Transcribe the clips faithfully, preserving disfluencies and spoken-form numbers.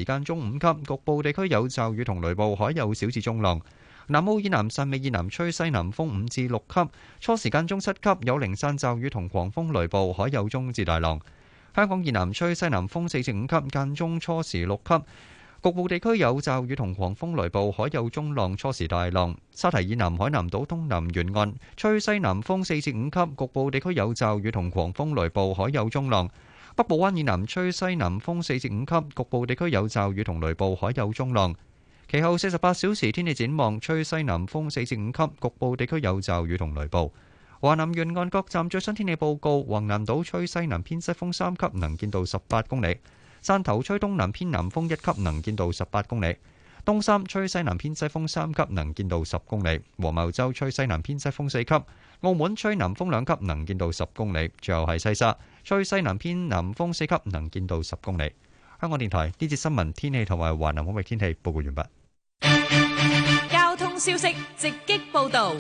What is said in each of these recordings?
間中五級，局部地區有驟雨同雷暴，海有小至中浪。南澳以南汕尾以南吹西南風五至六級，初時間中七級，有零散驟雨同狂風雷暴，海有中至大浪。香港以南吹西南風四至五級，間中初時六級，局部地區有驟雨同狂風雷暴，海有中浪，初時大浪。沙堤以南海南島東南沿岸吹西南風四至五級，局部地區有驟雨同狂風雷暴，海有中浪。北部灣以南吹西南風四至五級，局部地區有驟雨同雷暴，海有中浪。其後四十八小時天氣展望，吹西南風四至五級，局部地區有驟雨同雷暴。華南沿岸各站最新天氣報告：橫瀾島吹西南偏西風三級，能見度十八公里；汕頭吹東南偏南風一級，能見度十八公里；東三吹西南偏西風三級，能見度十公里；黃茅洲吹西南偏西風四級；澳門吹南風兩級，能見度十公里；最後係西沙吹西南偏南風四級，能見度十公里。香港電台呢節新聞天氣同埋華南海域天氣報告完畢。 交通消息直擊報道。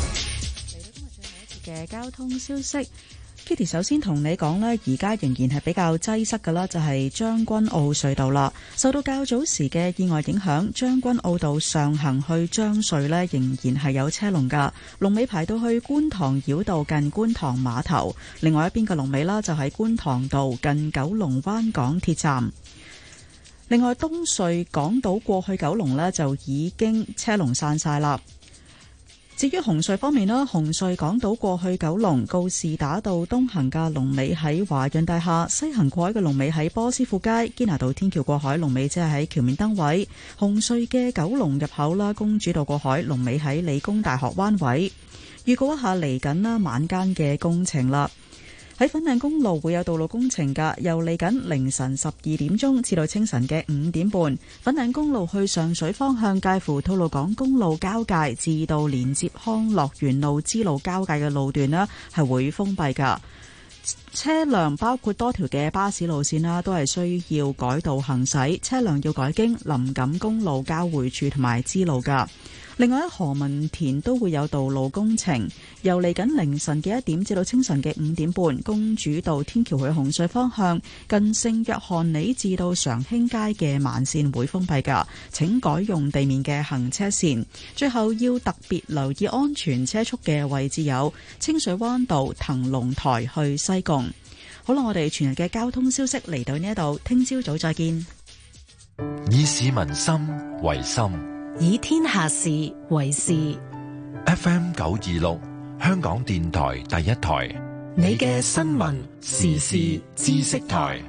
嘅交通消息 Kitty 首先同你講呢，而家仍然係比較擠塞㗎啦，就係將軍澳隧道啦。受到較早時嘅意外影響，將軍澳道上行去將隧呢，仍然係有車龍㗎，龍尾排到去觀塘繞道近觀塘碼頭。另外一邊嘅龍尾啦，就喺觀塘道近九龍灣港鐵站。另外東隧港島過去九龍呢，就已經車龍散晒啦。至於紅隧方面啦，紅隧港島過去九龍告士打道東行嘅龍尾喺華潤大廈，西行過海嘅龍尾喺波斯富街，堅拿道天橋過海龍尾即係喺橋面燈位。紅隧嘅九龍入口啦，公主道過海龍尾喺理工大學灣位。預告一下嚟緊啦晚間嘅工程啦。喺粉嶺公路會有道路工程㗎，由嚟緊凌晨十二點鐘至到清晨嘅五點半，粉嶺公路去上水方向介乎吐露港公路交界至到連接康樂園路支路交界嘅路段呢係會封閉㗎。車輛包括多條嘅巴士路線啦，都係需要改道行駛，車輛要改經林錦公路交匯處同埋支路㗎。另外喺何文田都會有道路工程，由嚟緊凌晨嘅一點至到清晨嘅五點半，公主道天橋去紅隧方向近聖約翰里至到常興街嘅慢線會封閉㗎，請改用地面嘅行車線。最後要特別留意安全車速嘅位置有清水灣道騰龍台去西貢。好啦，我哋全日嘅交通消息嚟到呢一度，聽朝早再見。 以市民心為心， 以天下事為事。 F M 九二六，香港電台第一台， 你嘅新聞時事知識台。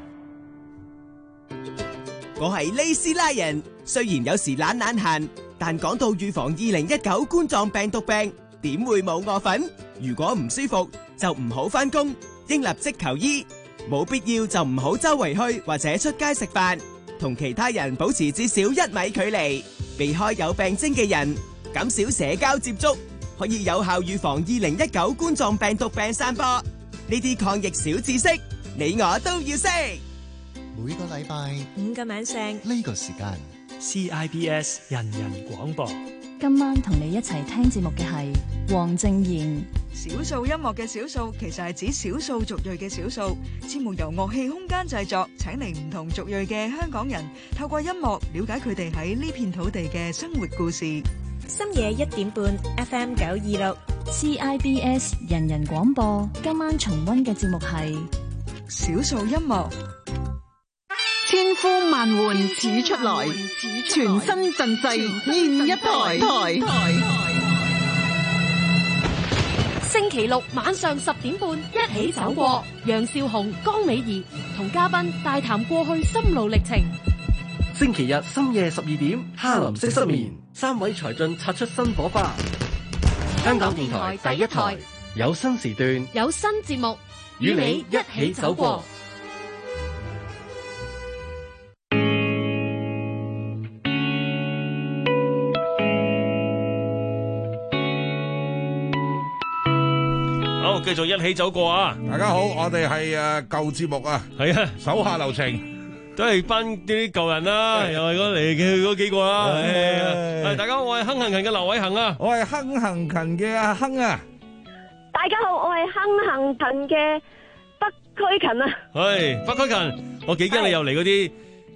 我係利斯拉人，雖然有時懶懶閒，但講到預防二零一九冠狀病毒病，點會冇我份？如果唔舒服，就唔好返工，應立即求醫。冇必要就唔好周圍去或者出街食飯，同其他人保持至少一米距離，避開有病徵嘅人，減少社交接觸，可以有效預防二零一九冠狀病毒病散播。呢啲抗疫小知識，你我都要識。 每個禮拜五個晚上呢個時間 C I B S 人人廣播。 今晚同你一齊聽節目嘅係黃正賢。 少數音樂嘅少數其實係指少數族裔嘅少數。節目由樂器空間製作，請嚟唔同族裔嘅香港人，透過音樂了解佢哋喺呢片土地嘅生活故事。 深夜一點半 F M 九二六 C I B S 人人廣播。今晚重溫嘅節目係少數音樂。 千呼萬喚始出來，全新陣勢現一台。 星期六晚上十點半，一起走過。楊少紅、江美儀同嘉賓大談過去心路歷程。 星期日深夜十二點，哈林式失眠，三位才俊擦出新火花。香港電台第一台有新時段， 有新節目， 與你一起走過。 繼續一起走過啊！ 大家好，我哋係誒舊節目啊， 係啊， 手下留情， 都係班啲舊人啦，又係嗰嚟嘅嗰幾個啦。係大家好，我係亨行勤嘅劉偉恒啊， 我係亨行勤嘅阿亨啊。 大家好，我係亨行勤嘅北區勤啊。 係北區勤，我幾驚你又嚟嗰啲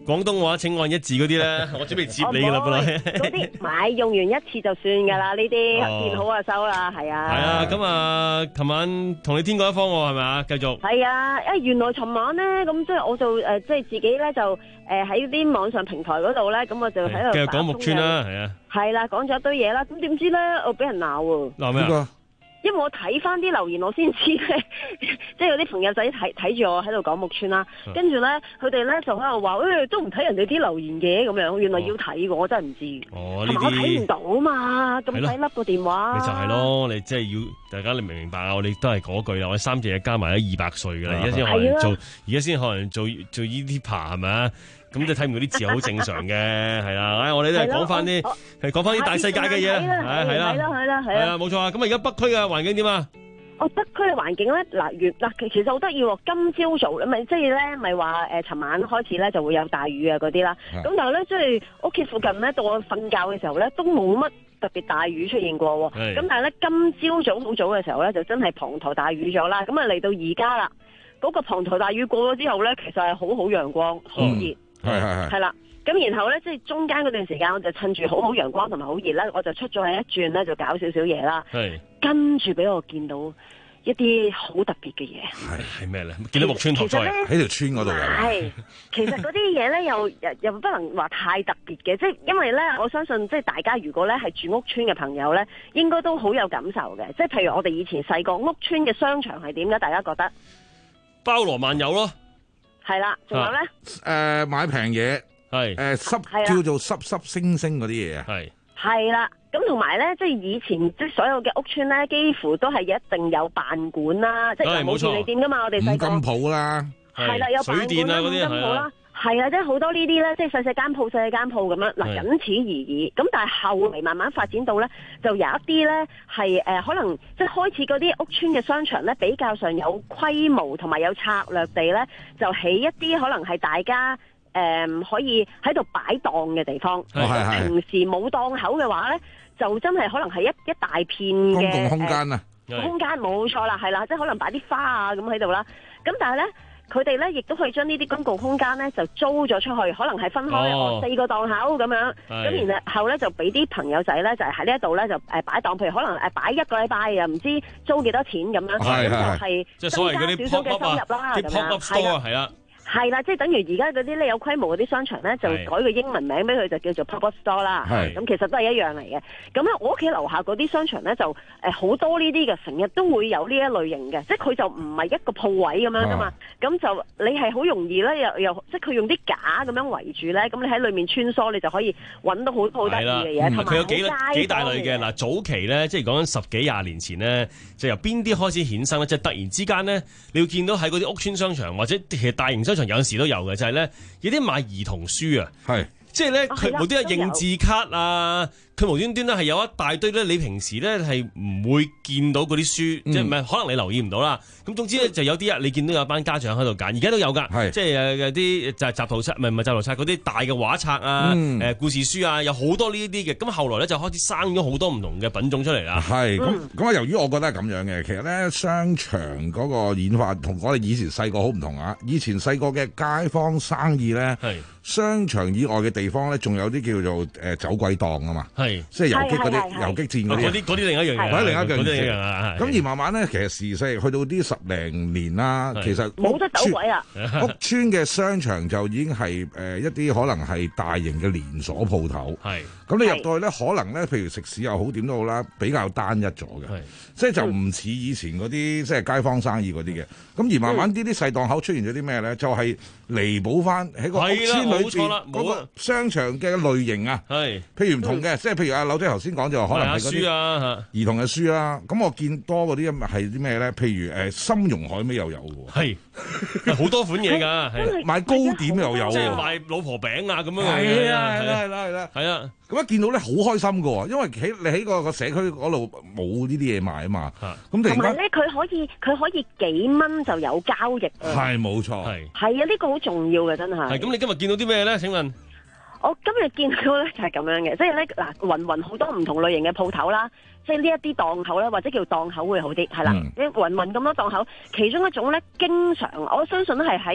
廣東話請按一字嗰啲咧，我準備接你噶啦，本來嗰啲買用完一次就算噶啦，呢啲見好就收啦，係啊。 係啊，咁啊，琴晚同你天過一方喎，係咪啊？繼續。 係啊，誒原來尋晚咧，咁即係我就誒即係自己咧就誒喺啲網上平台嗰度咧，咁我就喺度。 繼續講木村啦，係啊。 係啦，講咗一堆嘢啦，咁點知咧我俾人鬧喎。 鬧咩啊？ 因為我睇翻啲留言，我先知咧，即係有啲朋友仔睇睇住我喺度講木村啦，跟住咧佢哋咧就喺度話，誒、欸、都唔睇人哋啲留言嘅咁樣，原來要睇嘅，我真係唔知。 哦，呢啲我睇唔到嘛，咁細粒個電話。 你就係咯，你即係要大家你明唔明白啊？我哋都係嗰句啦，我哋三隻嘢加埋都二百歲㗎啦，而家先可能做，而家先可能做做呢啲爬係咪啊？咁你睇唔到啲字好正常嘅，係啦。唉，我哋都係講翻啲，係講翻啲大世界嘅嘢。係係啦， 係啦，係啦，係啦， 冇錯啊。咁啊，而家北區嘅環境點啊？ 哦，北區嘅環境咧，嗱，原嗱其實好得意喎。今朝早咧，咪即係咧，咪話誒，尋晚開始咧就會有大雨啊嗰啲啦。咁但係咧，即係屋企附近咧，到我瞓覺嘅時候咧，都冇乜特別大雨出現過。咁但係咧，今朝早好早嘅時候咧，就真係滂沱大雨咗啦。咁啊嚟到而家啦，嗰個滂沱大雨過咗之後咧，其實係好好陽光，好熱。 係係係， 係啦，咁然後咧，即係中間嗰段時間，我就趁住好好陽光同埋好熱咧，我就出咗去一轉咧，就搞少少嘢啦。係，跟住俾我見到一啲好特別嘅嘢。 係係咩咧？見到木村拓哉喺條村嗰度。 係，其實嗰啲嘢咧，又又又不能話太特別嘅，即係因為咧，我相信即係大家如果咧係住屋村嘅朋友咧，應該都好有感受嘅。即係譬如我哋以前細個屋村嘅商場係點嘅？大家覺得？ 包羅萬有咯。 係啦，仲有咧？ 誒、呃，買平嘢，係誒濕叫做濕濕星星嗰啲嘢啊，係係啦，咁同埋咧，即係以前即係所有嘅屋村咧，幾乎都係一定有辦館啦，即係冇便利店噶嘛，我哋細個。五金鋪啦，係啦，有辦館啦，五金鋪啦。係啊，即係好多呢啲咧，即係細細間鋪、細細間鋪咁樣，嗱，僅此而已。咁但係後嚟慢慢發展到咧，就有一啲咧係誒，可能即係開始嗰啲屋村嘅商場咧，比較上有規模同埋有策略地咧，就起一啲可能係大家誒、呃、可以喺度擺檔嘅地方。 哦、係係平時冇檔口嘅話咧，就真係可能係一一大片嘅公共空間啊， 呃、空間冇錯啦，係啦，即係可能擺啲花啊咁喺度啦。咁但係咧。佢哋咧亦都可以將呢啲公共空間咧就租咗出去，可能係分開、哦、四個檔口咁樣，咁然後咧就俾啲朋友仔咧就喺呢一度咧就誒擺檔，譬如可能誒擺一個禮拜又唔知租幾多錢咁樣，咁就係增加少少嘅收入啦，咁樣係啦。係啦，即係等於而家嗰啲咧有規模嗰啲商場咧，就改個英文名俾佢，就叫做 pop-up store 啦。咁其實都係一樣嚟嘅。咁咧，我屋企樓下嗰啲商場咧，就誒好、呃、多呢啲嘅，成日都會有呢一類型嘅，即係佢就唔係一個鋪位咁樣噶嘛。咁、啊、就你係好容易咧，又又即係佢用啲架咁樣圍住咧，咁你喺裏面穿梭，你就可以揾到好好得意嘅嘢。同埋佢有幾幾大類嘅嗱，早期咧，即係講緊十幾廿年前咧，就由邊啲開始衍生咧？即係突然之間咧，你要見到喺嗰啲屋村商場或者其實大型商場有陣時都有嘅，就係、是、咧有啲賣兒童書啊，係即係咧佢無端端認字卡啊，佢無端端咧係有一大堆咧，你平時咧係唔會見到嗰啲書，嗯、即係唔係可能你留意唔到啦。咁總之咧就有啲啊，你見到有班家長喺度揀，而家都有㗎，即係誒有啲就係集圖冊，唔係唔係集圖冊嗰啲大嘅畫冊啊，誒、嗯呃、故事書啊，有好多呢啲嘅。咁後來咧就開始生咗好多唔同嘅品種出嚟啦。係咁咁啊，由於我覺得係咁樣嘅，其實咧商場嗰個演化同我哋以前細個好唔同啊。以前細個嘅街坊生意咧，商場以外嘅地方咧，仲有啲叫做誒走鬼檔啊嘛，係即係遊擊嗰啲遊擊戰嗰啲，嗰啲嗰啲另一樣嘢，嗰啲另一樣嘢。咁而慢慢咧，其實時勢去到啲十零年啦，其實冇得走鬼啊！屋村嘅商場就已經係誒一啲可能係大型嘅連鎖鋪頭，係咁你入到去咧，可能咧，譬如食肆又好點都好啦，比較單一咗嘅，即係就唔似以前嗰啲即係街坊生意嗰啲嘅。咁而慢慢啲啲細檔口出現咗啲咩咧？就係彌補翻喺個屋村裏邊嗰個商場嘅類型啊。係，譬如唔同嘅，即係譬如阿柳姐頭先講就可能係嗰啲兒童嘅書啦。咁我見多嗰啲係啲咩咧？譬如誒參茸海味又有嘅，係好多款嘢㗎。係買糕點又有，即係賣老婆餅啊咁樣。係啊係啦係啦係啦係啊！咁一見到咧好開心㗎喎，因為喺你喺個個社區嗰度冇呢啲嘢賣啊嘛。咁同埋咧，佢可以佢可以幾蚊就有交易啊。係冇錯，係係啊！呢個好重要嘅真係。係咁，你今日見到啲咩咧？請問？我今日見到咧就係咁樣嘅，即係咧嗱，雲雲好多唔同類型嘅鋪頭啦，即係呢一啲檔口啦，或者叫檔口會好啲，係啦，啲雲雲咁多檔口，其中一種咧，經常我相信都係喺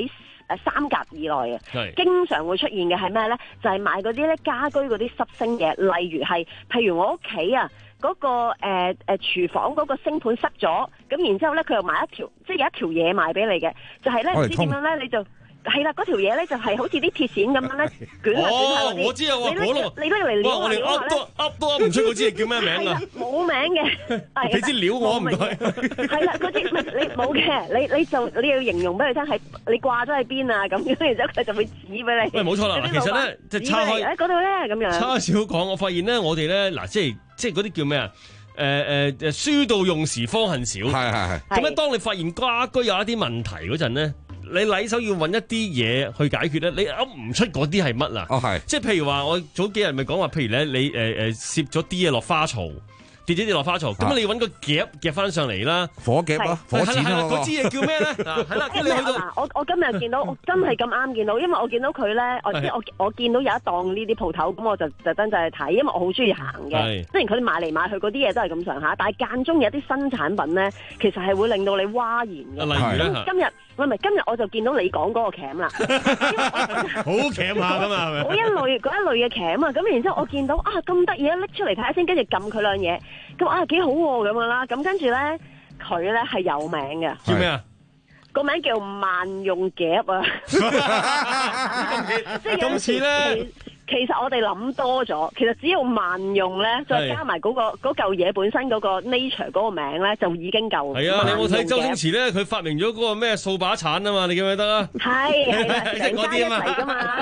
誒三甲以內嘅，經常會出現嘅係咩咧？就係、是、買嗰啲咧家居嗰啲濕星嘢，例如係譬如我屋企啊。嗰、那個誒誒、呃呃、廚房嗰個星盤塞咗，咁然之後咧佢又買一條，即係有一條嘢賣俾你嘅，就係咧唔知點樣咧你就係啦，嗰條嘢咧就係好似啲鐵線咁樣咧捲下捲下嗰啲。 我知啊，我你拎你拎嚟撩我哋噏都噏都噏唔出嗰支嘢叫咩名啊？ 冇名嘅， 你知撩我唔該。 係啦，嗰啲你冇嘅，你你就你要形容俾佢聽，係你掛咗喺邊啊咁樣，然之後佢就會指俾你。喂， 冇錯啦，其實咧即係叉開喺嗰度咧咁樣。 叉少講，我發現咧我哋咧嗱即係。即係嗰啲叫咩啊？誒誒誒，書到用時方恨少。係係係。咁咧，當你發現家居有一啲問題嗰陣咧，你禮手要揾一啲嘢去解決咧，你噏唔出嗰啲係乜啦？哦係。即係譬如話，我早幾日咪講話，譬如咧你誒誒攝咗啲嘢落花槽。跌咗啲落花槽，咁你要揾個夾夾翻上嚟啦， 火夾咯，火箭咯， 嗰支嘢叫咩咧？嗱，係啦，跟住你去到， 我我今日見到，我真係咁啱見到，因為我見到佢咧，我即係我我見到有一檔呢啲鋪頭，咁我就特登就去睇，因為我好中意行嘅。雖然佢哋買嚟買去嗰啲嘢都係咁上下，但係間中有啲新產品咧，其實係會令到你嘩然嘅。例如咧，今日唔係今日我就見到你講嗰個鉗啦， 好鉗下噶嘛，係咪？ 嗰一類嗰一類嘅鉗啊，咁然之後我見到啊咁得意，拎出嚟睇下先，跟住撳佢兩嘢。咁啊幾好喎咁樣啦，咁跟住咧佢咧係有名嘅， 叫咩啊？ 個名叫萬用夾啊！ 即係今次咧， 其實我哋諗多咗，其實只要萬用咧，再加埋嗰、嗰個嗰嚿嘢本身嗰個 nature 嗰個名咧，就已經夠。係啊，你有冇睇周星馳咧？佢發明咗嗰個咩掃把鏟啊嘛？你記唔記得啊？ 係係啦，成家一齊噶嘛。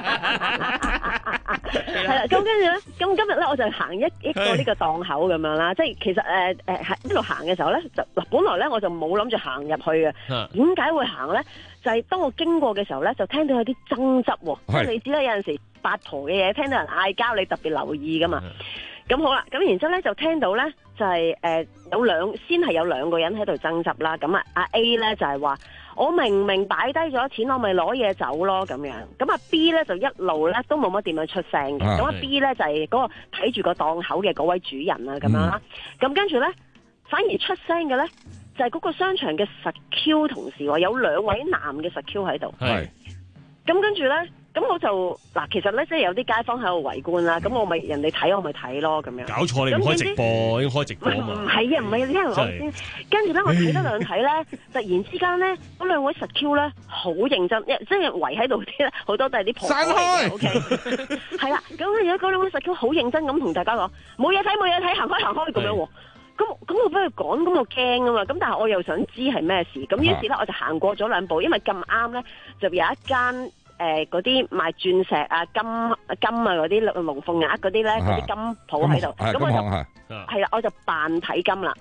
係啦，咁跟住咧，咁今日咧我就行一一個呢個檔口咁樣啦，即係其實誒誒喺呢度行嘅時候咧，就嗱本來咧我就冇諗住行入去嘅，點解會行咧？就係、是、當我經過嘅時候咧，就聽到有啲爭執喎，即係你知啦，有陣時八婆嘅嘢，聽到人嗌交，你特別留意噶嘛。咁好啦，咁然之後咧就聽到咧就係、是、誒、呃、有兩先係有兩個人喺度爭執啦。咁啊阿 A 咧就係、是、話我明明擺低咗錢，我咪攞嘢走咯咁樣。咁啊 B 咧就一路咧都冇乜點樣出聲嘅。咁啊 B 咧就係、是、嗰個睇住個檔口嘅嗰位主人啊咁樣啦。咁、嗯、跟住咧反而出聲嘅咧就係、是、嗰個商場嘅實 Q 同事喎，有兩位男嘅實 Q 喺度。係。咁跟住咧。咁我就嗱，其實咧即係有啲街坊喺度圍觀啦，咁我咪人哋睇我咪睇咯，咁樣。搞錯，你唔開直播，應該開直播嘛。唔係啊，唔係啊，聽我先。跟住咧，我睇得兩睇咧，突然之間咧，嗰兩位實 Q 咧好認真，即係圍喺度啲咧，好多都係啲婆婆嚟嘅。O K，係啦，咁而家嗰兩位實 Q 好認真咁同大家講，冇嘢睇，冇嘢睇，行開行開咁樣喎。咁咁我俾佢趕，咁我驚啊嘛。咁但係我又想知係咩事，咁於是咧我就行過咗兩步，因為咁啱咧就有一間。誒嗰啲賣鑽石啊、金金啊嗰啲龍鳳鈪嗰啲咧，嗰啲金鋪喺度，咁我就係啦，我就扮睇金啦。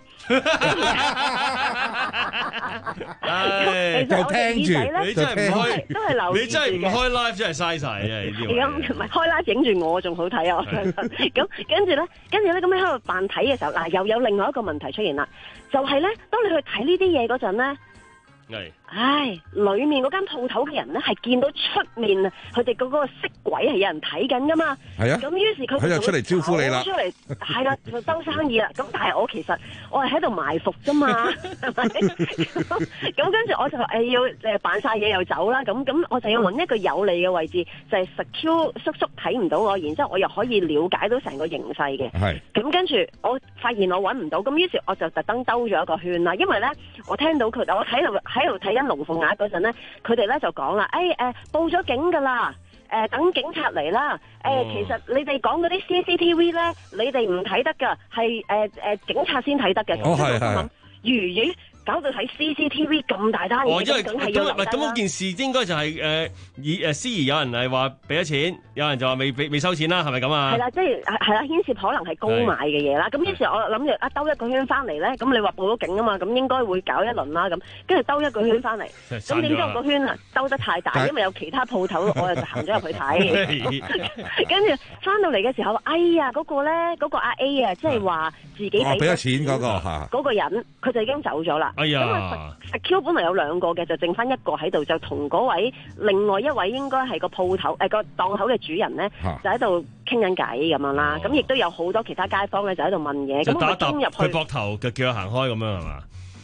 就聽住， 你真係唔開， 都係留你真係唔開 live 真係嘥晒啊！呢啲咁唔係開 live 影住我仲好睇啊！我相信。咁跟住咧，跟住咧，咁喺度扮睇嘅時候，嗱又有另外一個問題出現啦，就係咧，當你去睇呢啲嘢嗰陣咧。係，唉，裏面嗰間鋪頭嘅人咧，係見到出面啊，佢哋嗰個色鬼係有人睇緊噶嘛。係啊。咁於是佢佢就出嚟招呼你啦。 出嚟係啦，就兜生意啦。咁但係我其實我係喺度埋伏啫嘛，係咪？咁跟住我就誒要誒扮晒嘢又走啦。咁咁我就要揾一個有利嘅位置，就係、是、secure 叔叔睇唔到我，然之後我又可以了解到成個形勢嘅。係。咁跟住我發現我揾唔到，咁於是我就特登兜咗一個圈啦。因為咧，我聽到佢，我睇到喺度睇緊龍鳳鈪嗰陣咧，佢哋咧就講啦，誒、哎、誒、呃、報咗警噶啦，誒、呃、等警察嚟啦，誒、呃哦、其實你哋講嗰啲 C C T V 咧，你哋唔睇得噶，係誒誒警察先睇得嘅。哦係係。魚魚搞到睇 C C T V 咁大單嘢，梗係要留低啦。咁嗰件事應該就係誒以誒司儀有人係話俾咗錢，有人就話未未未收錢啦，係咪咁啊？係啦，即係係啦，牽涉可能係高買嘅嘢啦。咁於是我諗住啊兜一個圈翻嚟咧，咁你話報咗警啊嘛，咁應該會搞一輪啦。咁跟住兜一個圈翻嚟，咁點知我個圈啊兜得太大，因為有其他鋪頭，我又就行咗入去睇。跟住翻到嚟嘅時候，哎呀嗰個咧嗰個阿 A 啊，即係話自己俾咗錢嗰個嚇嗰個人，佢就已經走咗啦。哎呀！咁啊，實 Q 本來有兩個嘅，就剩翻一個喺度，就同嗰位另外一位應該係個鋪頭誒個檔口嘅主人咧，就喺度傾緊偈咁樣啦。咁亦都有好多其他街坊咧，就喺度問嘢。咁我衝入去，佢膊頭就叫佢行開咁樣係嘛？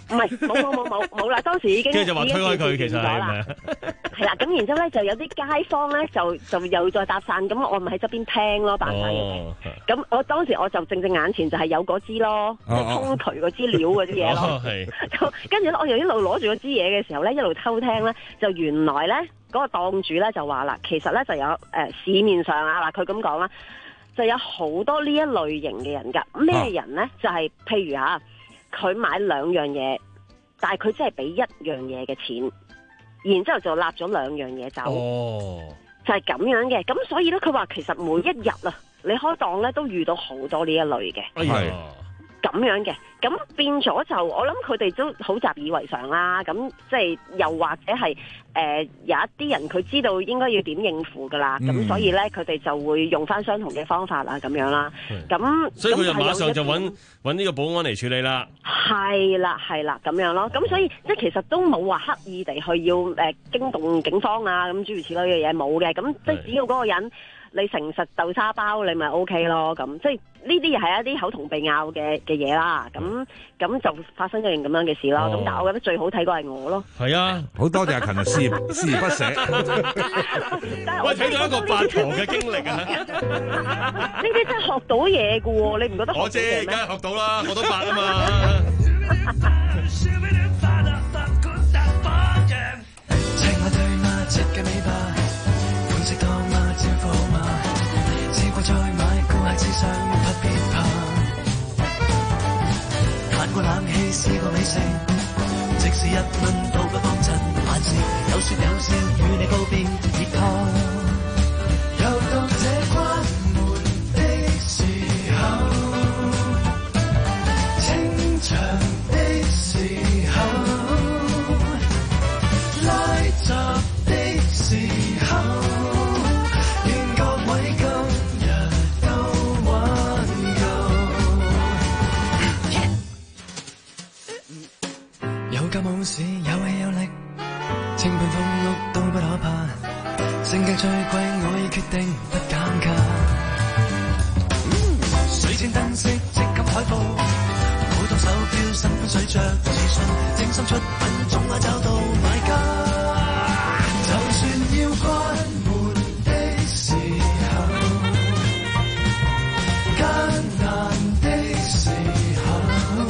唔係冇冇冇冇冇啦，當時已經跟住就話推開佢，其實係咪啊？ 係啦，咁然之後咧就有啲街坊咧就就又再搭訕，咁我咪喺側邊聽咯，扮晒嘢。咁我當時我就正正眼前就係有嗰支咯，即係通渠嗰支料嗰啲嘢咯。咁跟住咧，我又一路攞住嗰支嘢嘅時候咧，一路偷聽咧，就原來咧嗰個檔主咧就話啦，其實咧就有誒、呃、市面上啊，嗱佢咁講啦，就有好多呢一類型嘅人㗎。咩人咧？就係、是、譬如嚇，佢買兩樣嘢，但係佢只係俾一樣嘢嘅錢。然之後就立咗兩樣嘢走，哦、就係咁樣嘅。咁所以咧，佢話其實每一日啊，你開檔咧都遇到好多呢一類嘅，係咁樣嘅。咁變咗就我諗佢哋都好習以為常啦。咁即係又或者係誒、呃、有一啲人佢知道應該要點應付噶啦。咁、嗯、所以咧佢哋就會用翻相同嘅方法啦，咁樣啦。咁所以佢就馬上就揾揾呢個保安嚟處理啦。 係啦，係啦，咁樣咯。咁所以即係其實都冇話刻意地去要誒、呃、驚動警方啊，咁諸如此類嘅嘢冇嘅。咁即係只要嗰個人你誠實豆沙包，你咪 O K 咯。咁即係呢啲又係一啲口同鼻拗嘅嘅嘢啦。咁咁就發生咗件咁樣嘅事咯。咁、哦、但係我覺得最好睇過係我咯。 係啊，好多謝阿勤啊，思思而不捨。 我睇到一個八婆嘅經歷啊！ 呢啲真係學到嘢㗎喎，你唔覺得學到嘢咩？ 我知，梗係學到啦，我都八啊嘛。 再買顧客智商不必怕，嘆過冷氣試過美食，即使一蚊都不幫襯，萬事有說有笑與你告別別怕。又到這關門的時候，清場的時候，拉閘的時候。冇事有氣有力，清盤封屋都不可怕。性價最貴，我已決定不減價。水晶燈飾即刻海報，普通手錶新款水着自信，精心出品總可找到買家。就算要關門的時候，艱難的時候。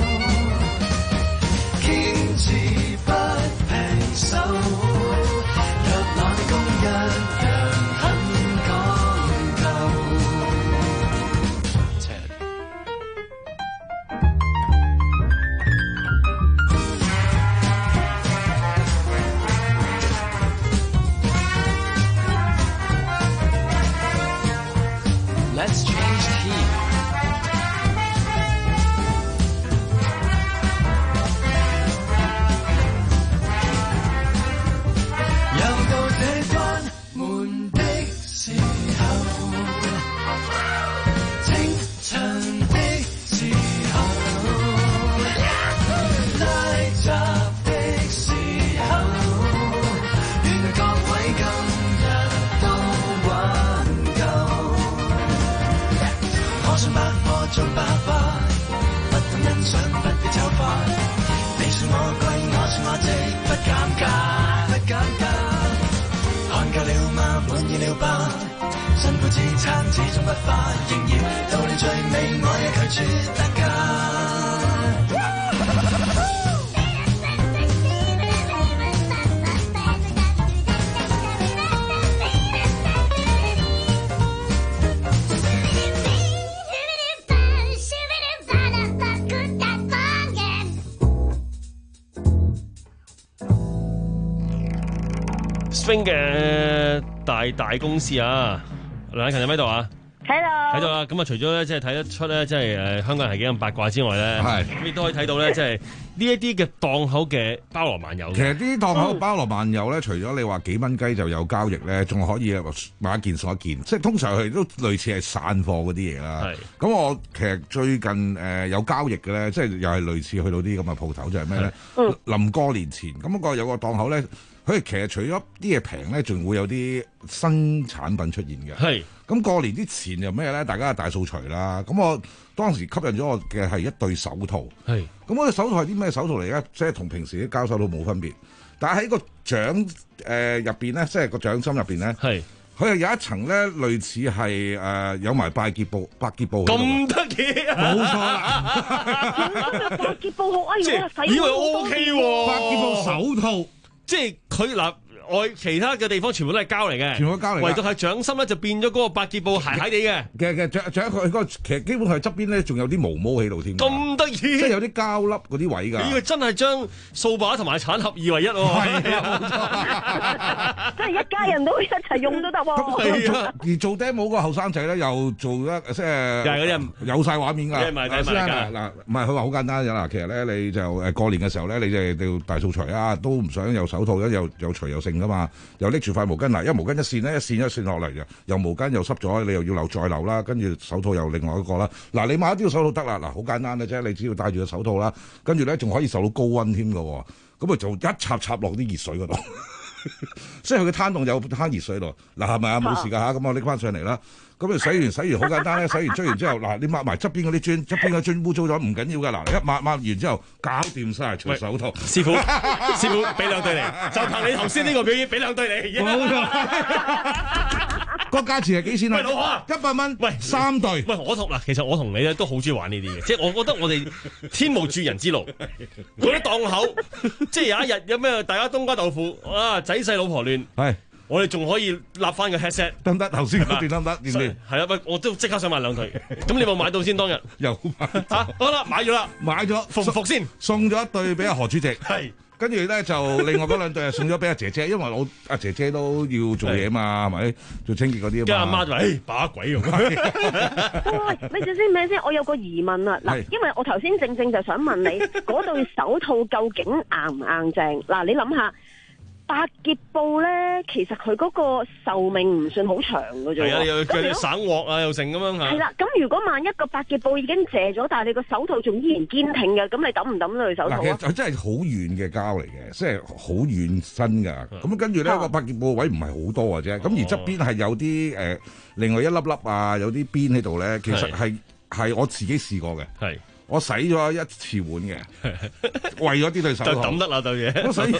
手若冷宮一樣很講究。Let's change the key。做爸爸，不懂欣賞，不必醜化。你說我貴，我說我值，不減價，不減價。看夠了嗎？滿意了吧？辛苦支撐，始終不化。仍然到了最尾，我也拒絕特價。 嘅大大公司啊，梁禮勤喺邊度啊？ 喺度， 喺度啦。咁啊，除咗咧，即係睇得出咧，即係誒香港人係幾咁八卦之外咧，係咁亦都可以睇到咧，即係呢一啲嘅檔口嘅包羅萬有。 其實啲檔口包羅萬有咧，除咗你話幾蚊雞就有交易咧，仲可以買一件送一件，即係通常佢都類似係散貨嗰啲嘢啦。係咁，我其實最近誒、呃、有交易嘅咧，即係又係類似去到啲咁嘅鋪頭，就係咩咧？臨過年前咁、那個有個檔口咧。佢其實除咗啲嘢平咧，仲會有啲新產品出現嘅。係咁過年之前就咩咧？大家大掃除啦。咁我當時吸引咗我嘅係一對手套。 係。 咁嗰對手套係啲咩手套嚟咧？即係同平時啲膠手套冇分別。但係喺個掌誒入邊咧，即係個掌心入邊咧， 係佢係有一層咧，類似係誒、呃、有埋拜結布、百結布咁得意啊！ 冇錯啦， 百結布好，哎呀，使以為 O K 喎， 百結布手套， 即係佢嗱。外其他嘅地方全部都係膠嚟嘅， 全部都膠嚟嘅， 唯獨係掌心咧就變咗嗰個百潔布鞋鞋地嘅。 嘅嘅掌掌佢嗰個其實基本上側邊咧仲有啲毛毛喺度添。 咁得意， 即係有啲膠粒嗰啲位㗎。 呢個真係將掃把同埋鏟盒二為一喎。 係啊， 即係一家人都一齊用都得喎。 而做 demo 個後生仔咧，又做一即係又係嗰啲有晒畫面㗎。 即係賣低賣價嗱，唔係佢話好簡單㗎嗱，其實咧你就誒過年嘅時候咧，你就要大掃除啊，都唔想有手套咧，又又除又剩㗎嘛，又拎住塊毛巾嗱，因為毛巾一線咧，一線一線落嚟嘅，又毛巾又濕咗，你又要留再留啦，跟住手套又另外一個啦。嗱，你買一啲手套得啦，嗱，好簡單嘅啫，你只要戴住個手套啦，跟住咧仲可以受到高溫添嘅，咁啊就一插插落啲熱水嗰度，即係佢嘅攤凍有攤熱水度，嗱係咪啊？冇事㗎嚇，咁我拎翻上嚟啦。咁啊洗完洗完好簡單咧，洗完捽完之後，嗱你抹埋側邊嗰啲磚，側邊嗰磚污糟咗唔緊要㗎，嗱一抹抹完之後搞掂晒除手套。 師傅師傅俾兩對嚟，就憑你頭先呢個表演俾兩對嚟。 冇錯。個價錢係幾錢啊？ 喂，老何， 一百蚊， 喂三對。 喂，我同嗱，其實我同你咧都好中意玩呢啲嘅，即係我覺得我哋天無絕人之路，嗰啲檔口，即係有一日有咩大家冬瓜豆腐啊，仔細老婆亂， 係我哋仲可以立翻個 headset， 得唔得？頭先嗰段得唔得？點點？ 係啊，喂，我都即刻想買兩對，咁你有冇買到先？當日又買嚇，好啦，買咗啦， 買咗， 服唔服先？ 送咗一對俾阿何主席， 係。 跟住咧就另外嗰兩對係送咗俾阿姐姐，因為我阿姐姐都要做嘢嘛，係咪做清潔嗰啲啊嘛。 跟阿媽就話：誒把鬼用。 喂，咪住先，咪先，我有個疑問啊！嗱，因為我頭先正正就想問你，嗰對手套究竟硬唔硬淨？嗱，你諗下。百潔布咧，其實佢嗰個壽命唔算好長嘅啫。 係啊，又佢省鑊啊，又成咁樣嚇。 係啦，咁如果萬一個百潔布已經謝咗，但係你個手套仲依然堅挺嘅，咁你抌唔抌對手套啊？ 其實真係好軟嘅膠嚟嘅，即係好軟身㗎。咁跟住咧個百潔布位唔係好多嘅啫。咁而側邊係有啲誒，另外一粒粒啊，有啲邊喺度咧。其實係係我自己試過嘅。係。我洗咗一次碗嘅，為咗啲對手套就抌得啦對嘢。 咁所以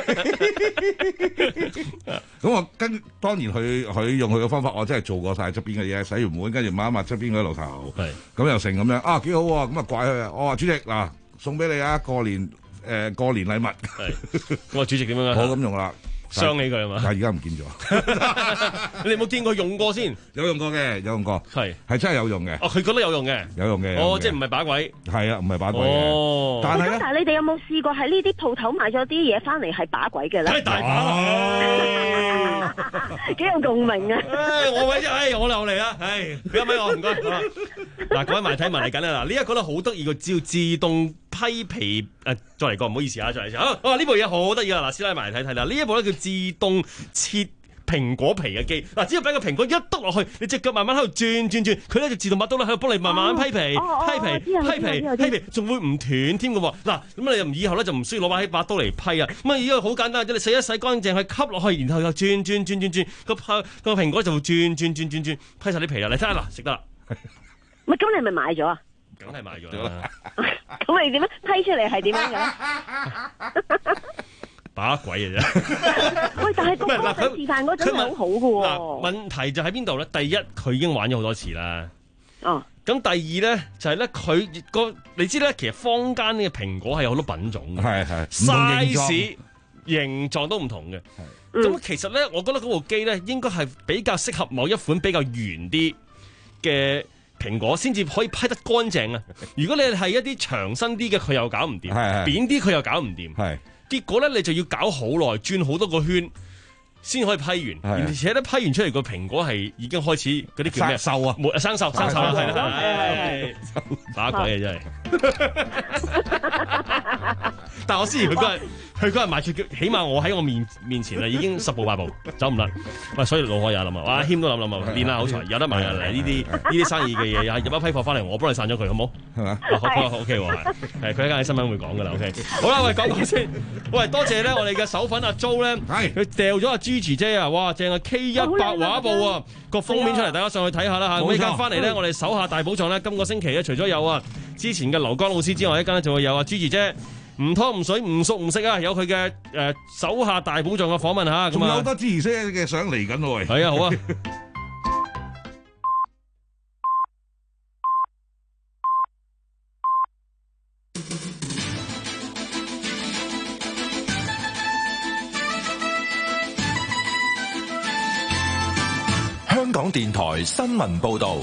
咁我跟當然佢佢用佢嘅方法，我真係做過晒側邊嘅嘢，洗完碗跟住抹一抹側邊嗰啲爐頭，咁又成咁樣啊幾好喎！咁啊怪佢啊！我話主席嗱，送俾你啊，過年誒過年禮物。 係，咁啊主席點樣啊？ 我咁用啦。 傷起佢係嘛？ 但係而家唔見咗。 你有冇見過用過先？ 有用過嘅，有用過。係係真係有用嘅。 哦，佢覺得有用嘅。 有用嘅。 哦，即係唔係把鬼？ 係啊，唔係把鬼嘅。 哦。 但係但係你哋有冇試過喺呢啲鋪頭買咗啲嘢翻嚟係把鬼嘅咧？ 大把。 幾有共鳴啊！ 我位啫，我嚟嚟啦，唉，俾一咪我唔該。嗱，各位埋睇埋嚟緊啦，嗱，呢一個咧好得意個叫自動批皮誒，再嚟過唔好意思啊，再嚟先。好，哇，呢部嘢好得意啊！嗱，師奶埋嚟睇睇啦，呢一部咧叫自動切蘋果皮嘅機。嗱，只要俾個蘋果一篤落去，你隻腳慢慢喺度轉轉轉，佢咧就自動麥刀咧喺度幫你慢慢批皮、批皮、批皮、批皮，仲會唔斷添嘅喎。嗱，咁你又以後咧就唔需要攞把起把刀嚟批啊。咁啊，依個好簡單，即係你洗一洗乾淨，去吸落去，然後又轉轉轉轉轉，個個蘋果就會轉轉轉轉轉批晒啲皮啦。你睇下嗱，食得啦。 咪咁你係咪買咗啊？ 梗係買咗啦。 咁你點樣批出嚟係點樣嘅？ 把鬼嘅啫。 喂，但係個哥仔示範嗰陣係好好嘅喎。 嗱，問題就喺邊度咧？第一，佢已經玩咗好多次啦。 哦。 咁第二咧，就係咧，佢個你知咧，其實坊間呢個蘋果係有好多品種嘅， 係係 size 形狀都唔同嘅。咁其實咧，我覺得嗰部機咧應該係比較適合某一款比較圓啲嘅蘋果先至可以批得乾淨啊！如果你係一啲長身啲嘅，佢又搞唔掂；扁啲佢又搞唔掂。係結果咧，你就要搞好耐，轉好多個圈，先可以批完。而且咧，批完出嚟個蘋果係已經開始嗰啲叫咩？ 生鏽啊！ 冇生鏽，生鏽啦，係啦，打鬼啊真係！但係我之前佢嗰日， 佢嗰日賣出，起碼我喺我面面前啦，已經十步八步走唔甩。喂，所以老海有諗啊，哇謙都諗諗啊，練下口才，有得賣嚟呢啲呢啲生意嘅嘢，入一批貨翻嚟，我幫你散咗佢，好冇？係嘛？好 OK 喎，係係佢一間喺新聞會講噶啦 ，OK。好啦，喂，講講先。喂，多謝咧，我哋嘅手粉阿 Jo 咧，佢掉咗阿 Gigi 姐啊，哇，正啊 K 一百畫報啊，個封面出嚟，大家上去睇下啦嚇。咁依家翻嚟咧，我哋手下大寶藏咧，今個星期咧，除咗有啊之前嘅劉江老師之外，一間咧就會有阿 Gigi 姐。唔湯唔水唔熟唔識啊！有佢嘅誒手下大寶藏嘅訪問嚇， 仲有好多支持者嘅相嚟緊喎，喂！ 係啊，好啊！ 香港電台新聞報導。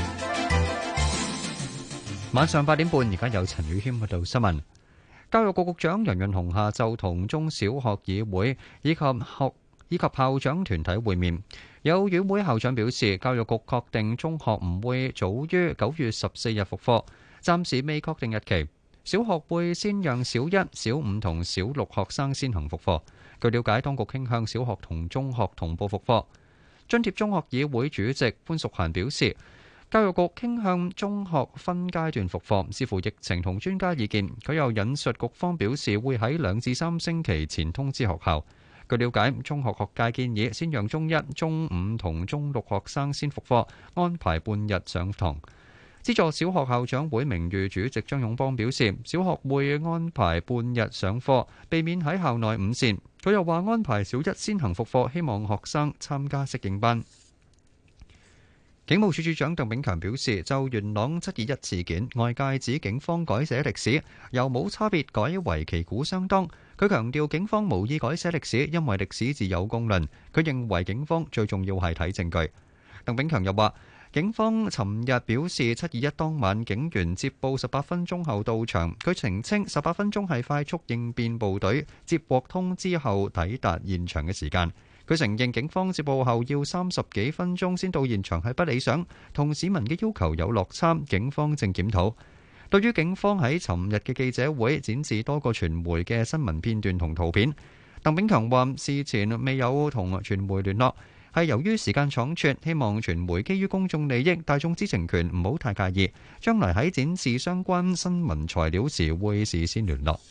晚上八點半，而家有陳宇軒報道新聞。教育局局長楊潤雄下晝同中小學議會以及學以及校長團體會面。有院會校長表示，教育局確定中學唔會早於九月十四日復課，暫時未確定日期。小學會先讓小一、小五同小六學生先行復課。據了解，當局傾向小學同中學同步復課。津貼中學議會主席潘淑嫻表示，教育局傾向中學分階段復課，視乎疫情同專家意見。佢又引述局方表示，會喺兩至三星期前通知學校。據了解，中學學界建議先讓中一、中五同中六學生先復課，安排半日上堂。資助小學校長會名譽主席張勇邦表示，小學會安排半日上課，避免喺校內午膳。佢又話安排小一先行復課，希望學生參加適應班。警務處處長鄧炳強表示，就元朗七二一事件，外界指警方改寫歷史，由冇差別改為旗鼓相當。佢強調警方無意改寫歷史，因為歷史自有公論。佢認為警方最重要係睇證據。鄧炳強又話，警方尋日表示，七二一當晚警員接報十八分鐘後到場。佢澄清，十八分鐘係快速應變部隊接獲通知後抵達現場嘅時間。佢承認警方接報後要三十幾分鐘先到現場係不理想，同市民嘅要求有落差，警方正檢討。對於警方喺尋日嘅記者會展示多個傳媒嘅新聞片段同圖片，鄧炳強話事前未有同傳媒聯絡，係由於時間倉促，希望傳媒基於公眾利益、大眾知情權唔好太介意，將來喺展示相關新聞材料時會事先聯絡。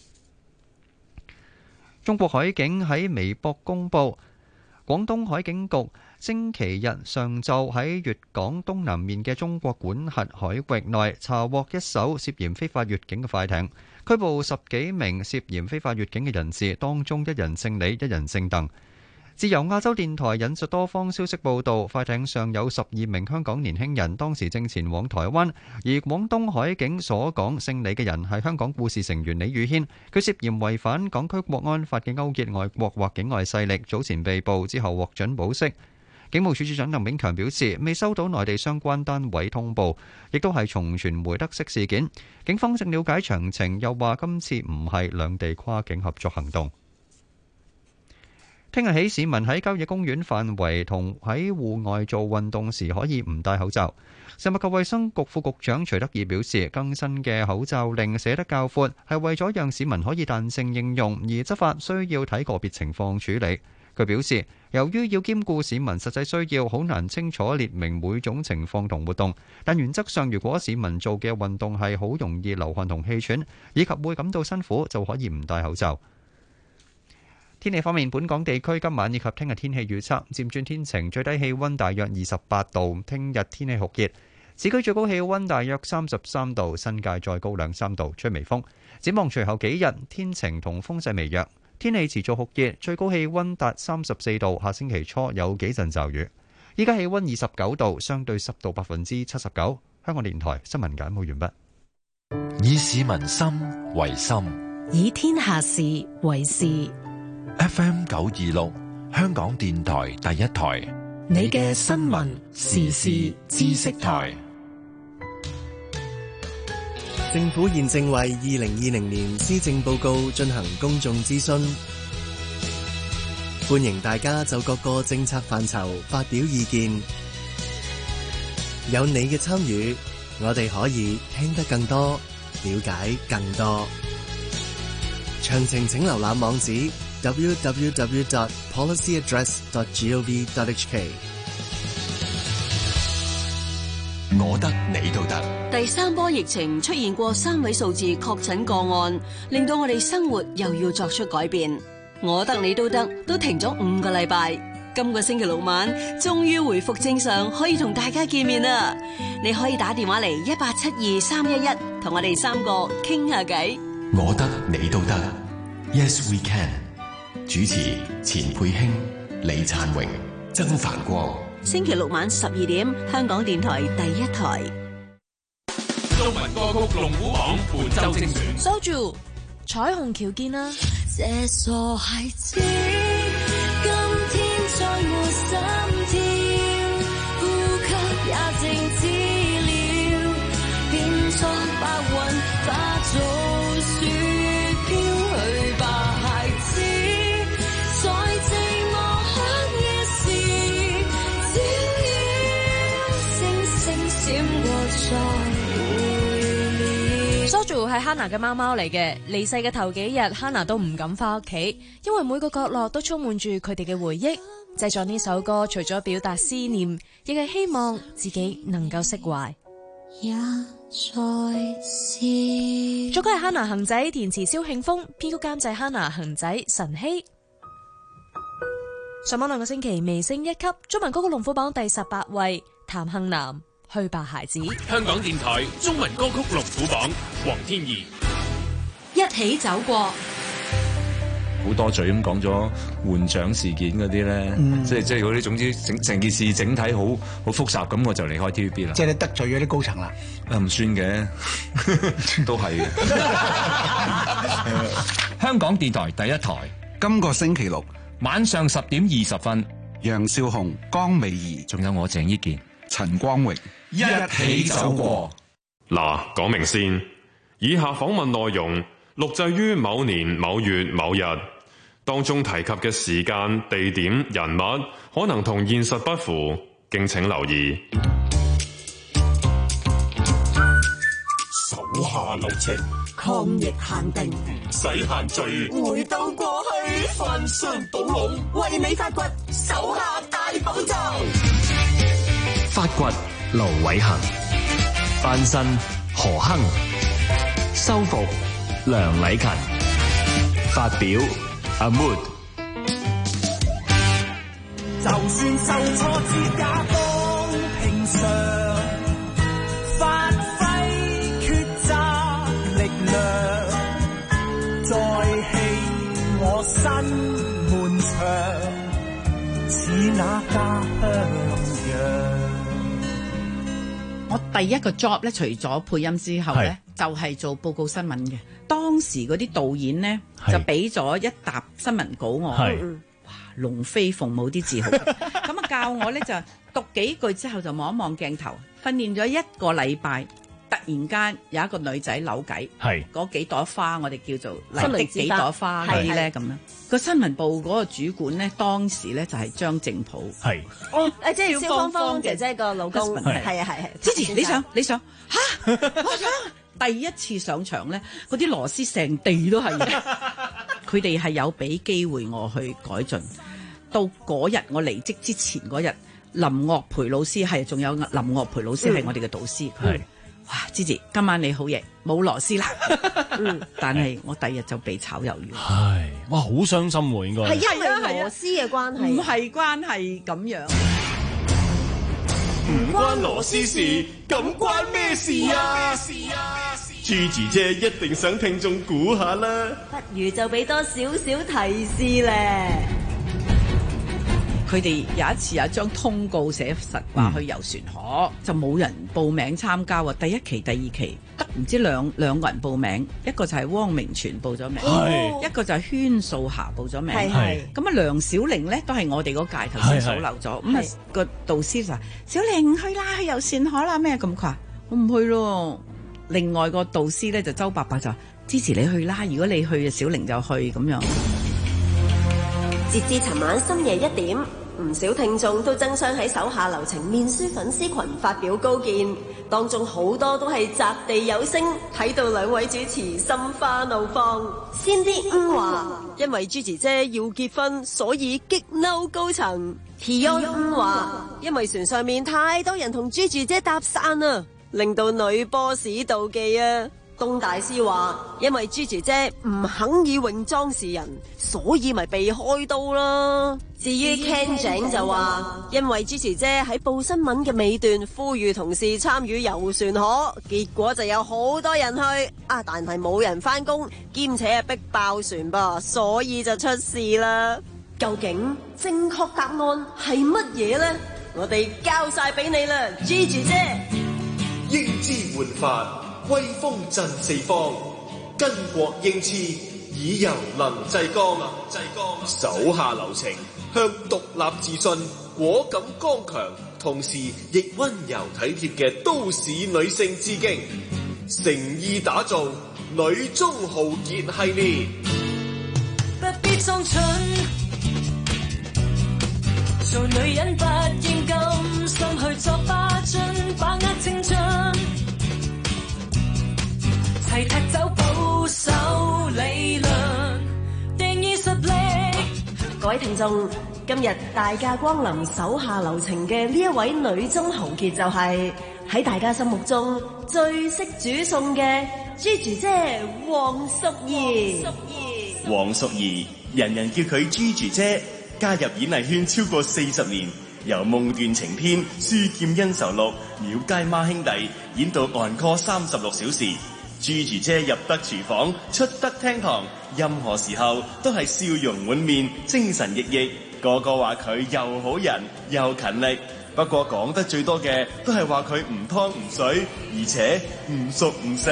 中國海警喺微博公佈，廣東海警局星期日上晝喺粵港東南面嘅中國管轄海域內查獲一艘涉嫌非法越境嘅快艇，拘捕十幾名涉嫌非法越境嘅人士，當中一人姓李，一人姓鄧。自由亞洲電台引述多方消息報道，快艇上有十二名香港年輕人，當時正前往台灣，而廣東海警所講姓李嘅人係香港故事成員李宇軒，佢涉嫌違反港區國安法嘅勾結外國或境外勢力，早前被捕之後獲准保釋。警務處處長鄧炳強表示，未收到內地相關單位通報，亦都係從傳媒得悉事件，警方正了解詳情，又話今次唔係兩地跨境合作行動。聽日起，市民喺郊野公園範圍同喺戶外做運動時可以唔戴口罩。食物及衛生局副局長徐德義表示，更新嘅口罩令寫得較闊，係為咗讓市民可以彈性應用，而執法需要睇個別情況處理。佢表示，由於要兼顧市民實際需要，好難清楚列明每種情況同活動，但原則上，如果市民做嘅運動係好容易流汗同氣喘，以及會感到辛苦，就可以唔戴口罩。天氣方面，本港地區今晚以及聽日天氣預測漸轉天晴，最低氣溫大約二十八度。聽日天氣酷熱，市區最高氣溫大約三十三度，新界再高兩三度，吹微風。展望隨後幾日天晴同風勢微弱，天氣持續酷熱，最高氣溫達三十四度。下星期初有幾陣驟雨。依家氣溫二十九度，相對濕度百分之七十九。香港電台新聞簡報完畢。 以市民心為心， 以天下事為事。 F M 九二六，香港電台第一台， 你嘅新聞時事知識台。 政府現正為二零二零年施政報告進行公眾諮詢，歡迎大家就各個政策範疇發表意見。有你嘅參與，我哋可以聽得更多，了解更多。 詳情請瀏覽網址 double-u double-u double-u dot policy address dot gov dot h k。 我得你都得。 第三波疫情出現過三位數字確診個案，令到我哋生活又要作出改變。我得你都得都停咗五個禮拜，今個星期六晚終於回復正常，可以同大家見面啦。你可以打電話嚟一八七二三一一，同我哋三個傾下偈。 我得你都得 ，Yes we can。主持錢佩卿、李燦榮、曾繁光。 星期六晚十二點，香港電台第一台。 中文歌曲龍虎榜本周精選。 收住彩虹橋見啦。 這傻孩子，今天在我心跳，呼吸也靜止了，變作白雲化做雪飄去吧，孩子，在寂寞黑夜時，只要星星閃過在。 Soju 係 Hannah 嘅貓貓嚟嘅，離世嘅頭幾日 Hannah 都唔敢翻屋企，因為每個角落都充滿住佢哋嘅回憶。製作呢首歌除咗表達思念，亦係希望自己能夠釋懷。 也在是作曲係 Hannah 恒仔，填詞蕭慶峰，編曲監製 Hannah 恒仔晨曦。上網兩個星期微升一級，中文歌曲龍虎榜第十八位，譚幸南。去吧孩子。 香港電台中文歌曲龍虎榜，黃天怡。 一起走過。 好多嘴咁講咗換獎事件嗰啲咧， 嗯、 即係即係嗰啲，總之整成件事整體好好複雜，咁我就離開 T V B 啦。 即係你得罪咗啲高層啦？ 啊，唔算嘅，都係嘅。 香港電台第一台， 今個星期六晚上十點二十分， 楊少紅、江美儀， 仲有我鄭伊健、 陳光榮。 一起走過。嗱，講明先，以下訪問內容錄製於某年某月某日，當中提及嘅時間、地點、人物可能同現實不符，敬請留意。 手下留情，抗疫限定，唔使限聚，回到過去，翻箱倒籠，為你發掘手下大寶藏。 發掘盧偉恒，翻身何亨，修復梁禮勤，發表阿 Mood。 就算受挫折也當平常，發揮抉擇力量，再起我新門牆，似那家鄉樣。 我第一個 job 咧，除咗配音之後咧，就係、是、做報告新聞嘅。當時嗰啲導演咧就俾咗一沓新聞稿我，哇，龍飛鳳舞啲字好，咁啊教我咧就讀幾句之後就望一望鏡頭，訓練咗一個禮拜。突然間有一個女仔扭計，嗰幾朵花我哋叫做嚟的幾朵花嗰啲咧咁樣。個新聞部嗰個主管咧，當時咧就係張正普， 係哦，誒即係蕭芳芳姐姐個老公，係啊係係。 之前你想你想嚇，我想第一次上場咧，嗰啲螺絲成地都係，佢哋係有俾機會我去改進。到嗰日我離職之前嗰日，林岳培老師係仲有林岳培老師係我哋嘅導師，係。哇，芝芝，今晚你好嘢，冇螺絲啦。嗯，但係我第日就被炒魷魚。 係，哇，好傷心喎，應該係因為螺絲嘅關係， 唔係關係咁樣。 唔關螺絲事，咁關咩事啊？朱姐姐一定想聽眾估下啦。 不如就俾多少少提示咧。 佢哋有一次有一張通告寫實話去遊船河，嗯、就冇人報名參加喎。第一期、第二期得唔知兩兩個人報名，一個就係汪明荃報咗名， 哦、 一個就係禤素霞報咗名。 係咁啊，梁小玲咧都係我哋嗰屆頭先數漏咗。咁啊個導師就話：小玲去啦，去遊船河啦咩？咁佢話我唔去咯。另外個導師咧就周伯伯就話：支持你去啦，如果你去，小玲就去咁樣。 截至尋晚深夜一點， 唔少聽眾都爭相喺手下留情面書粉絲群發表高見，當中好多都係擲地有聲，睇到兩位主持心花怒放。先啲嗯話，因為朱姐姐要結婚，所以激嬲高層。Beyond嗯話，因為船上面太多人同朱姐姐搭訕啦，令到女 boss 妒忌啊。東大師話，因為朱姐姐唔肯以泳裝示人，所以咪被開刀啦。至於 Ken 井就話，因為朱姐姐喺報新聞嘅尾段呼籲同事參與遊船河，結果就有好多人去啊，但係冇人返工，兼且逼爆船噃，所以就出事啦。究竟正確答案係乜嘢呢？我哋交晒俾你啦，朱姐姐。 英姿煥發，威風震四方，巾幗英姿，以柔能制剛。手下留情，向獨立自信、果敢剛強，同時亦溫柔體貼嘅都市女性致敬，誠意打造女中豪傑系列。 不必裝蠢，做女人不應甘心去作花樽，把握青春。齊踢走保守理論，定義實力。 各位聽眾，今日大駕光臨手下留情嘅呢一位女中豪傑，就係喺大家心目中最識煮餸嘅朱姐姐黃淑儀。 黃淑儀，人人叫佢朱姐姐，加入演藝圈超過四十年，由《夢斷情天》、《書劍恩仇錄》、《廟街孖兄弟》演到 encore 三十六小時。朱姐姐入得廚房，出得廳堂，任何時候都係笑容滿面，精神奕奕。個個話佢又好人又勤力，不過講得最多嘅都係話佢唔湯唔水，而且唔熟唔成。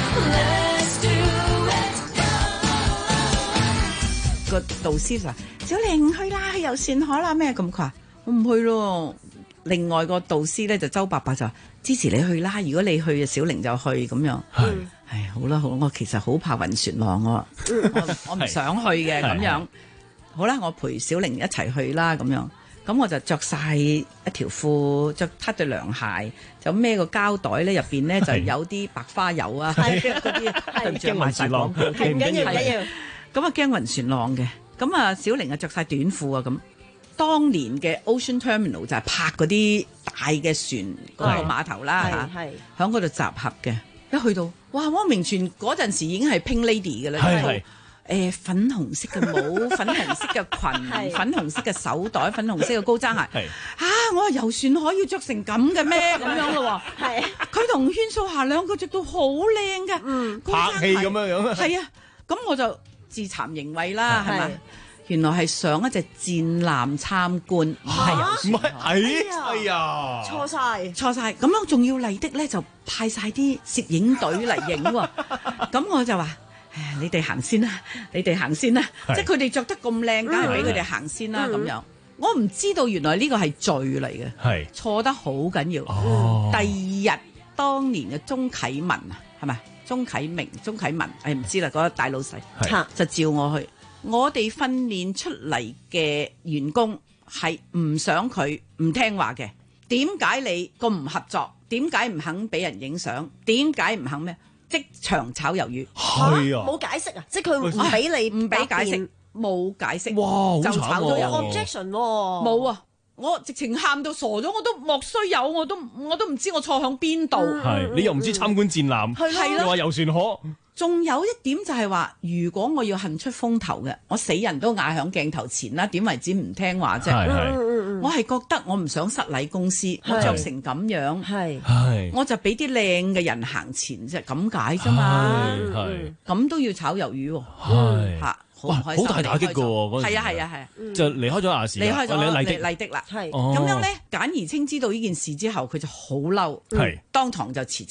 個導師就話：小玲去啦，去遊船河啦咩？咁佢話：我唔去咯。另外個導師咧就周伯伯就話：支持你去啦，如果你去，小玲就去咁樣。係，唉，好啦好啦，我其實好怕暈船浪我，我我唔想去嘅咁樣。好啦，我陪小玲一齊去啦咁樣。咁我就着晒一條褲，着黑對涼鞋，就孭個膠袋咧，入邊咧就有啲白花油啊，嗰啲對唔住賣晒廣告， 係唔緊要唔緊要。 咁啊驚暈船浪嘅，咁啊小玲啊着晒短褲啊咁。當年嘅 Ocean Terminal 就係拍嗰啲大嘅船嗰個碼頭啦嚇，喺嗰度集合嘅。一去到，哇！汪明荃嗰陣時已經係 Pink Lady 嘅啦，誒、呃、粉紅色嘅帽、粉紅色嘅裙、粉紅色嘅手袋、粉紅色嘅高踭鞋。啊！我話遊船可以着成咁嘅咩？咁樣咯喎。係。佢同禤素霞兩個着到好靚嘅，嗯， 拍戲咁樣樣啊。 係啊，咁我就自慚形穢啦，係咪？原來係上一隻戰艦參觀，唔係遊船河。 哎呀， 錯晒，錯晒。咁樣仲要麗的咧，就派晒啲攝影隊嚟影喎。咁我就話：誒，你哋行先啦，你哋行先啦。即係佢哋着得咁靚，梗係俾佢哋行先啦。咁樣，我唔知道原來呢個係罪嚟嘅，係錯得好緊要。第二日，當年嘅鐘啟文啊，係咪？鐘啟明、鐘啟文，誒唔知啦，嗰個大老細就召我去。我哋訓練出嚟嘅員工係唔想佢唔聽話嘅，點解你咁唔合作？點解唔肯俾人影相？點解唔肯咩？即場炒魷魚， 係啊， 冇解釋啊，即係佢唔俾你， 唔俾解釋，冇解釋， 哇， 就炒咗魷魚 objection 喎， 冇啊！我直情喊到傻咗，我都莫須有，我都我都唔知我錯響邊度。 係你又唔知參觀戰艦， 係咯， 又話遊船河。 仲有一點就係話，如果我要行出風頭嘅，我死人都嗌響鏡頭前啦，點為止唔聽話啫？我係覺得我唔想失禮公司，我着成咁樣，係，我就俾啲靚嘅人行前啫，咁解啫嘛。咁都要炒魷魚喎，嚇，好唔開心， 好大打擊㗎喎， 係啊係啊係啊， 就離開咗亞視， 離開咗麗的麗的啦。係咁樣咧，簡而清知道呢件事之後，佢就好嬲，當堂就辭職。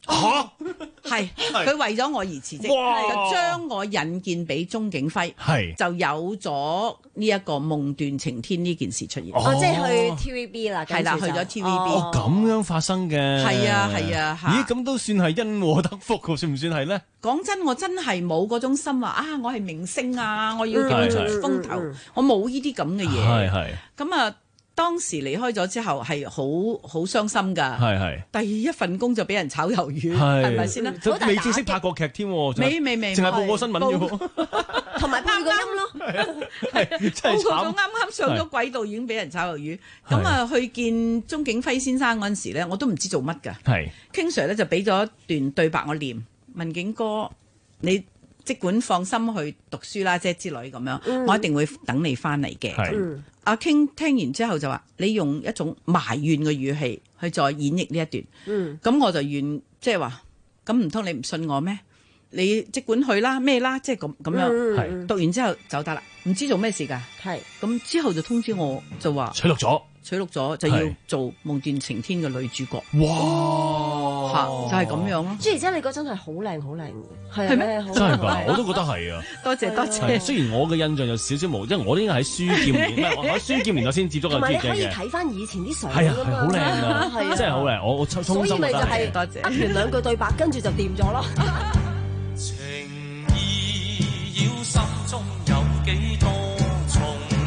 嚇，係佢為咗我而辭職，就將我引薦俾鐘景輝， 係就有咗呢一個夢斷情天呢件事出現。 哦，即係去 T V B 啦， 係啦，去咗 T V B。 哦，咁樣發生嘅。 係啊，係啊。 咦，咁都算係因禍得福㗎，算唔算係咧？ 講真，我真係冇嗰種心話啊！我係明星啊，我要叫佢出風頭，我冇呢啲咁嘅嘢。 係係。 咁啊，當時離開咗之後係好好傷心㗎。係係。第一份工就俾人炒魷魚，係咪先啦？ 未正式拍過劇添， 未未未， 淨係報過新聞啫喎。 同埋配個音咯， 係真係慘。 報過咗啱啱上咗軌道已經俾人炒魷魚。咁啊，去見鐘景輝先生嗰陣時咧，我都唔知做乜㗎。係。King Sir 咧就俾咗一段對白我念。文景哥，你即管放心去讀書啦，即係之類咁樣，嗯、我一定會等你翻嚟嘅。阿 King 聽完之後就話：你用一種埋怨嘅語氣去再演繹呢一段。咁、嗯、我就怨，即係話，咁唔通你唔信我咩？你即管去啦，咩啦，即係咁咁樣。嗯、讀完之後走得啦，唔知做咩事㗎。係咁之後就通知我就話取錄咗。取錄咗就要做《夢斷情天》嘅女主角， 哇！ 嚇就係咁樣咯。 朱兒姐，你嗰陣係好靚好靚嘅， 係咩？ 真係㗎，我都覺得係啊。 多謝多謝。 雖然我嘅印象有少少模糊，因為我都應該喺書劍年，唔係我喺書劍年代先接觸阿朱兒姐嘅。 同埋你可以睇翻以前啲相， 係啊係好靚啊，真係好靚。我我衷心覺得。 所以咪就係多謝。噏完兩句對白，跟住就掂咗咯。 情意繞心中有幾多重，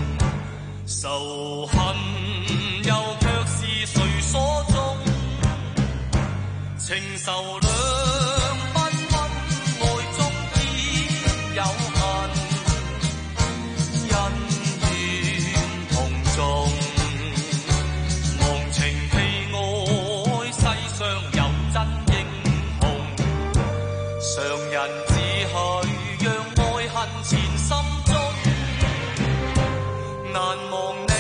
仇恨。情仇兩紛紛，愛中必有恨，恩怨同重，忘情棄愛，世上有真英雄。常人只許讓愛恨纏心中，難忘你。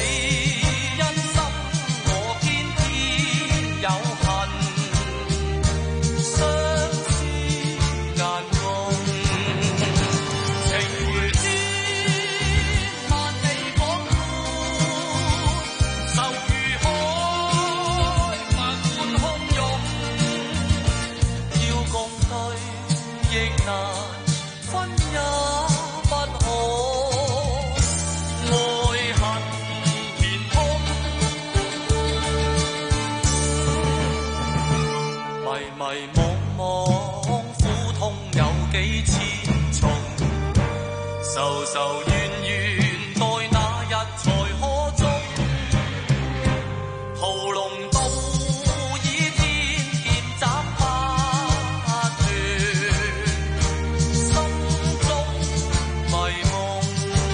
愁愁怨怨，待那日才可終。屠龍刀已天劍斬不斷，心中迷夢。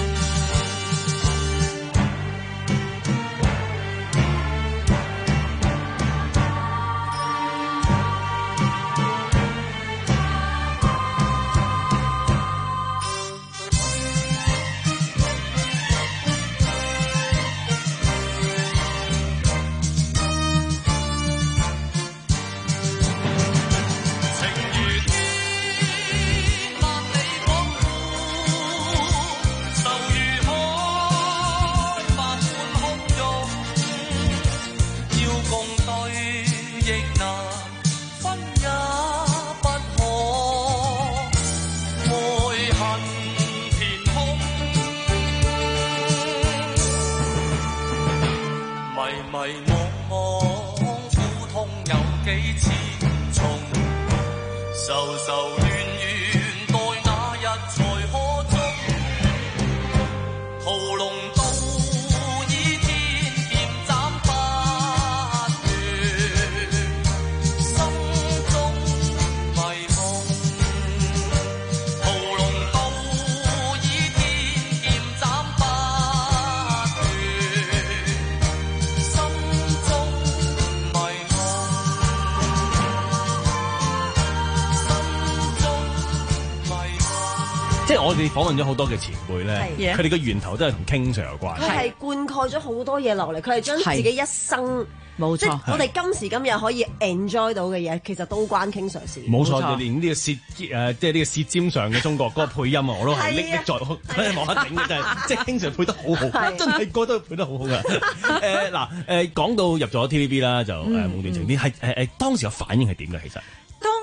即係我哋訪問咗好多嘅前輩咧，佢哋嘅源頭都係同 King Sir 有關。 佢係灌溉咗好多嘢落嚟，佢係將自己一生， 冇錯。 即係我哋今時今日可以 enjoy 到嘅嘢，其實都關 King Sir 事。 冇錯，連呢個舌誒，即係呢個舌尖上嘅中國嗰個配音啊，我都係歷歷在目，喺網下整嘅真係，即係 King Sir 配得好好，真係覺得配得好好㗎。誒嗱誒，講到入咗 T V B 啦，就誒夢斷情天係誒誒，當時嘅反應係點嘅？其實當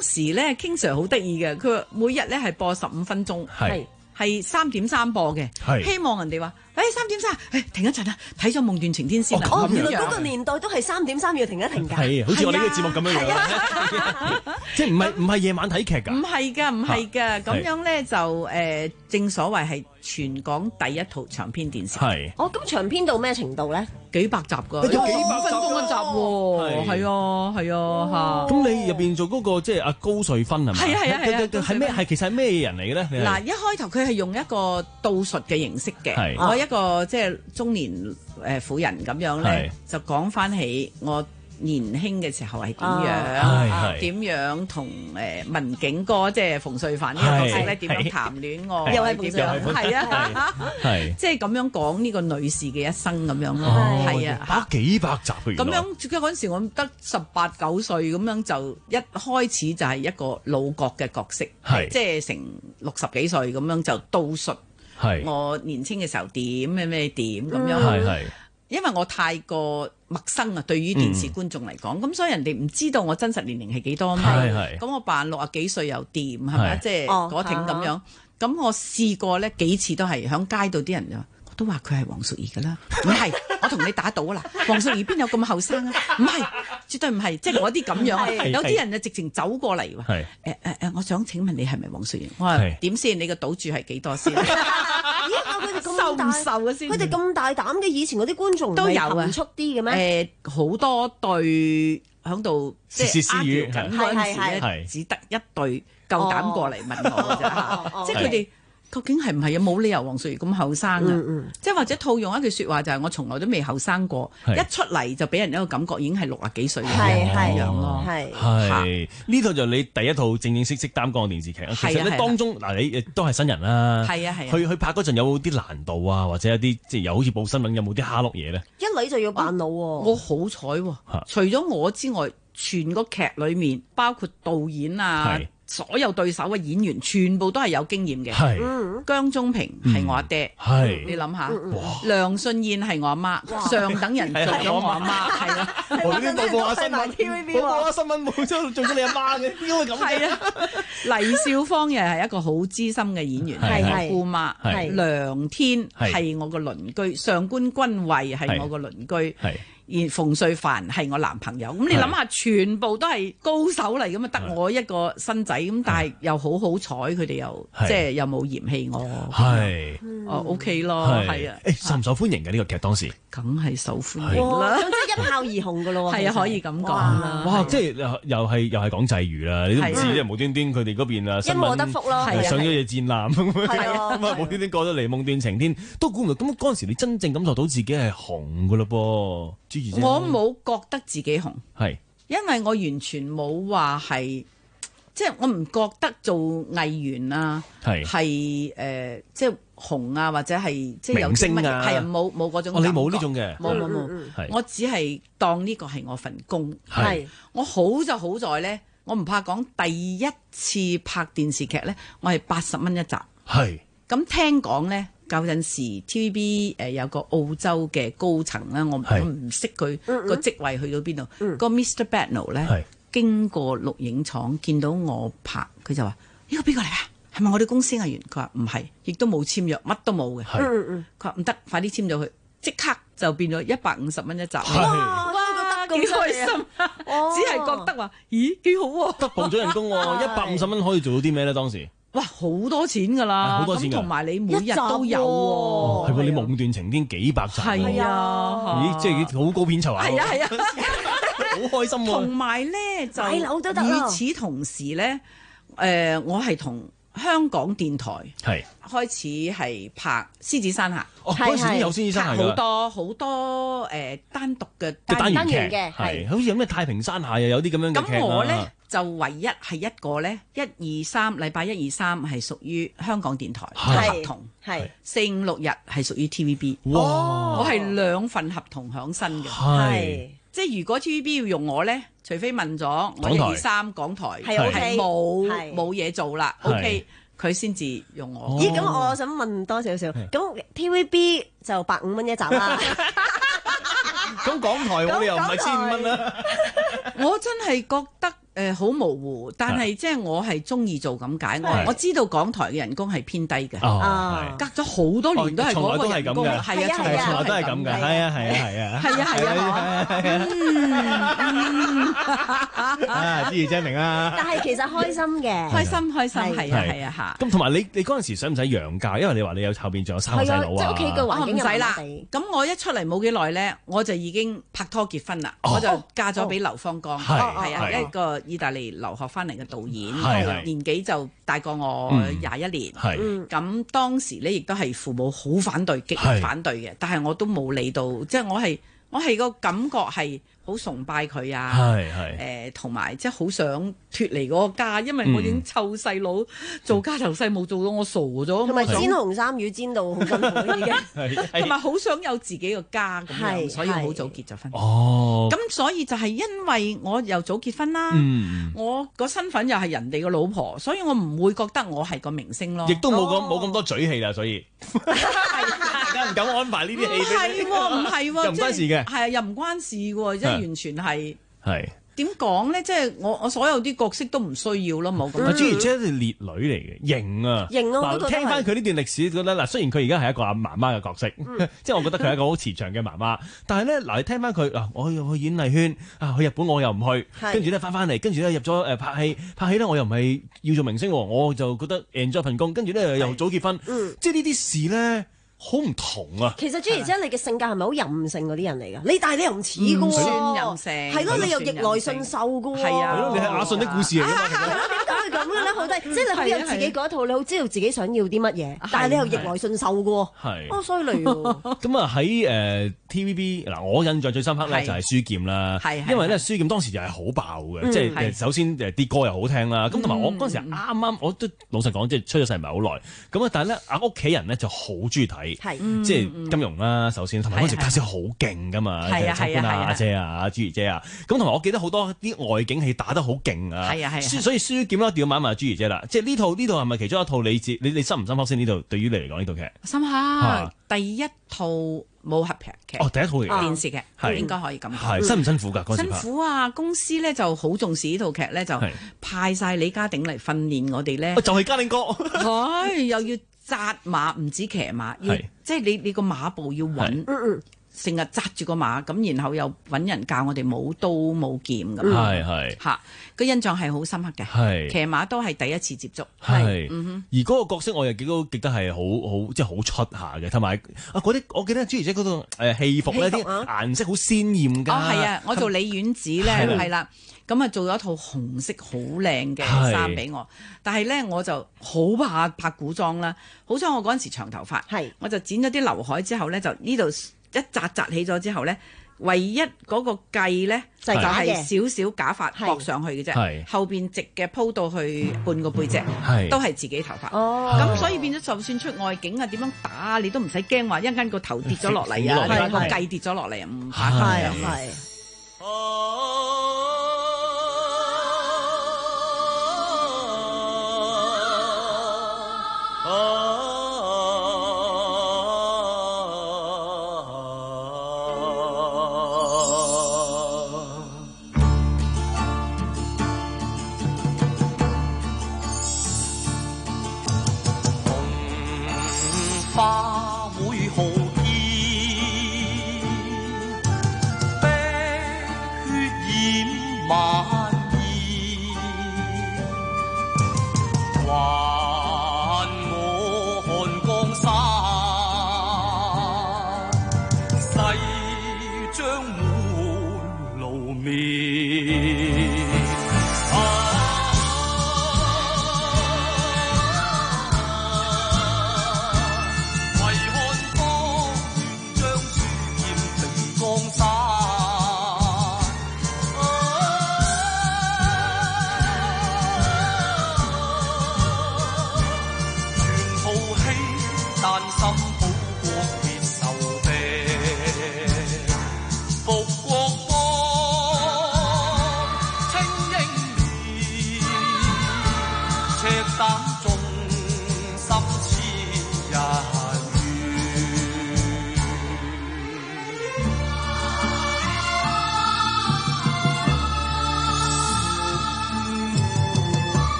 時咧 King Sir 好得意嘅，佢話每日咧係播十五分鐘， 係係三點三播嘅，希望人哋話。誒三點三，誒停一陣啦，睇咗《夢斷情天》先啦。 哦，原來嗰個年代都係三點三要停一停㗎。 係，好似我哋呢個節目咁樣樣，即係唔係唔係夜晚睇劇㗎？ 唔係㗎，唔係㗎，咁樣咧就誒，正所謂係全港第一套長篇電視。 係。 哦，咁長篇到咩程度咧？ 幾百集㗎， 有幾百分鐘一集喎。係啊，係啊，嚇。 咁你入邊做嗰個即係阿高瑞芬係咪？ 係啊係啊係啊。 係咩？係其實係咩人嚟嘅咧？ 嗱，一開頭佢係用一個倒述嘅形式嘅， 係我一個即係中年誒婦人咁樣咧，就講翻起我年輕嘅時候係點樣，點樣同誒文景哥即係馮淬帆呢個角色咧點樣談戀愛， 又係馮淬帆， 係啊，係即係咁樣講呢個女士嘅一生咁樣咯，係啊， 嚇幾百集佢咁樣，嗰陣時我得十八九歲咁樣，就一開始就係一個老角嘅角色，即係成六十幾歲咁樣就倒述。係我年青嘅時候點咩咩點咁樣，係係，因為我太過陌生啊，對於電視觀眾嚟講，咁所以人哋唔知道我真實年齡係幾多嘛，咁我扮六啊幾歲又掂係咪？即係嗰挺咁樣，咁我試過咧幾次都係喺街度啲人就都話佢係黃淑儀㗎啦，唔係，我同你打賭啦，黃淑儀邊有咁後生啊？唔係，絕對唔係，即係嗰啲咁樣，有啲人就直情走過嚟喎，誒誒誒，我想請問你係咪黃淑儀？我話點先？你個賭注係幾多先？ 咦，佢哋咁大， 受唔受先？ 佢哋咁大膽嘅，以前嗰啲觀眾都有啊， 含蓄啲嘅咩？ 誒，好多對喺度即係拗緊嗰陣時咧，只得一對夠膽過嚟問我㗎啫，即係佢哋。究竟係唔係啊？冇理由黃淑儀咁後生啊！嗯嗯、即係或者套用一句説話就係、是、我從來都未後生過，是一出嚟就俾人一個感覺已經係六啊幾歲嘅樣咯。係係呢套就你第一套正正式式擔綱電視劇。其實咧當中嗱你都係新人啦。係啊係啊。去去拍嗰陣有冇啲難度啊？或者一啲即係又好似報新聞有冇啲蝦碌嘢咧？ 一嚟就要扮老喎。 我好彩喎，除咗我之外，全個劇裡面包括導演啊。所有對手嘅演員全部都係有經驗嘅。係姜中平係我阿爹，係你諗下，梁舜燕係我阿媽，上等人做咗我阿媽，係啦。 我啲冇播下新聞 T V B 喎，播下新聞冇咗做咗你阿媽嘅，點會咁？係啊， 黎少芳又係一個好資深嘅演員，係我姑媽。係梁天係我個鄰居，上官君慧係我個鄰居。係。而馮淬帆係我男朋友，咁你諗下，全部都係高手嚟，咁啊得我一個新仔，咁但係又好好彩，佢哋又即係又冇嫌棄我，係哦 OK 咯，係啊， 誒受唔受歡迎嘅呢個劇當時？ 梗係受歡迎啦， 總之一炮而紅噶咯喎， 係啊，可以咁講啦。 哇，即係又又係又係講際遇啦，你都唔知即係無端端佢哋嗰邊啊新聞得福咯，上咗隻戰艦咁啊，咁啊無端端過咗嚟夢斷情天，都估唔到。咁嗰陣時你真正感受到自己係紅噶咯噃。 我冇覺得自己紅， 係， 因為我完全冇話係，即係我唔覺得做藝員啊，係係誒，即係紅啊，或者係即係有啲乜嘢，係啊，冇冇嗰種。 哦，你冇呢種嘅， 冇冇冇，我只係當呢個係我份工。係，我好就好在咧，我唔怕講，第一次拍電視劇咧，我係八十蚊一集。係，咁聽講咧。舊陣時 T V B 誒有個澳洲嘅高層啦，我我唔識佢個職位去到邊度，個 Mister Batno 咧經過錄影廠見到我拍，佢就話：呢個邊個嚟啊？係咪我哋公司藝員？佢話唔係，亦都冇簽約，乜都冇嘅。佢話唔得，快啲簽咗佢，即刻就變咗一百五十蚊一集。哇！幾開心，只係覺得話：咦，幾好喎！ 得報咗人工喎，一百五十蚊可以做到啲咩咧？當時？ 哇，好多錢㗎啦！ 好多錢㗎， 同埋你每日都有喎。 係喎，你夢斷情天幾百集。 係啊， 咦，即係好高片酬啊！ 係啊係啊， 好開心喎。 同埋咧就與此同時咧，誒，我係同香港電台係開始係拍《獅子山下》。 哦，嗰陣時已經有《獅子山下》㗎。 好多好多誒單獨嘅單元劇係，好似有咩太平山下又有啲咁樣嘅劇啦。 咁我咧就唯一係一個咧，一二三禮拜一二三係屬於香港電台合同，係四五六日係屬於 T V B。哇！我係兩份合同響身嘅，係即係如果 T V B 要用我咧，除非問咗我一二三港台係冇冇嘢做啦 ，OK。佢先至用我。 咦？咁我想問多少少，咁 T V B 就百五蚊一集啦。 咁港台我哋又唔係千五蚊啦。 我真係覺得誒好模糊，但係即係我係中意做咁解。我我知道港台嘅人工係偏低嘅，隔咗好多年都係嗰個人工，係啊，從來都係咁嘅，係啊，係啊，係啊，係啊，係啊，啊，朱怡姐明啊！ 但係其實開心嘅， 開心開心，係啊係啊嚇。 咁同埋你你嗰陣時使唔使養家？因為你話你有後邊仲有三個細佬啊， 即係屋企嘅環境唔使啦。咁我一出嚟冇幾耐咧，我就已經拍拖結婚啦，我就嫁咗俾劉芳剛，係啊，一個意大利留學翻嚟嘅導演，年紀就大過我廿一年。咁當時咧亦都係父母好反對，極力反對嘅，但係我都冇理到，即係我係我係個感覺係好崇拜佢啊，誒同埋即係好想脫離嗰個家，因為我已經湊細佬做家頭細務做到我傻咗， 同埋煎紅衫魚煎到好辛苦已經， 同埋好想有自己個家咁樣，所以好早結咗婚。 哦， 咁所以就係因為我又早結婚啦，我個身份又係人哋個老婆，所以我唔會覺得我係個明星咯， 亦都冇咁冇咁多嘴氣啦，所以大家唔敢安排呢啲戲。 唔係喎，唔係喎， 又唔關事嘅， 係啊，又唔關事喎，即係完全係係。 點講咧？即係我我所有啲角色都唔需要咯，冇咁。 朱怡姐係烈女嚟嘅，型啊！ 型啊！ 嗱，聽翻佢呢段歷史，覺得嗱，雖然佢而家係一個阿媽媽嘅角色，即係我覺得佢係一個好慈祥嘅媽媽，但係咧嗱，你聽翻佢嗱，我要去演藝圈啊，去日本我又唔去，跟住咧翻翻嚟，跟住咧入咗誒拍戲，拍戲咧我又唔係要做明星，我就覺得 enjoy 份工，跟住咧又早結婚，即係呢啲事咧。好唔同啊！ 其實朱怡姐你嘅性格係咪好任性嗰啲人嚟㗎？你但係你又唔似㗎喎， 唔算任性， 係咯，你又逆來順受㗎喎， 係啊， 你係阿信的故事嚟㗎嘛？ 係咯，點解會咁嘅咧？好低，即係你好有自己嗰一套，你好知道自己想要啲乜嘢，但係你又逆來順受㗎喎， 係哦，衰嚟喎！ 咁啊喺誒 T V B 嗱，我印象最深刻咧就係書劍啦，因為咧書劍當時就係好爆嘅，即係首先誒啲歌又好聽啦，咁同埋我嗰陣時啱啱我都老實講，即係出咗世唔係好耐，咁啊但係咧啊屋企人咧就好中意睇，即係。金融啦，首先同埋嗰時家姐好勁噶嘛，即係秋官啊、阿姐啊、朱怡姐啊，咁同埋我記得好多啲外景戲打得好勁啊， 係啊係啊， 所以書劍一定要買埋朱怡姐啦。即係呢套呢套係咪其中一套你自你你深唔深刻先？呢度對於你嚟講呢套劇深刻，第一套武俠劇哦，第一套嚟嘅電視劇，應該可以咁講。 係辛唔辛苦㗎？嗰時辛苦啊！公司咧就好重視呢套劇咧，就派晒李家鼎嚟訓練我哋咧， 就係家鼎哥， 係又要。紮馬唔止騎馬，要即係你你個馬步要穩，成日紮住個馬咁，然後又揾人教我哋舞刀舞劍咁， 係係嚇個印象係好深刻嘅。 係騎馬都係第一次接觸， 係而嗰個角色我又記都記得係好好即係好出下嘅，同埋啊嗰啲我記得朱怡姐嗰個誒戲服咧啲顏色好鮮豔㗎。 哦係啊，我做李丸子咧係啦。咁啊做咗一套紅色好靚嘅衫俾我，但係咧我就好怕拍古裝啦。好彩我嗰陣時長頭髮，我就剪咗啲劉海之後咧，就呢度一紮紮起咗之後咧，唯一嗰個髻咧就係少少假髮駁上去嘅啫，後邊直嘅鋪到去半個背脊，都係自己頭髮。咁所以變咗就算出外景啊，點樣打你都唔使驚話一陣間個頭跌咗落嚟啊，個髻跌咗落嚟啊，唔怕咁樣。係。 花會好天，碧血染萬衣，還我看江山，誓將滿路面。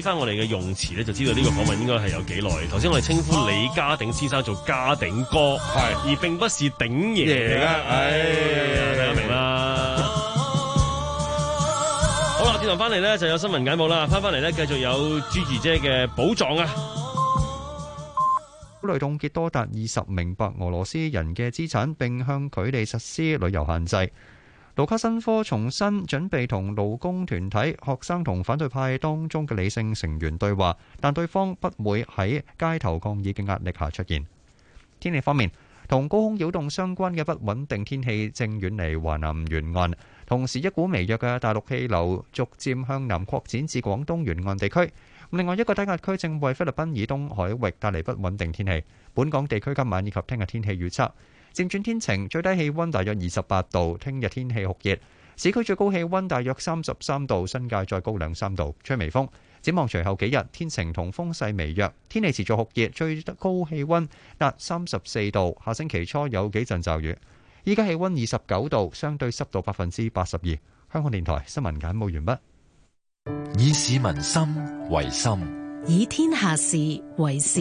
翻我哋嘅用詞咧，就知道呢個訪問應該係有幾耐。頭先我哋稱呼李家鼎先生做家鼎哥，係而並不是鼎爺嚟噶。哎呀，大家明啦。好啦，轉頭翻嚟咧就有新聞簡報啦。翻翻嚟咧繼續有 Gigi 姐嘅寶藏啊！ 雷凍結多達二十名白俄羅斯人嘅資產，並向佢哋實施旅遊限制。盧卡申科重申準備同勞工團體、學生同反對派當中嘅理性成員對話，但對方不會喺街頭抗議嘅壓力下出現。天氣方面，同高空擾動相關嘅不穩定天氣正遠離華南沿岸，同時一股微弱嘅大陸氣流逐漸向南擴展至廣東沿岸地區。另外一個低壓區正為菲律賓以東海域帶嚟不穩定天氣。本港地區今晚以及聽日天氣預測漸轉天晴，最低氣溫大約二十八度。聽日天氣酷熱，市區最高氣溫大約三十三度，新界再高兩三度，吹微風。展望隨後幾日天晴同風勢微弱，天氣持續酷熱，最高氣溫達三十四度。下星期初有幾陣驟雨。依家氣溫二十九度，相對濕度百分之八十二。香港電台新聞簡報完畢。 以市民心為心， 以天下事為事。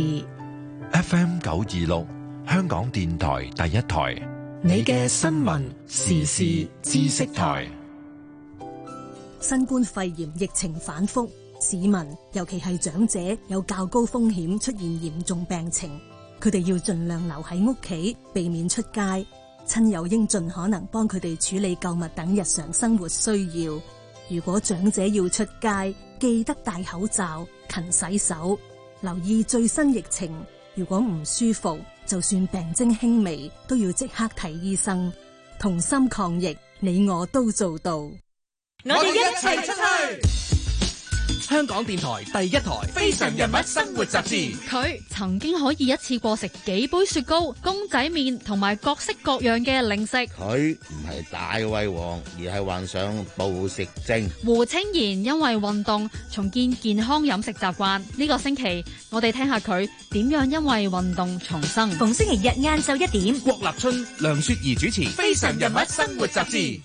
F M 九二六，香港電台第一台， 你嘅新聞時事知識台。 新冠肺炎疫情反覆，市民尤其係長者有較高風險出現嚴重病情，佢哋要盡量留喺屋企，避免出街。親友應盡可能幫佢哋處理購物等日常生活需要。如果長者要出街，記得戴口罩、勤洗手，留意最新疫情。如果唔舒服，就算病徵輕微，都要即刻睇醫生。同心抗疫，你我都做到。我哋一齊出去。 香港電台第一台《非常人物生活雜誌》， 佢曾經可以一次過食幾杯雪糕、公仔麵同埋各式各樣嘅零食。 佢唔係大胃王，而係患上暴食症。 胡清賢因為運動重建健康飲食習慣。呢個星期我哋聽下佢點樣因為運動重生。 逢星期日晏晝一點， 郭立春、梁雪兒主持《非常人物生活雜誌》。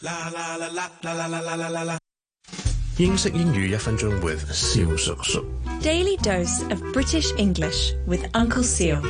英式英語一分鐘 with 蕭叔叔。 Daily dose of British English with Uncle Seal。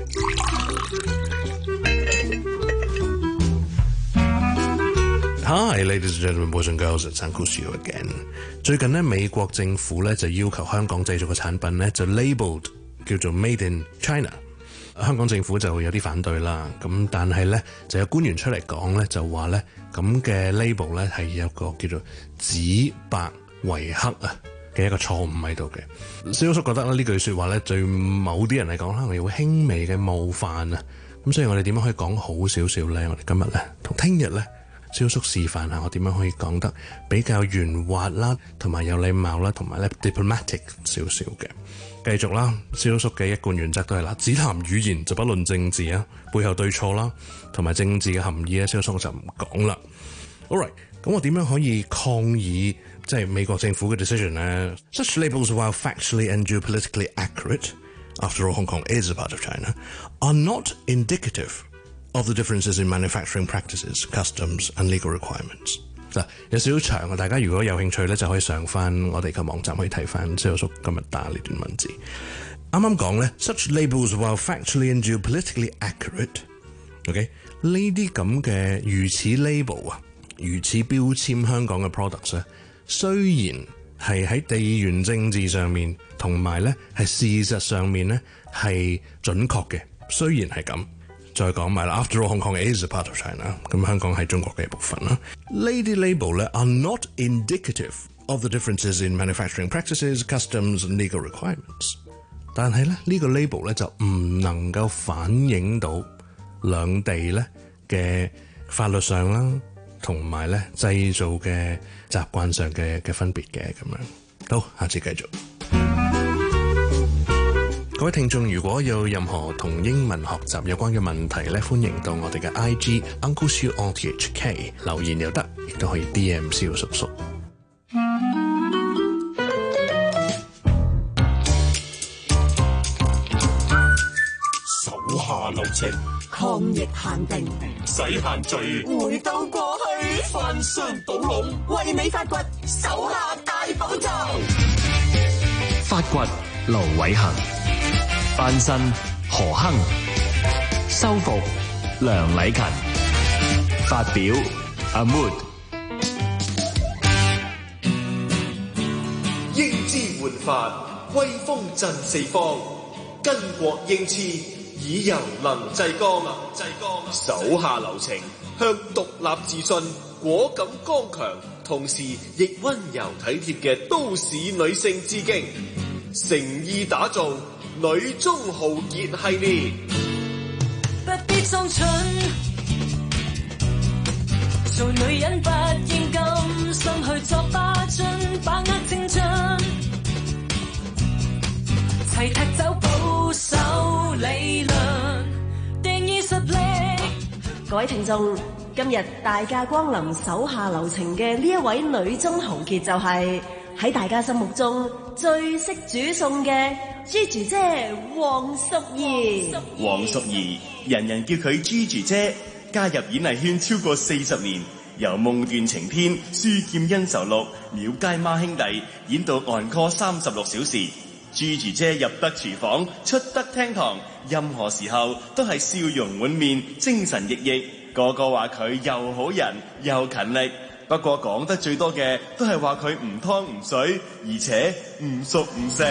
Hi, ladies and gentlemen, boys and girls, it's Uncle Seal again。 最近呢，美國政府咧就要求香港製造嘅產品咧就 labelled 叫做 Made in China。香港政府就有啲反對啦，咁但係咧就有官員出嚟講咧，就話咧咁嘅 label 咧係有個叫做紫白為黑啊嘅一個錯誤喺度嘅。蕭叔覺得咧呢句説話咧對某啲人嚟講可能有輕微嘅冒犯啊，咁所以我哋點樣可以講好少少咧？我哋今日咧同聽日咧，蕭叔示範下我點樣可以講得比較圓滑啦，同埋有禮貌啦，同埋咧 diplomatic 少少嘅。繼續啦，蕭叔嘅一貫原則都係啦，只談語言就不論政治啊，背後對錯啦，同埋政治嘅含義咧，蕭叔就唔講啦。All right， 咁我點樣可以抗議即係美國政府嘅 decision 咧 ？Such labels, while factually and geopolitically accurate, after all, Hong Kong is a part of China, are not indicative of the differences in manufacturing practices, customs and legal requirements。嗱，有少少長啊！大家如果有興趣咧，就可以上翻我哋嘅網站，可以睇翻蕭叔今日打呢段文字。啱啱講咧 ，such labels while factually and geopolitically accurate，OK， 呢啲咁嘅如此 label 啊，如此標籤香港嘅 products 咧，雖然係喺地緣政治上面同埋咧係事實上面咧係準確嘅，雖然係咁。再講埋啦 ，After all, Hong Kong is a part of China。咁香港係中國嘅一部分啦。呢啲 label 咧 are not indicative of the differences in manufacturing practices, customs and legal requirements。但係咧呢個 label 咧就唔能夠反映到兩地咧嘅法律上啦，同埋咧製造嘅習慣上嘅嘅分別嘅咁樣。好，下次繼續。各位聽眾，如果有任何同英文學習有關嘅問題咧，歡迎到我哋嘅 I G Uncle Siu R T H K 留言又得，亦都可以 D M 蕭叔叔。 手下留情， 抗疫限定， 使限聚， 回到過去， 翻箱倒籠， 為你發掘手下大寶藏。 發掘盧偉恒，翻身何亨，修復梁禮勤，發表阿 Mood。 英姿煥發，威風震四方，巾幗英姿，以柔能制剛。手下留情，向獨立自信、果敢剛強，同時亦溫柔體貼嘅都市女性致敬，誠意打造女中豪傑系列。 不必裝蠢，做女人不應甘心去作花樽，把握青春，齊踢走保守理論，定義實力。 各位聽眾，今日大駕光臨手下留情嘅呢一位女中豪傑就係、是、喺大家心目中最識煮餸嘅朱姐姐黃淑儀。 黃淑儀，人人叫佢朱姐姐，加入演藝圈超過四十年，由夢斷情天、書劍恩仇錄、廟街孖兄弟演到 on call 三十六小時。朱姐姐入得廚房，出得廳堂，任何時候都係笑容滿面、精神奕奕。個個話佢又好人又勤力，不過講得最多嘅都係話佢唔湯唔水，而且唔熟唔食。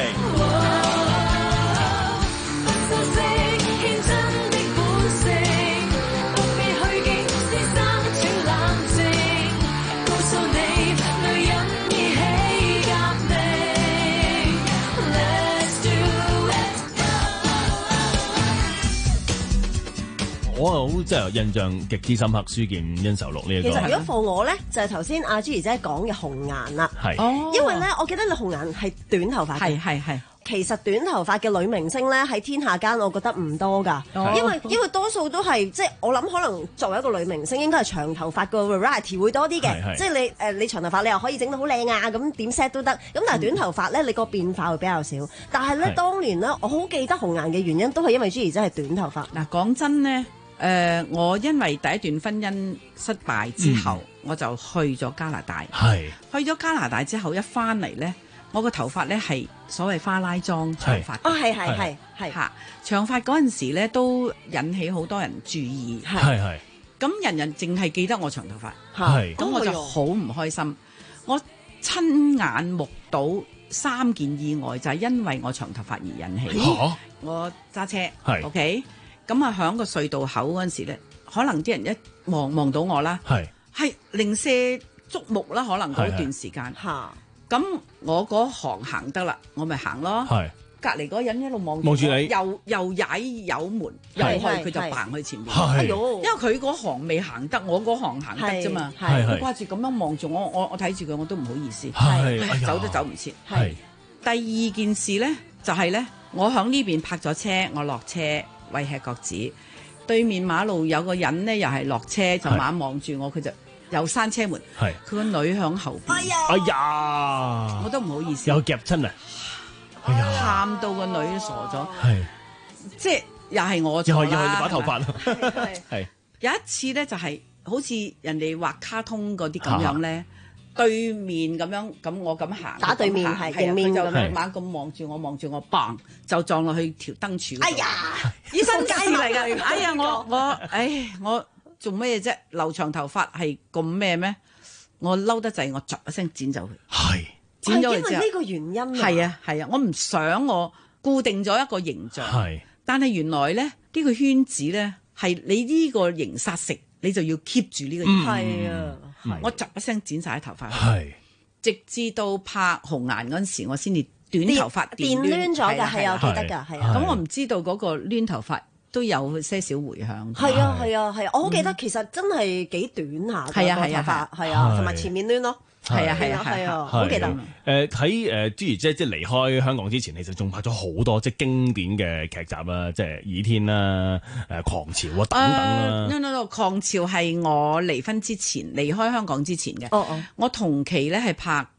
我好即係印象極之深刻，書劍恩仇錄呢一個。 其實如果放我咧，就係頭先阿朱兒姐講嘅紅顏啦。 係， 因為咧，我記得你紅顏係短頭髮嘅。係係係。其實短頭髮嘅女明星咧，喺天下間，我覺得唔多㗎。因為因為多數都係即係我諗，可能作為一個女明星，應該係長頭髮個 variety 會多啲嘅。即係你誒，你長頭髮你又可以整到好靚啊，咁點 set 都得。咁但係短頭髮咧，你個變化會比較少。但係咧，當年咧，我好記得紅顏嘅原因，都係因為朱兒姐係短頭髮。 嗱，講真咧。誒、呃，我因為第一段婚姻失敗之後，嗯、我就去咗加拿大。 係去咗加拿大之後，一翻嚟咧，我個頭髮咧係所謂花拉裝長髮。 哦，係係係係嚇長髮嗰陣時咧，都引起好多人注意。 係係咁，人人淨係記得我長頭髮。 係咁，我就好唔開心。我親眼目睹三件意外，就係、是、因為我長頭髮而引起。 啊、 我揸車係 OK。咁啊，喺個隧道口嗰陣時咧，可能啲人一望望到我啦，係係零舍矚目啦，可能嗰段時間嚇。咁我嗰行行得啦，我咪行咯。係隔離嗰人一路望望住你， 又又踩油門，又去佢就行去前面。 係， 因為佢嗰行未行得，我嗰行行得啫嘛。係佢掛住咁樣望住我，我我睇住佢，我都唔好意思。係走都走唔切。係第二件事咧，就係咧，我喺呢邊泊咗車，我落車。為吃角子，對面馬路有個人咧，又係落車就猛望住我，佢就又閂車門。係佢個女響後邊。哎呀！ 哎呀！ 我都唔好意思。 有夾親啊！ 哎呀！喊到個女都傻咗。係，即係又係我錯啦。又係又係你把頭髮。係係。有一次咧，就係好似人哋畫卡通嗰啲咁樣咧。對面咁樣，咁我咁行打對面係迎面咁樣， 猛咁望住我，望住我，砰就撞落去條燈柱。 哎呀， 醫生街嚟㗎！哎呀，我我，唉，我做咩啫？留長頭髮係咁咩咩？我嬲得滯，我唰一聲剪走佢。係剪咗佢之後， 因為呢個原因啊。 係啊係啊，我唔想我固定咗一個形象。係，但係原來咧呢個圈子咧係你呢個形殺食，你就要 keep 住呢個形。 係啊。 我窒一聲剪晒啲頭髮，係直至到拍紅顏嗰陣時，我先至短頭髮電攣咗嘅，係我記得㗎，係啊。 咁我唔知道嗰個攣頭髮都有些少迴響。 係啊係啊係啊，我好記得其實真係幾短下嘅個頭髮，係啊，同埋前面攣咯。係啊係啊係啊，好記得。 誒喺誒朱兒姐即係離開香港之前，其實仲拍咗好多即係經典嘅劇集啦，即係《倚天》啦、誒《狂潮》啊等等啦。 no no no，《狂潮》係我離婚之前離開香港之前嘅。哦哦，我同期咧係拍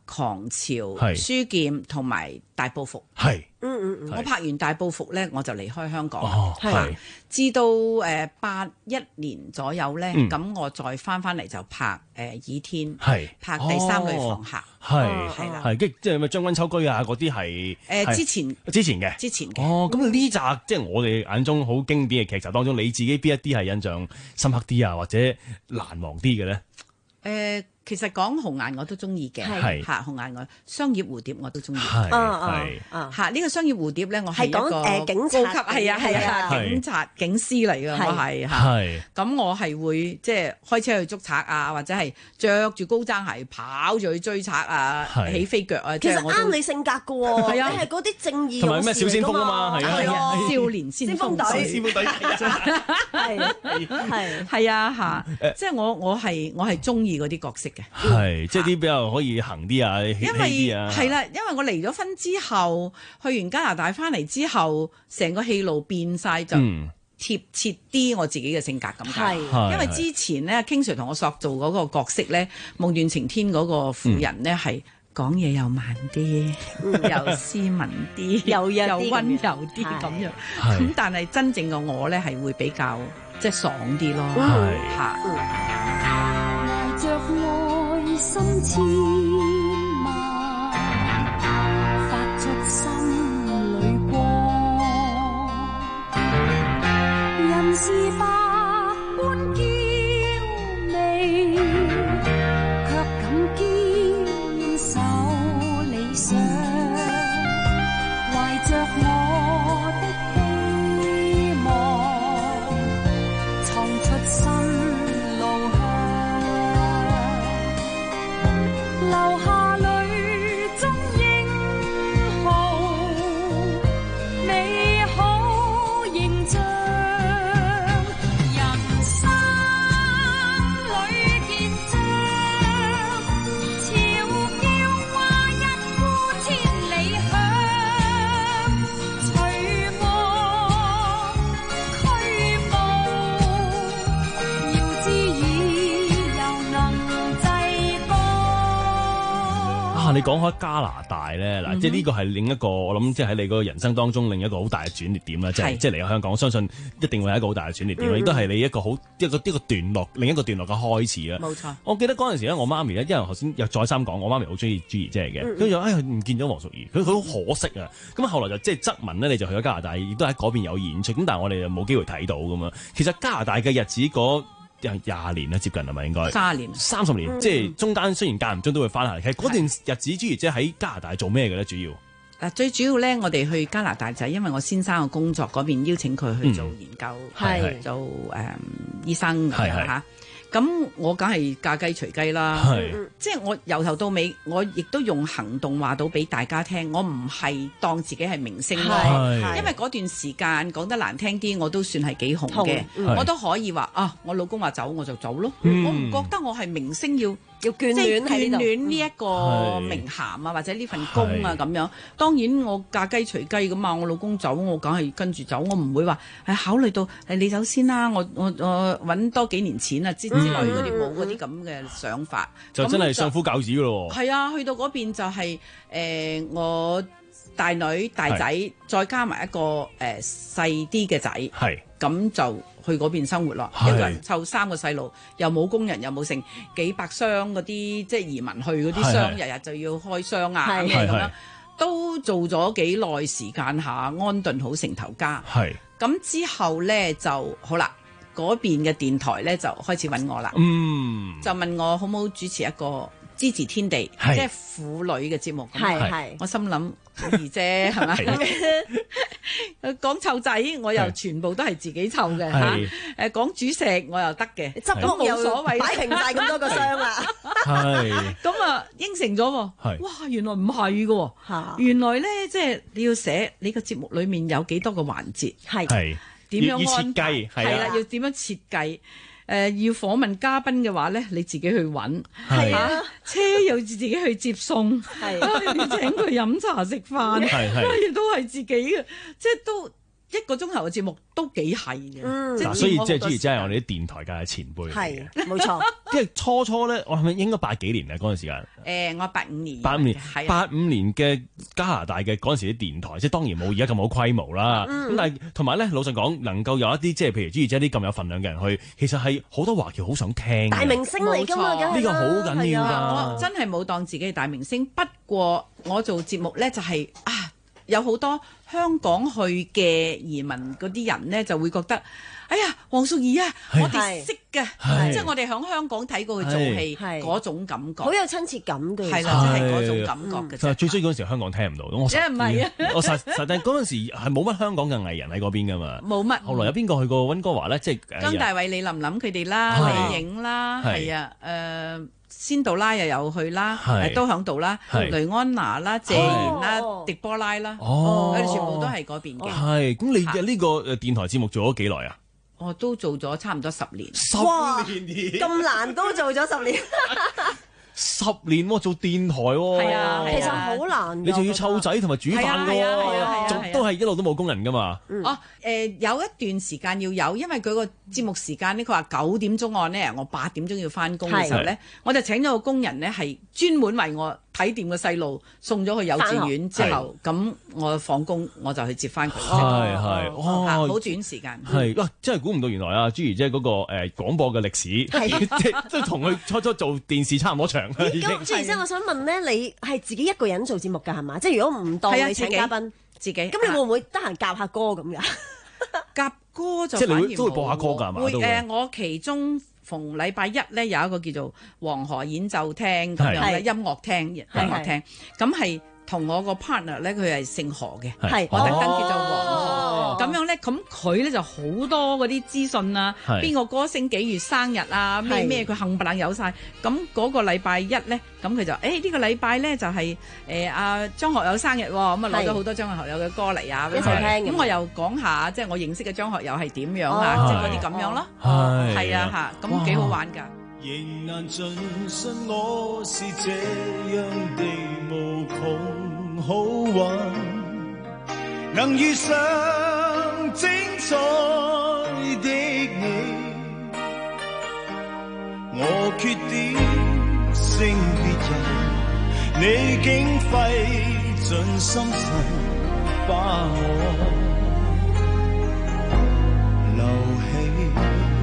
狂潮、 係書劍同埋大報復。 係， 嗯嗯嗯，我拍完大報復咧，我就離開香港。 哦，係。 至到誒八一年左右咧， 嗯咁我再翻翻嚟就拍誒倚天， 係拍第三類房客。 係係啦， 係即即係咪將軍秋居啊嗰啲係誒之前之前嘅之前嘅。 哦，咁呢集即係我哋眼中好經典嘅劇集當中，你自己邊一啲係印象深刻啲啊，或者難忘啲嘅咧？ 誒，其實講紅顏我都中意嘅， 係嚇紅顏我商業蝴蝶我都中意， 係係嚇呢個商業蝴蝶咧，我係係講誒警高級係啊係啊警察警司嚟㗎，我係嚇，咁我係會即係開車去捉賊啊，或者係着住高踭鞋跑住去追賊啊，起飛腳啊， 其實啱你性格㗎喎，你係嗰啲正義同埋咩小先鋒啊嘛，係啊， 少年先鋒隊， 先鋒隊係係係啊嚇，即係我我係我係中意嗰啲角色嘅。 係，即係啲比較可以行啲啊，氣啲啊。 係啦，因為我離咗婚之後，去完加拿大翻嚟之後，成個戲路變晒，就貼切啲我自己嘅性格咁解。 係， 因為之前咧，King Sir 同我塑造嗰個角色咧，夢斷晴天嗰個婦人咧係講嘢又慢啲，又斯文啲， 又又溫柔啲咁樣。咁但係真正嘅我咧係會比較即係爽啲咯。 係嚇。 着愛心千萬，發出心裏光，人是百般嬌媚，卻敢堅守理想，懷着我的希望，創出新路向。留下淚中英雄，美好形象。人生裏見證，潮叫花一呼千里響，隨我驅步，要知已又能制歌。 啊！你講開加拿大咧，嗱、嗯，即係呢個係另一個，我諗即係喺你嗰個人生當中另一個好大嘅轉捩點啦，即係即係離開香港，我相信一定會係一個好大嘅轉捩點，亦都係你一個好一個一個段落，另一個段落嘅開始啦。 冇錯。我記得嗰陣時咧，我媽咪咧，因為頭先又再三講，我媽咪好中意朱怡姐嘅，跟住哎唔見咗黃淑儀，佢佢好可惜啊。咁後來就即係側聞咧，你就去咗加拿大，亦都喺嗰邊有演出，咁但係我哋就冇機會睇到噶嘛。其實加拿大嘅日子嗰廿年啦，接近係咪應該？ 三十年， 三十年，嗯、即係中間雖然間唔中都會翻嚟。其實嗰段日子，朱怡姐喺加拿大做咩嘅咧？主要嗱，最主要咧，我哋去加拿大就係因為我先生嘅工作嗰邊邀請佢去做研究，係、嗯、做誒、嗯、醫生咁樣嚇。咁我梗係嫁雞隨雞啦，即係我由頭到尾，我亦都用行動話到俾大家聽，我唔係當自己係明星咯，因為嗰段時間講得難聽啲，我都算係幾紅嘅，我都可以話啊，我老公話走我就走咯，嗯、我唔覺得我係明星要要眷戀眷戀呢一個名銜啊，或者呢份工啊咁樣。當然我嫁雞隨雞咁啊，我老公走，我梗係跟住走，我唔會話係考慮到誒你走先啦，我我我揾多幾年錢啊之之類嗰啲冇嗰啲咁嘅想法， 就真係相夫教子噶咯。 係啊，去到嗰邊就係、是、誒、呃、我大女大仔再加埋一個誒細啲嘅仔，係咁就去嗰邊生活咯。一個人湊三個細路，又冇工人又冇剩，幾百箱嗰啲即係移民去嗰啲箱，日日就要開箱啊咁樣，都做咗幾耐時間下，安頓好成頭家。係咁之後咧就好啦。嗰邊嘅電台咧就開始揾我啦，嗯，就問我好唔好主持一個支持天地，即係婦女嘅節目。係係，我心諗好易啫，係咪？講湊仔，我又全部都係自己湊嘅嚇。誒講煮食我又得嘅，執都冇所謂，擺平晒咁多個箱啦。係咁啊，應承咗喎。係哇，原來唔係嘅喎，原來咧即係你要寫你個節目裡面有幾多個環節係。點樣安排？係啦，要點樣設計？誒、呃，要訪問嘉賓嘅話咧，你自己去揾。係啊，車又自己去接送。係啊，要請佢飲茶食飯。係係，都係自己嘅，即係都一個鐘頭嘅節目都幾係嘅。 嗱、嗯，所以即係朱怡姐係我哋啲電台界嘅前輩嚟嘅。 係，冇錯。 即係初初咧，我係咪應該八幾年咧嗰陣時間？誒、 呃，我八五年。 八五年，八五年嘅加拿大嘅嗰陣時啲電台，即係當然冇而家咁好規模啦。咁、嗯、但係同埋咧，老實講，能夠有一啲即係譬如朱怡姐啲咁有份量嘅人去，其實係好多華僑好想聽。 大明星嚟㗎嘛， 呢個好緊要㗎。 我真係冇當自己係大明星，不過我做節目咧就係、是、啊。有好多香港去嘅移民嗰啲人咧，就會覺得，哎呀，黃淑儀啊，我哋識嘅，即係我哋喺香港睇過佢做戲嗰種感覺， 好有親切感嘅， 係啦，即係嗰種感覺嘅。 最衰嗰陣時香港聽唔到，我實唔係啊， 我實實際嗰陣時係冇乜香港嘅藝人喺嗰邊噶嘛， 冇乜。 後來有邊個去過溫哥華咧？即係張大偉、李琳琳佢哋啦，李影啦，係啊，誒。仙杜拉又有去啦，都響度啦，雷安娜啦、謝賢啦、狄波拉啦，佢哋全部都係嗰邊嘅。 係，咁你嘅呢個誒電台節目做咗幾耐啊？ 我都做咗差唔多十年。 十年咁難都做咗十年。 十年喎，做電台喎， 係啊， 其實好難。 你仲要湊仔同埋煮飯㗎喎，仲都係一路都冇工人㗎嘛。 哦，誒有一段時間要有，因為佢個節目時間咧，佢話九點鐘按咧，我八點鐘要翻工嘅時候咧，我就請咗個工人咧，係專門為我睇掂個細路，送咗去幼稚園之後，咁我放工我就去接翻佢。 係係，哇， 好短時間。 係哇，真係估唔到原來啊，朱怡姐嗰個誒廣播嘅歷史，即係同佢初初做電視差唔多長。 咁朱怡姐，我想問咧，你係自己一個人做節目㗎係嘛？即係如果唔當你請嘉賓， 自己， 咁你會唔會得閒夾下歌咁㗎？ 夾歌就即係你會都會播下歌㗎嘛？ 會誒，我其中逢禮拜一咧有一個叫做黃河演奏廳咁樣嘅音樂廳，音樂廳咁係。同我個 partner 咧，佢係姓何嘅，係我特登叫做黃何，咁樣咧，咁佢咧就好多嗰啲資訊啊，邊個歌星幾月生日啊，咩咩佢冚唪唥有晒。咁嗰個禮拜一咧，咁佢就誒呢個禮拜咧就係誒阿張學友生日喎，咁啊攞咗好多張學友嘅歌嚟啊，一齊聽。咁我又講下，即係我認識嘅張學友係點樣啊，即係嗰啲咁樣咯，係啊嚇，咁幾好玩㗎。 仍難盡信我是這樣的無窮好玩，能遇上精彩的你，我缺點勝別人，你竟費盡心神把我留起。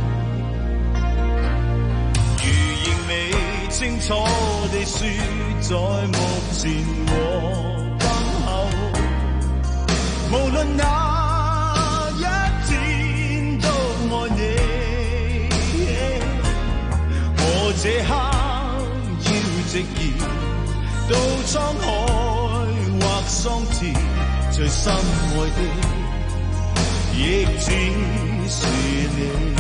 清楚地說，在目前和今後，無論哪一天都愛你。我這刻要直言，到滄海或桑田，最深愛的亦只是你。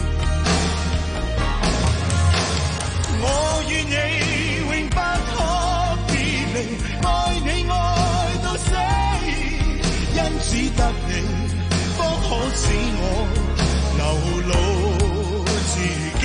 我與你永不可別離，愛你愛到死，因只得你方可使我流露自己。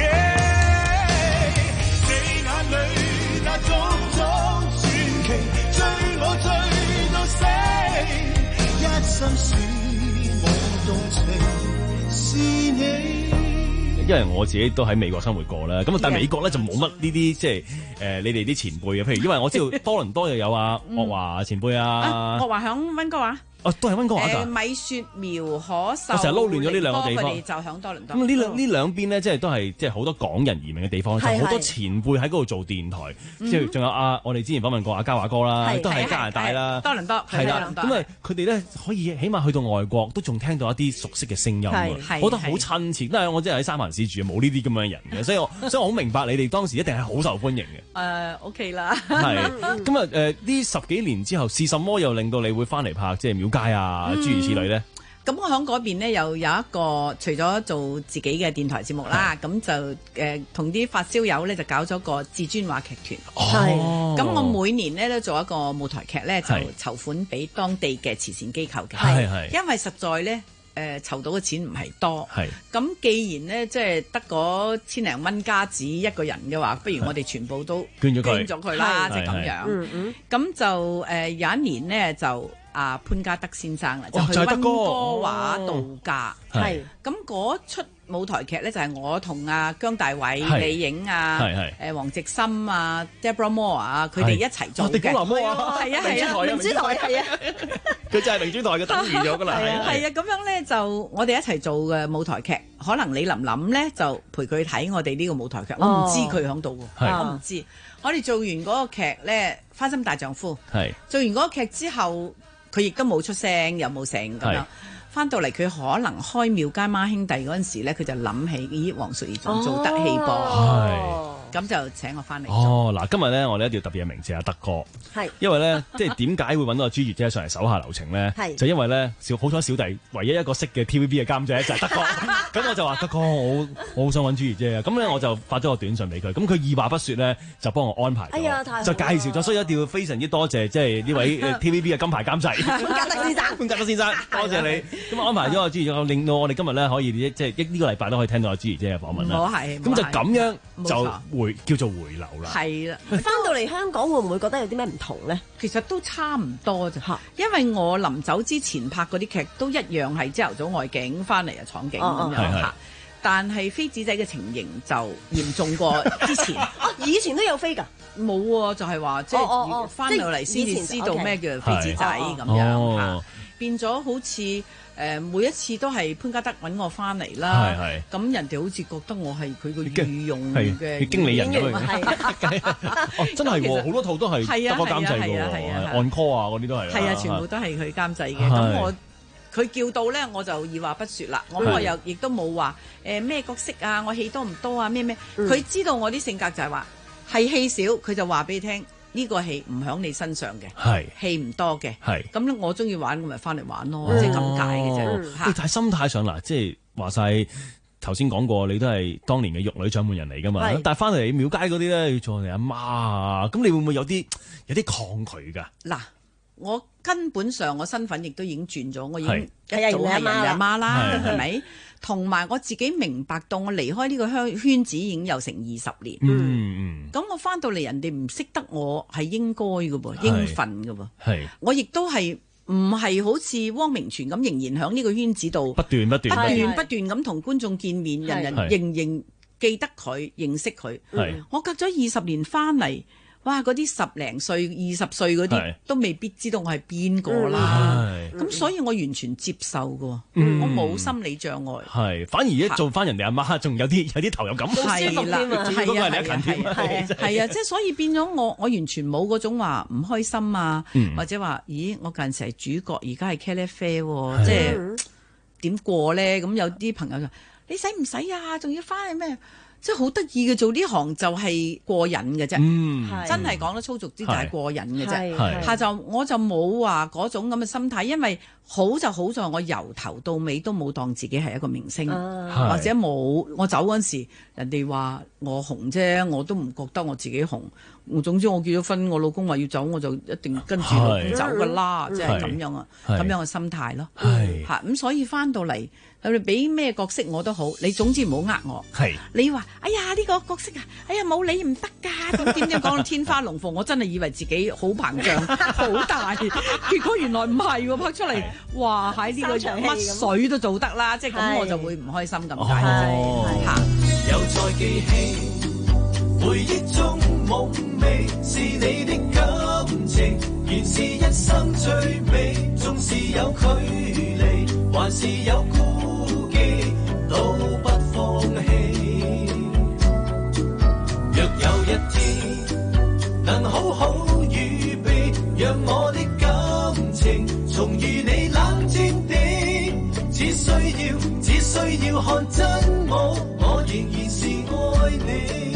你眼裏那種種傳奇，追我追到死，一生使我動情是你。 因為我自己都喺美國生活過啦，咁但係美國咧就冇乜呢啲即係誒你哋啲前輩嘅，譬如因為我知道多倫多又有啊岳華前輩啊， 岳華響溫哥華。 哦，都係溫哥華㗎。 米雪苗可秀， 我成日撈亂咗呢兩個地方。 佢哋就響多倫多。 咁呢兩呢兩邊咧，即係都係即係好多港人移民嘅地方，就好多前輩喺嗰度做電台，即係仲有啊，我哋之前訪問過阿嘉華哥啦，都係加拿大啦， 多倫多係啦。咁啊，佢哋咧可以起碼去到外國都仲聽到一啲熟悉嘅聲音啊，覺得好親切。因為我真係喺三藩市住，冇呢啲咁樣嘅人嘅，所以我所以我好明白你哋當時一定係好受歡迎嘅。 誒，OK 啦。 係咁啊，誒呢十幾年之後，是什麼又令到你會翻嚟拍即係廟街啊？諸如此類咧， 咁我喺嗰邊咧又有一個，除咗做自己嘅電台節目啦，咁就誒同啲發燒友咧就搞咗個至尊話劇團。係、哦，咁我每年咧都做一個舞台劇咧，就籌款俾當地嘅慈善機構嘅。係係，因為實在咧誒籌到嘅錢唔係多。係，咁既然咧即係得嗰千零蚊加紙一個人嘅話，不如我哋全部都捐咗佢，捐咗佢啦，即係咁樣。嗯嗯，咁就誒有一年咧就。 阿潘嘉德先生啦，就哦去溫就係德哥哥華度假。 係咁嗰出舞台劇咧就係我同阿姜大偉、 係李影啊、 係係誒黃植森啊、Deborah Moore 啊，佢哋一齊做哦狄嘅。 高南摩啊係啊明珠台啊係啊，明珠台係啊。 佢就係明珠台嘅等完咗㗎啦。 係啊，係啊，咁樣咧就我哋一齊做嘅舞台劇，可能李琳琳咧就陪佢睇我哋呢個舞台劇，我唔知佢喺度喎， 係我唔知。我哋做完嗰個劇咧，《花心大丈夫》 係做完嗰個劇之後，佢亦都冇出聲，又冇成咁樣係。 翻到嚟佢可能開廟街孖兄弟嗰陣時咧，佢就諗起，咦，黃淑儀仲做得戲噃。 係咁就請我翻嚟做。 哦，嗱，今日咧我哋一定要特別嘅鳴謝阿德哥， 係因為咧即係點解會揾到阿朱月姐上嚟手下留情咧？ 係就因為咧小好彩小弟唯一一個識嘅 T V B 嘅監製就係德哥，咁我就話德哥，我我好想揾朱月姐啊，咁咧我就發咗個短信俾佢，咁佢二話不說咧就幫我安排咗， 哎呀太好啦就介紹咗，所以一定要非常之多謝即係呢位誒 T V B 嘅金牌監製潘嘉德先生， 潘嘉德先生，多謝你，咁安排咗阿朱月姐，令到我哋今日咧可以即係呢個禮拜都可以聽到阿朱月姐嘅訪問啦。 唔好係， 咁就咁樣冇就錯回叫做回流啦。 係啦， 翻到嚟香港會唔會覺得有啲咩唔同咧？ 其實都差唔多啫，因為我臨走之前拍嗰啲劇都一樣係朝頭早外景翻嚟啊闖景哦哦咁樣係係嚇。但係飛紙仔嘅情形就嚴重過之前。 哦，以前都有飛㗎。 冇喎，就係話即哦哦哦係翻到嚟先至即係以前知道 OK 咩叫飛紙仔係咁樣哦嚇，變咗好似誒、呃、每一次都係潘嘉德揾我翻嚟啦係係， 咁人哋好似覺得我係佢個御用係嘅經理人咁樣係哦，真係喎，好多套都係係啊德哥監製嘅係啊係啊係啊喎，按 call 啊嗰啲都係。 係啊，全部都係佢監製嘅。 係咁我佢叫到咧，我就二話不說啦。咁係我又亦都冇話誒咩角色啊，我戲多唔多啊咩咩。 嗯佢知道我啲性格就係話係戲少，佢就話俾你聽呢個戲唔喺你身上嘅， 係戲唔多嘅。 係咁咧，我中意玩，咁咪翻嚟玩咯， 哦即係咁解嘅啫。 喂但係心態上嗱，即係話晒頭先講過，你都係當年嘅玉女掌門人嚟㗎嘛係。 但係翻嚟廟街嗰啲咧，要做你阿媽啊，咁你會唔會有啲有啲抗拒㗎？ 嗱，我根本上我身份亦都已經轉咗，我已經係一早係人哋阿媽啦， 係係咪？同埋我自己明白到，我離開呢個圈圈子已經有成二十年。 嗯咁我翻到嚟，人哋唔識得我係應該嘅噃， 係應份嘅噃。 係我亦都係唔係好似汪明荃咁，仍然喺呢個圈子度不斷不斷不斷不斷咁同觀眾見面，人人係仍仍記得佢，認識佢。 係我隔咗二十年翻嚟，哇！嗰啲十零歲、二十歲嗰啲係都未必知道我係邊個啦。 係咁所以我完全接受嘅， 嗯我冇心理障礙。 係，反而一做翻人哋阿媽，仲有啲有啲投入感， 係啦， 仲要嗰個係你一近添係啊，係啊，係啊，即係所以變咗我，我完全冇嗰種話唔開心啊， 嗯或者話，咦，我近時係主角，而家係茄喱啡係喎，即係點過咧？咁有啲朋友就你使唔使啊？仲要翻去咩？即係好得意嘅，做呢行就係過癮嘅啫， 嗯真係講得粗俗啲就係過癮嘅啫。 係下就我就冇話嗰種咁嘅心態，因為好就好在我由頭到尾都冇當自己係一個明星， 啊或者冇我走嗰陣時，人哋話我紅啫，我都唔覺得我自己紅。我總之我結咗婚，我老公話要走，我就一定跟住老公走噶啦，即係咁樣啊， 係咁樣嘅心態咯。 係嚇咁所以翻到嚟，你俾咩角色我都好，你總之唔好呃我。 係你話哎呀呢個角色啊，哎呀冇你唔得㗎，點點點講到天花龍鳳，我真係以為自己好膨脹好大，結果原來唔係喎，拍出嚟哇喺呢個三場戲乜水都做得啦，即係咁係我就會唔開心咁解嘅啫哦嚇。 又再記起回憶中夢寐，是你的感情，原是一生最美，縱是有距離，還是有顧忌，都不放棄。若有一天能好好預備，讓我的感情重遇你冷靜地，只需要只需要看真我，我仍然是愛你。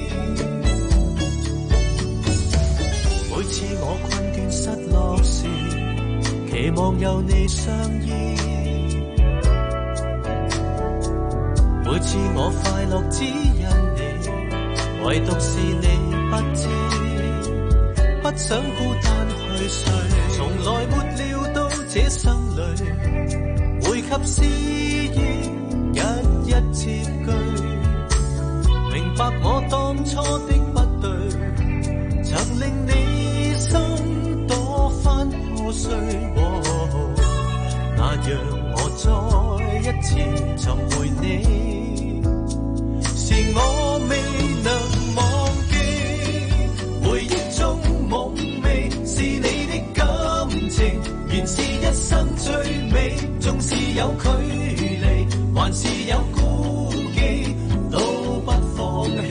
每次我困倦失落時，期望有你相依。每次我快樂只因你，唯獨是你不知，不想孤單去睡，從來沒料到這生裏會給詩意一一接句，明白我當初的不對，曾令你心多番害破碎，哦，那讓我再一次尋回你，是我未能忘記，回憶中夢寐是你的感情，原是一生最美，縱是有距離，還是有顧忌，都不放棄。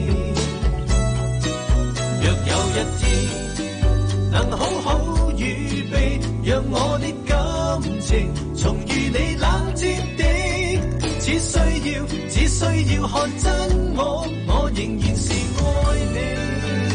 若有一天能好好預備，讓我的感情重遇你冷徹地，只需要只需要看真我，我仍然是愛你。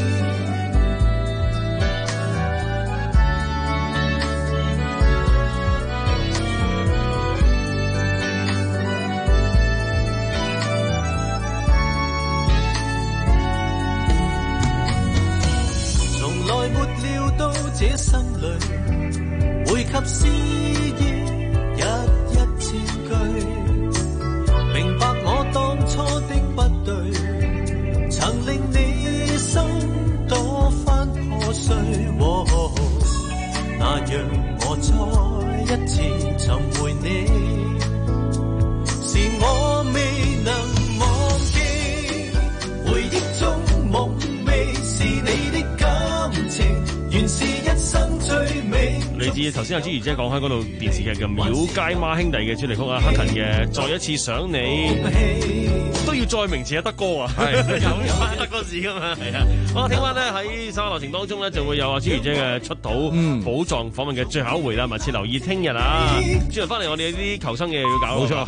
這生裏會給詩意一一千句，明白我當初的不對，曾令你心多番破碎，哦，那讓我再一次尋回你，是我未能忘記，回憶中夢寐是你的感情，原是一生最美。 嚟自頭先阿朱怡姐講開嗰度電視劇嘅《廟街孖兄弟》嘅主題曲啊，克勤嘅《再一次想你》都要再名詞阿德哥啊，係有關德哥事噶嘛，係啊。好，聽晚咧喺首流程當中咧就會有阿朱怡姐嘅出土寶藏訪問嘅最後一回啦，密切留意聽日啊。轉頭翻嚟我哋啲求生嘢要搞，冇錯。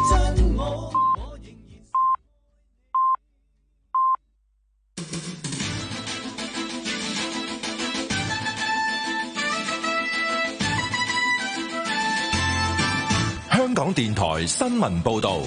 香港電台新聞報導，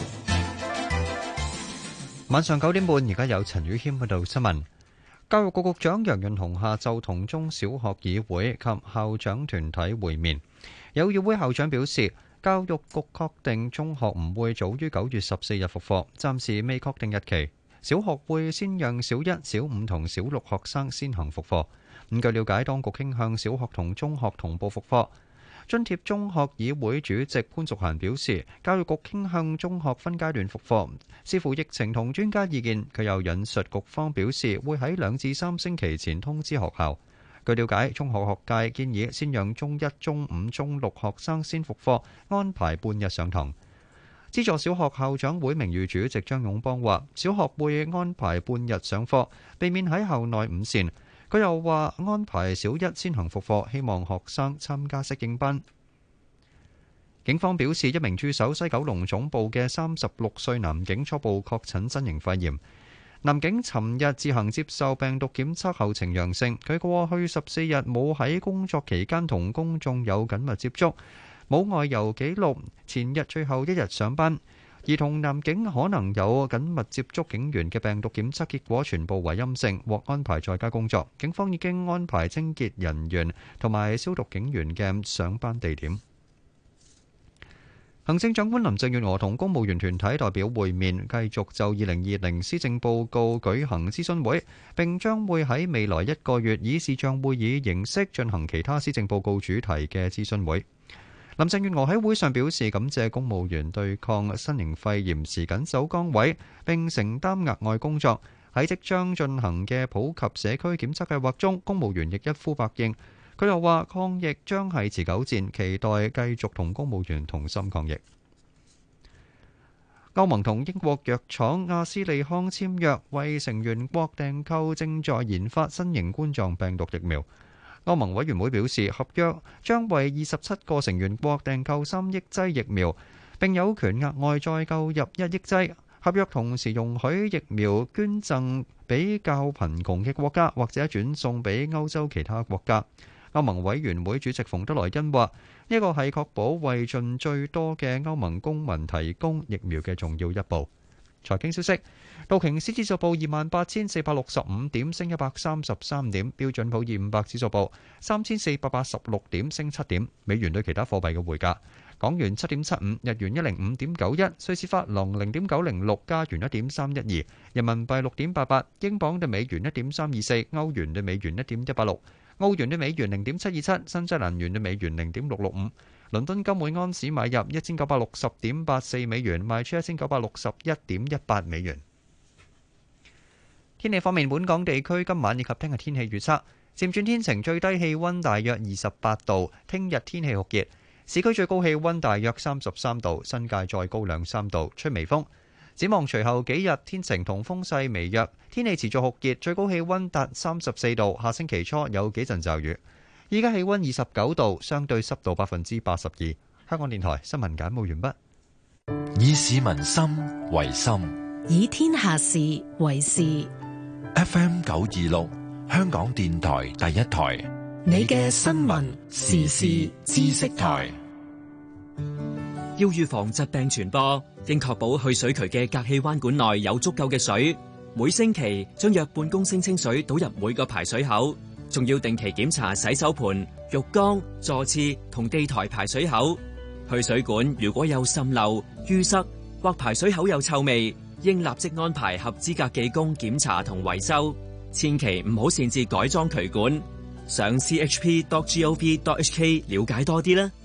晚上九點半，而家有陳宇軒報道新聞。教育局局長楊潤雄下晝同中小學議會及校長團體會面。有議會校長表示，教育局確定中學唔會早於九月十四日復課，暫時未確定日期。小學會先讓小一、小五同小六學生先行復課。咁據了解，當局傾向小學同中學同步復課。津貼中學議會主席潘淑嫻表示，教育局傾向中學分階段復課，視乎疫情同專家意見。佢又引述局方表示，會喺兩至三星期前通知學校。據了解，中學學界建議先讓中一、中五、中六學生先復課，安排半日上堂。資助小學校長會名譽主席張勇邦話，小學會安排半日上課，避免喺校內午膳。佢又話安排小一先行復課，希望學生參加適應班。警方表示，一名駐守西九龍總部嘅三十六歲男警初步確診新型肺炎。男警尋日自行接受病毒檢測後呈陽性，佢過去十四日冇喺工作期間同公眾有緊密接觸，冇外遊記錄，前日最後一日上班。而同男警可能有緊密接觸警員嘅病毒檢測結果全部為陰性，獲安排在家工作。警方已經安排清潔人員同埋消毒警員嘅上班地點。行政長官林鄭月娥同公務員團體代表會面，繼續就二零二零施政報告舉行諮詢會，並將會喺未來一個月以視像會議形式進行其他施政報告主題嘅諮詢會。林鄭月娥喺會上表示，感謝公務員對抗新型肺炎時緊守崗位，並承擔額外工作。喺即將進行嘅普及社區檢測計劃中，公務員亦一呼百應。佢又話，抗疫將係持久戰，期待繼續同公務員同心抗疫。歐盟同英國藥廠阿斯利康簽約，為成員國訂購正在研發新型冠狀病毒疫苗。歐盟委員會表示，合約將為二十七個成員國訂購三億劑疫苗，並有權額外再購入一億劑。合約同時容許疫苗捐贈俾較貧窮嘅國家，或者轉送俾歐洲其他國家。歐盟委員會主席馮德萊恩話：呢個係確保為盡最多嘅歐盟公民提供疫苗嘅重要一步。財經消息，道瓊斯指數報二萬八千四百六十五點，升一百三十三點；標準普爾五百指數報三千四百八十六點，升七點。美元對其他貨幣嘅匯價：港元七點七五，日元一零五點九一，瑞士法郎零點九零六，加元一點三一二，人民幣六點八八，英鎊對美元一點三二四，歐元對美元一點一八六。 澳元對美元零點七二七，新西蘭元對美元零點六六五。倫敦金每安士買入一千九百六十點八四美元，賣出一千九百六十一點一八美元。天氣方面，本港地區今晚以及聽日天氣預測漸轉天晴，最低氣溫大約二十八度。聽日天氣酷熱，市區最高氣溫大約三十三度，新界再高兩三度，吹微風。展望隨後幾日天晴同風勢微弱，天氣持續酷熱，最高氣溫達三十四度。下星期初有幾陣驟雨。依家氣溫二十九度，相對濕度百分之八十二。香港電台新聞簡報完畢。 以市民心為心， 以天下事為事。 F M 九二六，香港電台第一台， 你嘅新聞時事知識台。 要預防疾病傳播，應確保去水渠嘅隔氣彎管內有足夠嘅水。每星期將約半公升清水倒入每個排水口。仲要定期檢查洗手盆、浴缸、座廁同地台排水口。去水管如果有滲漏、淤塞或排水口有臭味，應立即安排合資格技工檢查同維修。千祈唔好擅自改裝渠管。上 c h p dot gov dot h k 了解多啲啦。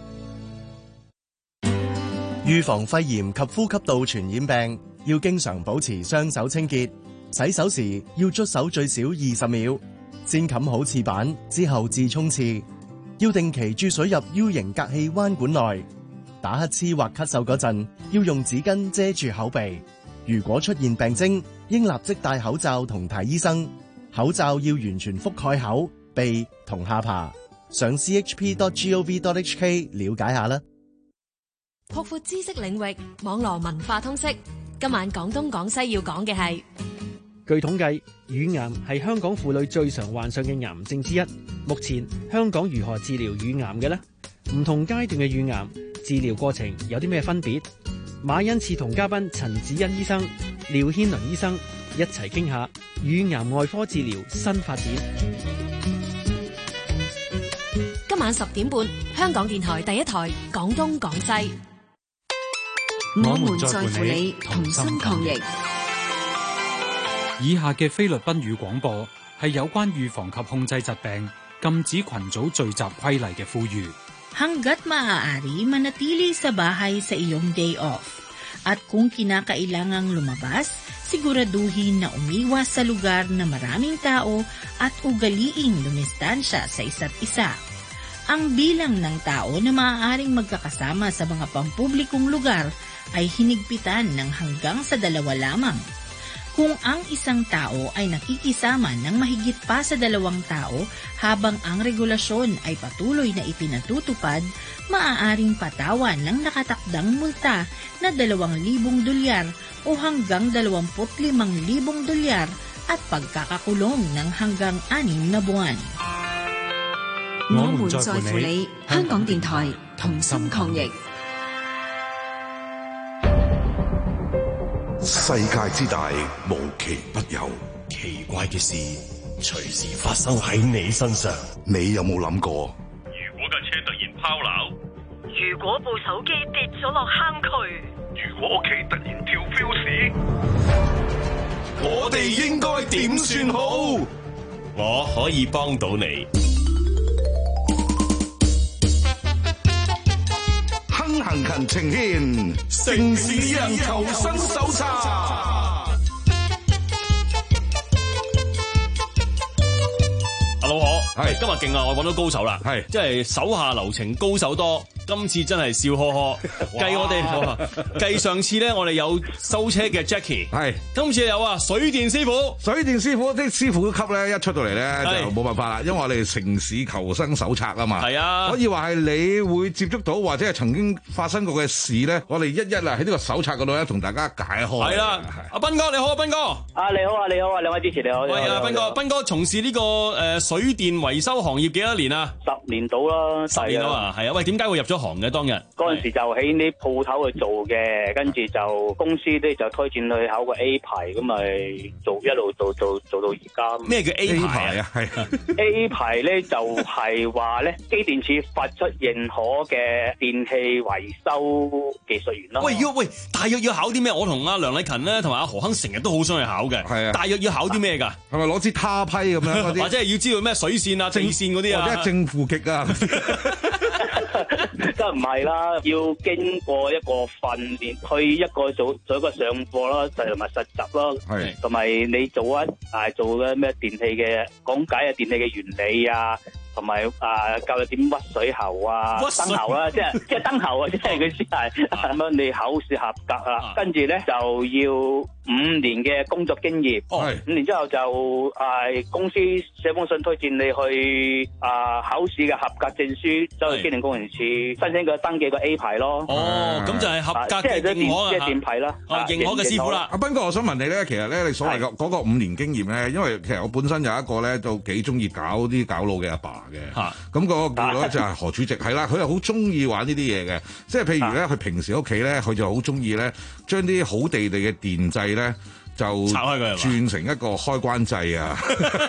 預防肺炎及呼吸道傳染病，要經常保持雙手清潔。洗手時要捽手最少二十秒。先冚好廁板，之後至沖廁。要定期注水入 U 型隔氣彎管內。打乞嗤或咳嗽嗰陣，要用紙巾遮住口鼻。如果出現病徵，應立即戴口罩同睇醫生。口罩要完全覆蓋口、鼻同下巴。上 c h p dot gov dot h k 了解下啦。 擴闊知識領域，網絡文化通識。今晚廣東廣西要講嘅係。 據統計，乳癌係香港婦女最常患上嘅癌症之一。目前香港如何治療乳癌嘅呢？唔同階段嘅乳癌治療過程有啲咩分別？馬恩賜同嘉賓陳子欣醫生、廖軒倫醫生一齊傾下乳癌外科治療新發展。 今晚十點半，香港電台第一台廣東廣西。 我們在乎你，同心抗疫。 以下嘅菲律賓語廣播係有關預防及控制疾病、禁止群組聚集規例嘅呼籲。 Hanggat maaari manatili sa bahay sa iyong day off. At kung kinakailangang lumabas, siguraduhin na umiwas sa lugar na maraming tao at ugaliing dumistansya sa isa't isa. Ang bilang ng tao na maaaring magkakasama sa mga pampublikong lugar ay hinigpitan ng hanggang sa dalawa lamang. Kung ang isang tao ay nakikisama ng mahigit pa sa dalawang tao habang ang regulasyon ay patuloy na ipinatutupad, maaaring patawan ng nakatakdang multa na dalawang libong dolyar o hanggang dalawamput limang libong dolyar at pagkakakulong ng hanggang anim na buwan. 我們在乎你，香港電台同心抗疫。 世界之大，無奇不有， 奇怪嘅事隨時發生喺你身上。 你有冇諗過？ 如果架車突然拋錨， 如果部手機跌咗落坑渠， 如果屋企突然跳 fuse， 我哋應該點算好？ 我可以幫到你。 亨行勤呈獻城市人求生手冊。 阿老何，係今日勁啊！我揾到高手啦，係即係手下留情，高手多。今次真係笑呵呵，計我哋計上次咧，我哋有修車嘅 Jackie， 係今次有啊水電師傅， 水電師傅啲師傅級咧一出到嚟咧就冇辦法啦，因為我哋城市求生手冊啊嘛，係啊，可以話係你會接觸到或者係曾經發生過嘅事咧，我哋一一啊喺呢個手冊嗰度咧同大家解開。 係啦，阿斌哥你好啊，斌哥， 啊你好啊你好啊，兩位主持你好。 喂啊，斌哥，斌哥從事呢個誒水電維修行業幾多年啊？ 十年到啦， 十年到啊，係啊，喂，點解會入咗行嘅當日？ 嗰陣時就喺啲鋪頭去做嘅，跟住就公司咧就推薦去考個 A 牌，咁咪做一路做做做到而家。 咩叫 A 牌啊？係啊 ，A 牌咧就係話咧機電署發出認可嘅電器維修技術員咯。 喂，要喂，大約要考啲咩？我同阿梁禮勤咧，同埋阿何亨成日都好想去考嘅。係啊，大約要考啲咩㗎？ 係咪攞支他批咁樣嗰啲？ 或者係要知道咩水線線啊、地線嗰啲啊， 或者正負極啊。 真唔係啦，要經過一個訓練，去一個做做一個上課啦，同埋實習咯，同埋你做一啊做嘅咩電器嘅講解啊，電器嘅原理啊，同埋啊教你點屈水喉啊、燈喉啦，即係即係燈喉啊，即係佢先係咁樣，你考試合格啦，跟住咧就要五年嘅工作經驗，五年之後就係公司寫封信推薦你去啊考試嘅合格證書，走去機電工程署申請個登記個 A 牌咯。 哦，咁就係合格嘅認可即係電牌啦， 認可嘅師傅啦。 阿斌哥，我想問你咧，其實咧你所謂嘅嗰個五年經驗咧，因為其實我本身有一個咧都幾中意搞啲搞腦嘅阿爸嘅，咁嗰個叫咧就係何主席，係啦，佢又好中意玩呢啲嘢嘅，即係譬如咧，佢平時屋企咧，佢就好中意咧將啲好地地嘅電掣咧。就拆開佢轉成一個開關掣啊！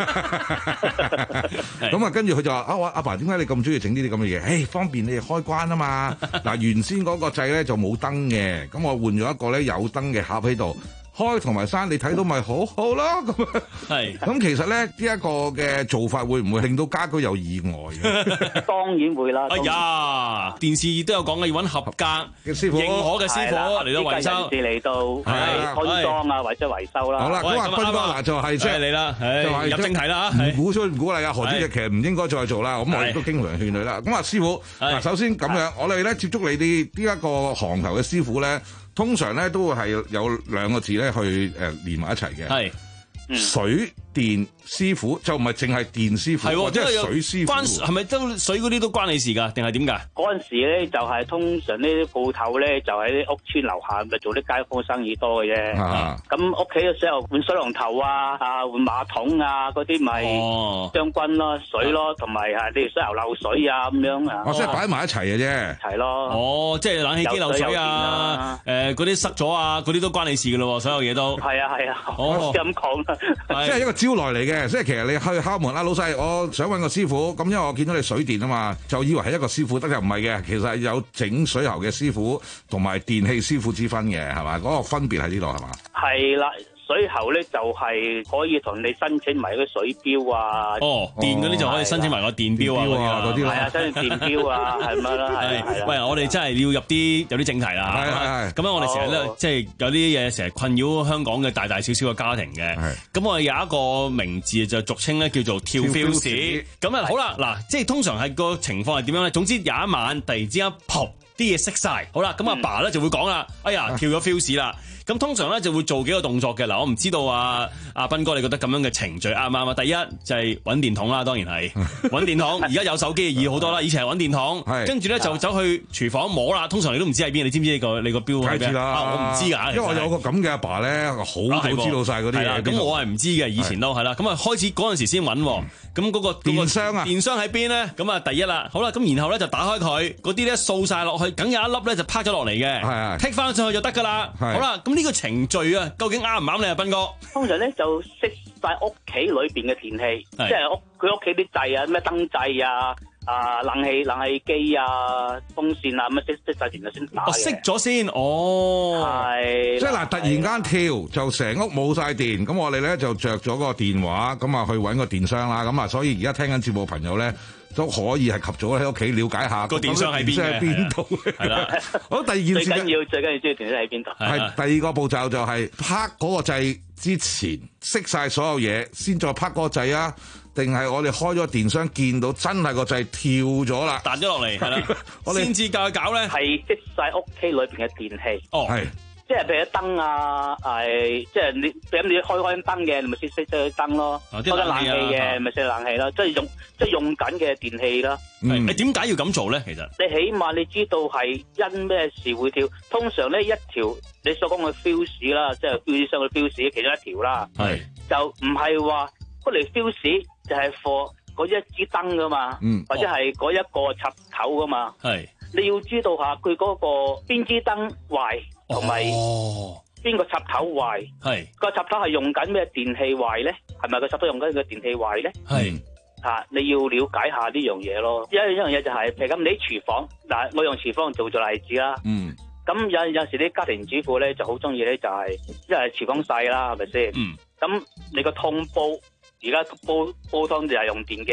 咁啊，跟住佢就話：啊，阿爸點解你咁中意整呢啲咁嘅嘢？誒，方便你哋開關啊嘛！嗱，原先嗰個掣咧就冇燈嘅，咁我換咗一個咧有燈嘅盒喺度。開同埋閂，你睇到咪好好咯咁啊！係咁，其實咧呢一個嘅做法會唔會令到家居有意外嘅？ 當然會啦！ 哎呀，電視都有講嘅，要揾合格嘅師傅、認可嘅師傅嚟到維修， 嚟到係安裝啊，或者維修啦。 好啦，咁啊，斌哥嗱就係即係你啦， 就係入正題啦嚇， 唔鼓吹唔鼓勵啊？何主席其實唔應該再做啦。咁我亦都經常勸佢啦。咁啊，師傅嗱，首先咁樣，我哋咧接觸你哋呢一個行頭嘅師傅咧。通常咧都係有兩個字咧去誒、呃、連埋一齊嘅，係、嗯、水電師傅就唔係淨係電師傅，或者係水師傅。關係咪都水嗰啲都關你事㗎？定係點㗎？ 嗰陣時咧就係、是、通常呢啲鋪頭咧就喺啲屋村樓下，咪做啲街坊生意多嘅啫。咁屋企嘅時候換水龍頭啊、啊換馬桶啊嗰啲咪將軍咯、水咯，同埋係你水喉漏水啊咁樣啊。 哦，即係擺埋一齊嘅啫。 係咯。 哦，即係冷氣機漏水啊，誒嗰啲塞咗啊，嗰啲都關你事㗎咯，所有嘢都。 係啊係啊， 哦咁講啦， 即係一個招來嚟嘅，即係其實你去敲門啊，老細，我想揾個師傅，咁因為我見到你水電啊嘛，就以為係一個師傅，得又唔係嘅，其實係有整水喉嘅師傅同埋電器師傅之分嘅，係嘛？嗰個分別喺呢度係嘛？ 係啦。水喉咧就係可以同你申請埋嗰水錶啊！ 哦，電嗰啲就可以申請埋個電錶啊嗰啲啦。 係啊，申請電錶啊，係咪啦？係係。 喂，我哋真係要入啲有啲正題啦。係係係。咁樣我哋成日咧，即係有啲嘢成日困擾香港嘅大大小小嘅家庭嘅。係。咁我哋有一個名字就俗稱咧叫做跳 fuse。咁啊好啦，嗱，即係通常係個情況係點樣咧？總之有一晚突然之間噗啲嘢熄晒，好啦，咁阿爸咧就會講啦，哎呀跳咗 fuse 啦。咁通常咧就會做幾個動作嘅。嗱，我唔知道啊，阿斌哥你覺得咁樣嘅程序啱唔啱啊？第一就係揾電筒啦，當然係揾電筒。而家有手機易好多啦，以前係揾電筒，跟住咧就走去廚房摸啦。通常你都唔知喺邊，你知唔知你個你個錶喺邊啊？我唔知㗎， 因為我有個咁嘅阿爸咧，好早知道晒嗰啲嘢。 咁我係唔知嘅，以前都係啦。咁啊開始嗰陣時先揾，咁嗰個電箱啊， 電箱喺邊咧？咁啊第一啦，好啦，咁然後咧就打開佢，嗰啲咧掃晒落去，梗有一粒咧就趴咗落嚟嘅，剔翻上去就得㗎啦。好啦，咁呢個程序啊，究竟啱唔啱你啊，斌哥？ 通常咧就熄晒屋企裏邊嘅電器，即係屋佢屋企啲掣啊，咩燈掣啊、啊冷氣冷氣機啊、風扇啊，咁啊熄熄晒電就先打嘅。 熄咗先，哦， 係。 即係嗱，突然間跳就成屋冇晒電，咁我哋咧就着咗個電話，咁啊去揾個電箱啦，咁啊，所以而家聽緊節目朋友咧都可以係及早喺屋企了解下個電箱喺邊度。係啦，好，第二件事最緊要最緊要知道電箱喺邊度。 係第二個步驟就係拍嗰個掣之前熄晒所有嘢，先再拍嗰個掣啊？定係我哋開咗電箱見到真係個掣跳咗啦， 彈咗落嚟，係啦，我哋先至教佢搞咧。 係熄晒屋企裏邊嘅電器。 哦，係。 即係譬如燈啊，係即係你咁你開開燈嘅，你咪熄熄咗燈咯。開緊冷氣嘅，咪熄冷氣咯。即係用即係用緊嘅電器啦。 你點解要咁做咧？其實你起碼你知道係因咩事會跳。通常咧一條你所講嘅 fuse 啦，即係 fuse 上嘅 fuse 其中一條啦。係就唔係話嗰條 fuse 就係 for 嗰一支燈噶嘛，嗯、或者係嗰一個插頭噶嘛。係你要知道下佢嗰個邊支燈壞。同埋邊個插頭壞？係個插頭係用緊咩電器壞咧？係咪個插頭用緊個電器壞咧？係吓、啊，你要了解下呢樣嘢咯。一一樣嘢就係、是，譬如咁，你喺廚房嗱，我用廚房做做例子啦。嗯。咁有有時啲家庭主婦咧就好中意咧，就係因為廚房細啦，係咪先？嗯。咁你個湯煲而家煲煲湯就係用電嘅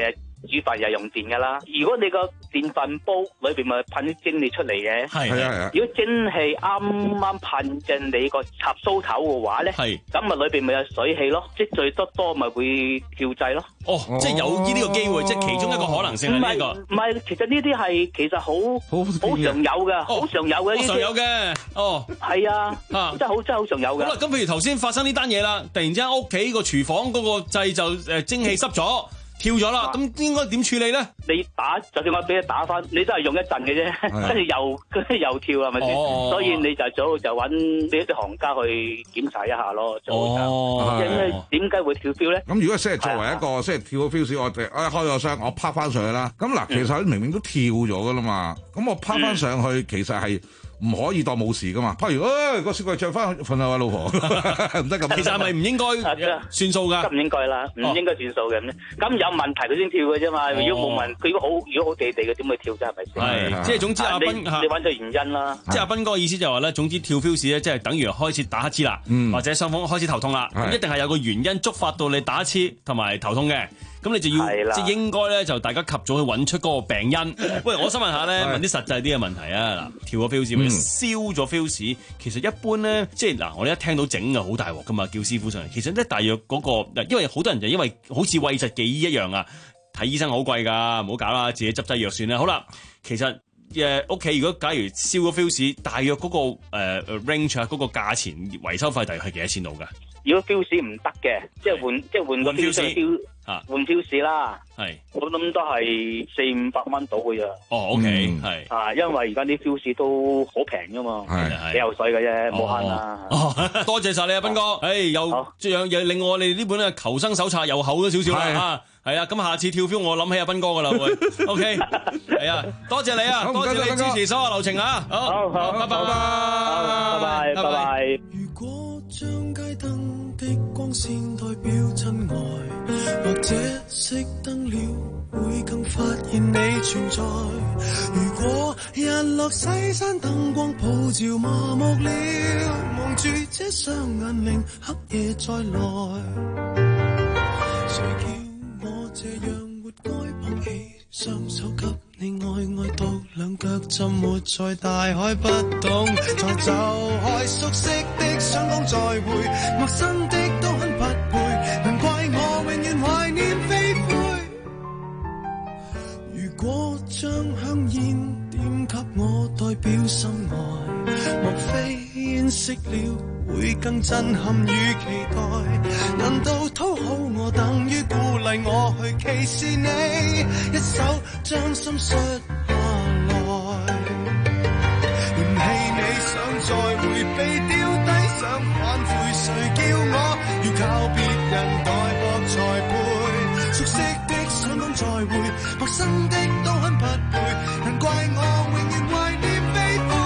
煮飯又用電噶啦。如果你個電飯煲裏邊咪噴啲蒸氣出嚟嘅， 係係係。 如果蒸氣啱啱噴正你個插蘇頭嘅話咧，係咁咪裏邊咪有水氣咯，積聚得多咪會跳掣咯。 哦，即係有呢個機會，即係其中一個可能性係呢個。 唔係，其實呢啲係其實好好好常有嘅，好常有嘅。 常有嘅，哦， 係啊，真係好真係好常有嘅。 好啦，咁譬如頭先發生呢單嘢啦，突然之間屋企個廚房嗰個掣就誒蒸氣濕咗。跳咗啦，咁應該點處理咧？ 你打，就算我俾你打翻，你都係用一陣嘅啫，跟住又跟住又跳係咪先？所以你就最好就揾呢啲行家去檢查一下咯。哦，即係點解會跳標咧？ 咁如果即係作為一個即係跳咗 fuse，我哋一開咗箱，我拍翻上去啦。咁嗱，其實明明都跳咗噶啦嘛，咁我拍翻上去其實係。唔可以當冇事噶嘛？譬如，誒個雪櫃着翻瞓下位老婆，唔得咁。 其實係咪唔應該算數㗎？ 唔應該啦，唔應該算數嘅。咁有問題佢先跳嘅啫嘛。如果冇問，佢如果好，如果好地地嘅，點會跳啫？係咪先？ 係，即係總之阿斌， 你揾咗原因啦。 即係阿斌哥嘅意思就係話咧，總之跳 fuse 咧，即係等於開始打乞嗤啦，或者雙方開始頭痛啦，咁一定係有個原因觸發到你打乞嗤同埋頭痛嘅。咁你就要即係應該咧，就大家及早去揾出嗰個病因。喂，我想問下咧，問啲實際啲嘅問題啊！嗱，跳咗 fuse 或者燒咗 fuse，其實一般咧，即係嗱，我哋一聽到整啊，好大鑊噶嘛，叫師傅上嚟。其實咧，大約嗰個，因為好多人就因為好似諱疾忌醫一樣啊，睇醫生好貴㗎，唔好搞啦，自己執劑藥算啦。好啦，其實誒屋企如果假如燒咗 fuse，大約嗰個誒 range 啊，嗰個價錢維修費大約係幾多錢度㗎？ 如果 fuse 唔得嘅，即係換即係換個 fuse。啊，換 fuse 啦，係，我諗都係四五百蚊到嘅咋。 哦 ，OK，係， 啊，因為而家啲 fuse 都好平噶嘛，係，幾油水嘅啫，冇慳啦。 哦，多謝晒你啊，斌哥，誒，又即係又令我哋呢本啊求生手冊又厚咗少少啦，嚇，係啊，咁下次跳 fuse 我諗起阿斌哥噶啦，會 ，OK，係啊，多謝你啊，多謝你支持所有流程啊，好，好，拜拜， 拜拜，拜拜。 如果將街燈的光線代表真愛，或者熄燈了會更發現你存在。如果日落西山燈光普照麻木了，望住這雙眼令黑夜再來。誰叫我這樣活該綁起雙手給你愛愛到兩腳浸沒在大海不懂，再走開熟悉的想講再會，陌生的都很匹配，難怪我永遠懷念飛灰。如果將香煙點給我代表心愛，莫非煙熄了會更震撼與期待？難道討好我等於鼓勵我去歧視你？一手將心摔下來，嫌棄你想再會被丟低，想反悔，誰叫我要靠別人代薄才配？熟悉的想講再會，陌生的都很匹配，難怪我永遠懷念飛灰。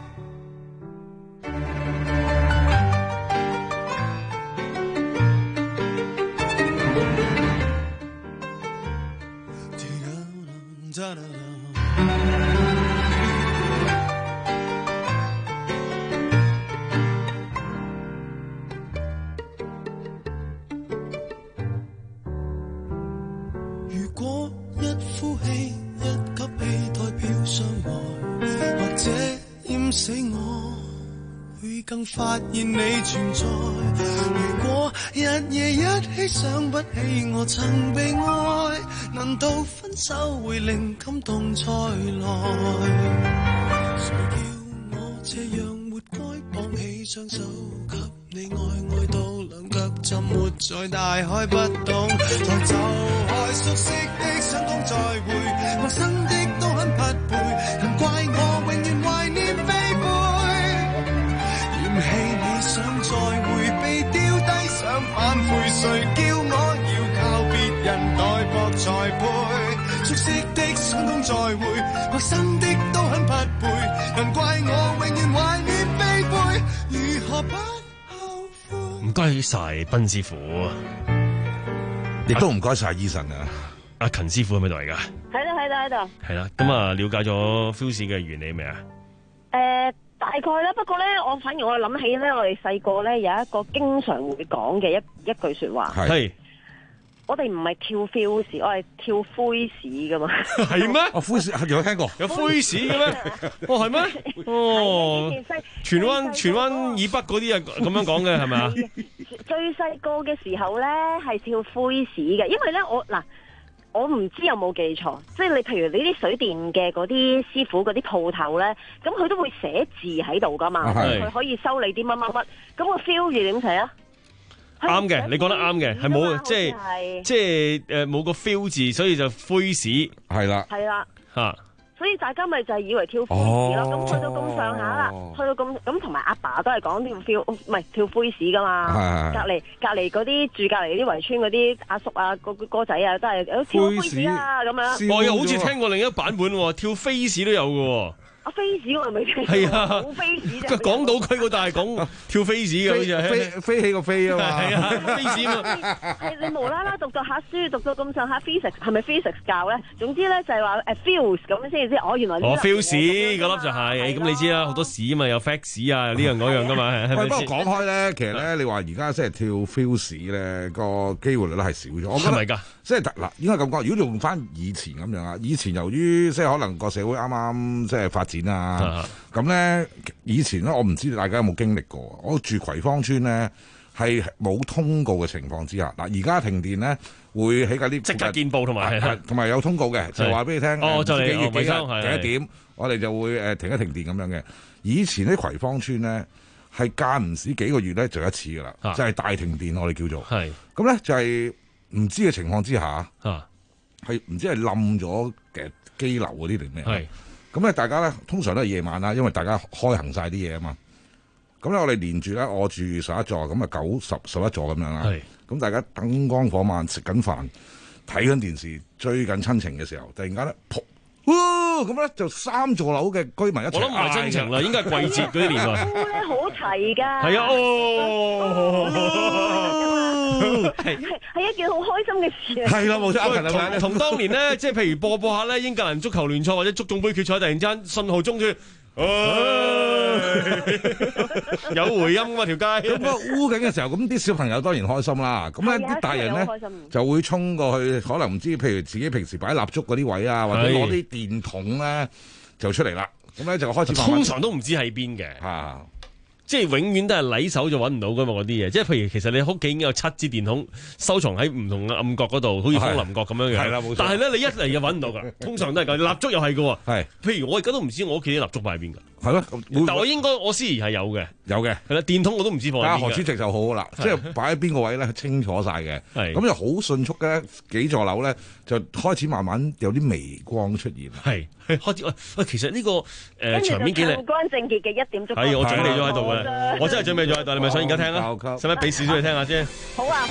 如果一呼氣一吸氣代表相愛，或者淹死我會更發現你存在。如果日夜一起想不起我曾被愛，難道分手會令感動才來？誰叫我這樣活該綁起雙手給你愛愛到兩腳浸沒在大海不懂，再走開熟悉的想講再會，陌生的都很匹配，難怪我永遠懷念飛灰。嫌棄你想再會被丟低，想反悔，誰叫我要靠別人代薄才配？熟悉的想講再會，陌生的都很匹配，難怪我永遠懷念飛灰。如何不唔該晒斌師傅， 亦都唔該晒醫生啊！ 阿勤師傅喺咪度嚟噶？ 喺度喺度喺度。 係啦，咁啊，了解咗 fuse 嘅原理未啊？ 誒、呃，大概啦。不過咧，我反而我諗起咧，我哋細個咧有一個經常會講嘅一一句說話，係我哋唔係跳 feel 市，我係跳灰市噶嘛。 係咩？ 哦，灰市有聽過， 有灰市嘅咩？哦，係咩？哦，荃灣荃灣以北嗰啲啊咁樣講嘅係咪啊？ 最細個嘅時候咧係跳灰市嘅，因為咧我嗱。我唔知有冇記錯，即係你譬如你啲水電嘅嗰啲師傅嗰啲鋪頭咧，咁佢都會寫字喺度噶嘛，佢可以收你啲乜乜乜，咁個 feel 字點寫啊？ 啱嘅，你講得啱嘅，係冇即係即係誒冇個 feel 字，所以就灰市係啦， 係啦嚇。 所以大家咪就係以為跳灰市咯，咁、哦、去到咁上下啦，去到咁咁同埋阿爸都係講跳 feel，唔係跳灰市噶嘛。隔離隔離嗰啲住隔離啲圍村嗰啲阿叔啊，個哥仔啊，都係有跳灰市啊咁樣。 我又好似聽過另一個版本喎，跳飛市都有嘅喎。 啊飛市我係咪聽？ 係啊， 好飛市啫。 港島區嗰度係講跳飛市嘅，好似係飛飛起個飛啊嘛。 係啊，飛市嘛。 係你無啦啦讀讀下書，讀到咁上下 physics 係咪 physics 教咧？總之咧就係話誒 feels 咁先至知。哦，原來哦 feel 市嗰粒就係，咁你知啦，好多市啊嘛，有 fact 市啊，呢樣嗰樣噶嘛。 喂，不過講開咧，其實咧，你話而家即係跳 feel 市咧，個機會率咧係少咗。 係咪㗎？ 即係嗱，應該咁講。如果用翻以前咁樣啊，以前由於即係可能個社會啱啱即係發展啊。咁咧，以前咧，我唔知大家有冇經歷過。我住葵芳村咧，係冇通告嘅情況之下，嗱，而家停電咧會喺嗰啲即刻見報同埋同埋有通告嘅，就話俾你聽。 哦，就嚟幾月幾日幾幾點，我哋就會誒停一停電咁樣嘅。以前喺葵芳村咧，係間唔時幾個月咧就一次噶啦，就係大停電，我哋叫做。係咁咧，就係唔知嘅情況之下，係唔知係冧咗嘅機樓嗰啲定咩？係。咁咧，大家咧通常都係夜晚啦，因為大家開行晒啲嘢啊嘛。咁咧，我哋連住咧，我住十一座，咁啊九十十一座咁樣啦。係。咁大家燈光火晚，食緊飯，睇緊電視，追緊親情嘅時候，突然間咧，噗！咁咧就三座樓嘅居民一齊。 我諗唔係親情啦，應該係季節嗰啲年代。 咧好齊㗎。 係啊，哦， 係係一件好開心嘅事啊。 係啦，冇錯。 同同當年咧，即係譬如播播下咧，英格蘭足球聯賽或者足總杯決賽，突然之間信號中斷。有回音嘛條街， 咁啊烏緊嘅時候，咁啲小朋友當然開心啦。咁咧啲大人咧就會衝過去，可能唔知譬如自己平時擺蠟燭嗰啲位啊，或者攞啲電筒咧就出嚟啦。咁咧就開始慢慢通常都唔知喺邊嘅。啊即係永遠都係禮手就揾唔到噶嘛嗰啲嘢，即係譬如其實你屋企已經有七支電筒收藏喺唔同嘅暗角嗰度，好似楓林閣咁樣嘅。係啦，冇錯。但係咧你一嚟就揾唔到㗎，通常都係咁。蠟燭又係㗎喎。係。譬如我而家都唔知我屋企啲蠟燭擺喺邊㗎。係咯。但我應該我思疑係有嘅。有嘅。係啦，電筒我都唔知放喺邊。但係何主席就好啦，即係擺喺邊個位咧清楚晒嘅。係。咁就好迅速嘅幾座樓咧就開始慢慢有啲微光出現。係。開始喂，其實呢個誒場面幾靚。 乾乾淨潔嘅一點燭光。 係，我準備咗喺度嘅。我真係準備咗喺度，你咪想而家聽啊？使唔使俾少少你聽下先？ 好啊，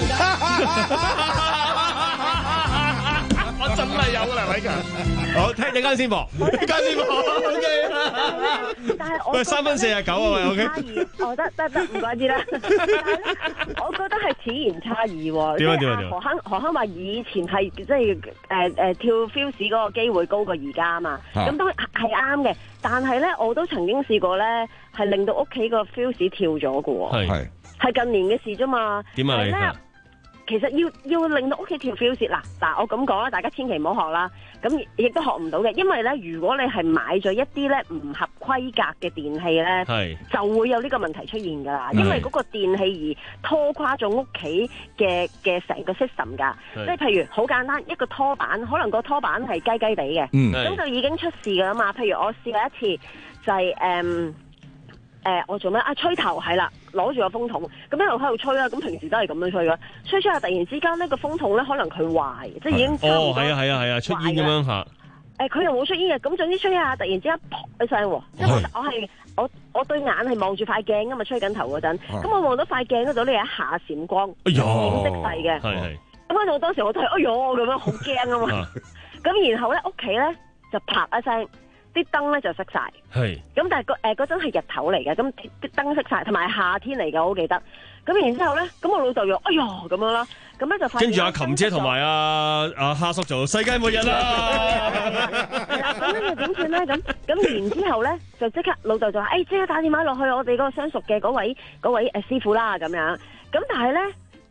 我真係有㗎啦，偉強。好，聽陣間先播，陣間先播。O K。 但係我喂，三分四十九啊，喂 O K。 哦，得得得，唔怪之啦。但係咧，我覺得係此言差異喎。 點啊點啊點啊！ 何坑何坑話以前係即係誒誒跳 feel 市嗰個機會高過而家啊嘛。咁都係啱嘅，但係咧我都曾經試過咧，係令到屋企個 feel 市跳咗嘅喎。係係近年嘅事啫嘛。 點啊你？ 其實要要令到屋企跳 feel 市嗱嗱，我咁講啦，大家千祈唔好學啦。咁亦都學唔到嘅，因為咧，如果你係買咗一啲咧唔合規格嘅電器咧，係就會有呢個問題出現㗎啦。因為嗰個電器而拖垮咗屋企嘅嘅成個 system 㗎。即係譬如好簡單，一個拖板，可能個拖板係雞雞地嘅，咁、嗯、就已經出事㗎嘛。譬如我試過一次，就係誒誒，我做咩啊？吹頭係啦，攞住個風筒，咁一路喺度吹啦。咁平時都係咁樣吹㗎，吹吹下突然之間呢個風筒咧可能佢壞，即係已經哦，係啊係啊係啊，出煙咁樣嚇。 誒，佢又冇出煙嘅，咁總之吹下，突然之間噗一聲喎，即係我我係我我對眼係望住塊鏡㗎嘛，吹緊頭嗰陣，咁我望到塊鏡嗰度呢有一下閃光，顯色細嘅，咁我當時我都係哎唷咁樣好驚啊嘛，咁然後咧屋企咧就啪一聲。啲燈咧就熄晒，係咁但係個誒嗰陣係日頭嚟嘅，咁啲燈熄晒，同埋夏天嚟嘅，我好記得。咁然之後咧，咁我老豆又哎唷咁樣啦，咁咧就發現跟住阿琴姐同埋阿阿蝦叔做世界末日啦。 係啦，咁跟住點算咧？咁咁然之後咧，就即刻老豆就話：誒即刻打電話落去我哋嗰個相熟嘅嗰位嗰位誒師傅啦咁樣。咁但係咧。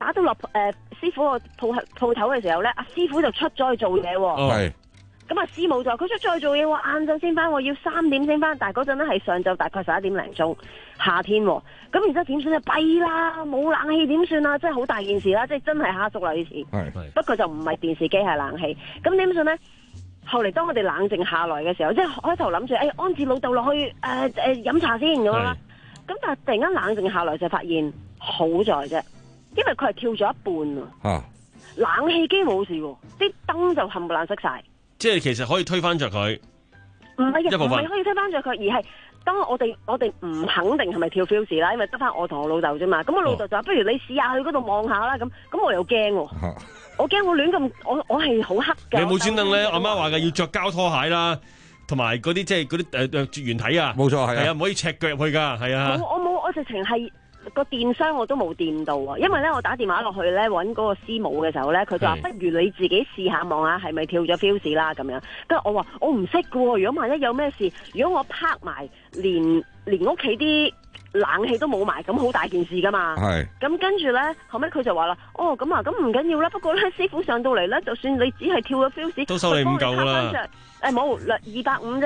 打到落誒、呃、師傅個鋪鋪頭嘅時候咧，阿師傅就出咗去做嘢喎。 係。 咁阿師冇咗，佢出咗去做嘢喎，晏晝先翻，要三點先翻，但係嗰陣咧係上晝大概十一點零鐘，夏天喎。咁然之後點算啊？弊啦，冇冷氣點算啊？真係好大件事啦，即係真係蝦叔啦呢次。 係。 不過就唔係電視機係冷氣，咁點算咧？後嚟當我哋冷靜下來嘅時候，即係開頭諗住誒安置老豆落去誒誒飲茶先咁樣啦。咁但係突然間冷靜下來就發現好在啫，因為佢係跳咗一半啊。冷氣機冇事喎，啲燈就冚唪唥熄晒。 即係其實可以推翻着佢， 唔係唔係可以推翻着佢，而係當我哋我哋唔肯定係咪跳 fuse 啦，因為得翻我同我老豆啫嘛。咁我老豆就話：不如你試下去嗰度望下啦。咁咁我又驚喎，我驚我亂咁，我我係好黑嘅。 你有冇專登咧？阿媽話嘅要着膠拖鞋啦，同埋嗰啲即係嗰啲誒誒絕緣體啊。 冇錯係啊， 係啊，唔可以赤腳入去㗎，係啊。 我我冇，我直情係。個電箱我都冇掂到啊，因為咧我打電話落去咧揾嗰個師母嘅時候咧，佢就話不如你自己試下望下係咪跳咗 fuse 啦咁樣。跟住我話我唔識㗎喎，如果萬一有咩事，如果我拍埋連連屋企啲冷氣都冇埋，咁好大件事噶嘛。係。咁跟住咧，後尾佢就話啦，哦咁啊，咁唔緊要啦。不過咧，師傅上到嚟咧，就算你只係跳咗 fuse， 都收你唔夠啦。 誒冇，二百五啫。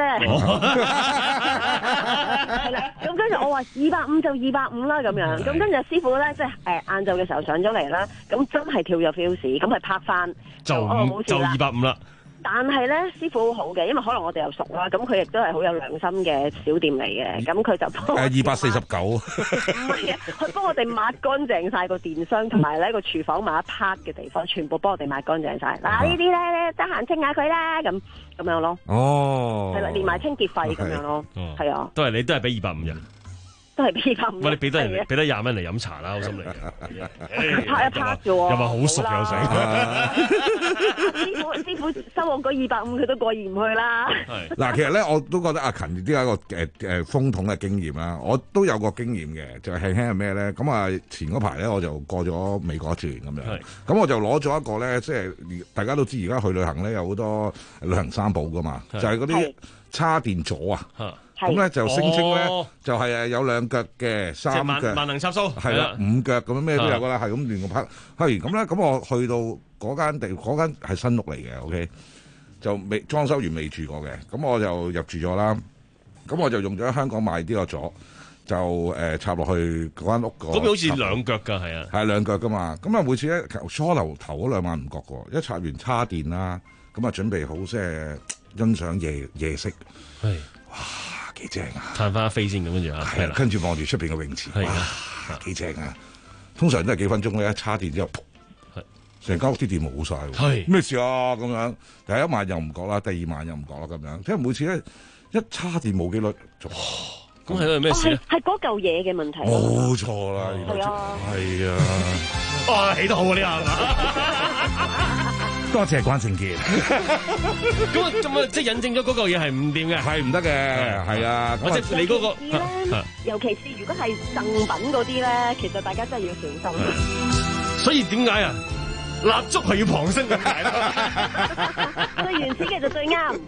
係啦，咁跟住我話二百五就二百五啦咁樣。咁跟住師傅咧，即係誒晏晝嘅時候上咗嚟啦，咁真係跳咗 fuse，咁係拍翻就哦就二百五啦。 但係咧，師傅好好嘅，因為可能我哋又熟啦，咁佢亦都係好有良心嘅小店嚟嘅，咁佢就幫誒二百四十九， 唔係啊，佢幫我哋抹乾淨晒個電箱，同埋咧個廚房某一 part 嘅地方，全部幫我哋抹乾淨晒。嗱呢啲咧，得閒清下佢啦，咁咁樣咯。 哦， 係啦，連埋清潔費咁樣咯，係啊， 都係你都係俾二百五人。 都係俾百五。 喂，你俾得人俾得廿蚊嚟飲茶啦，好心嚟嘅。 拍一拍啫喎， 又話好熟又成。 師傅師傅收我嗰二百五，佢都過意唔去啦。 嗱，其實咧我都覺得阿勤都有一個誒誒風筒嘅經驗啦，我都有個經驗嘅，就係輕輕係咩咧？咁啊前嗰排咧我就過咗美國一轉咁樣，咁我就攞咗一個咧，即係大家都知而家去旅行咧有好多旅行三寶噶嘛，就係嗰啲叉電座啊。咁咧就聲稱咧就係誒有兩腳嘅三腳萬能插蘇係啦，五腳咁樣咩都有噶啦，係咁亂個拍。係咁咧，咁我去到嗰間地嗰間係新屋嚟嘅 ，OK， 就未裝修完未住過嘅，咁我就入住咗啦。咁我就用咗香港買呢個座，就誒插落去嗰間屋個。 嗰邊好似兩腳㗎，係啊， 係兩腳㗎嘛。咁啊每次咧初頭頭嗰兩晚唔覺喎，一插完叉電啦，咁啊準備好即係欣賞夜夜色。係哇！幾正啊！ 嘆翻飛先咁跟住啊， 係啦，跟住望住出邊嘅泳池，哇，幾正啊！通常都係幾分鐘咧，一叉電之後，成間屋啲電冇晒喎。係咩事啊？咁樣第一晚又唔覺啦，第二晚又唔覺啦，咁樣。即係每次咧一叉電冇幾耐， 咁係因為咩事咧？ 係嗰嚿嘢嘅問題。 冇錯啦， 係啊， 係啊， 哇，起得好啊呢下！ 多謝關正傑。 咁啊，咁啊，即係引證咗嗰嚿嘢係唔掂嘅， 係唔得嘅，係啊。 或者你嗰個， 尤其是如果係贈品嗰啲咧，其實大家真係要小心。 所以點解啊？蠟燭係要旁身嘅解啦。 最原始嘅就最啱。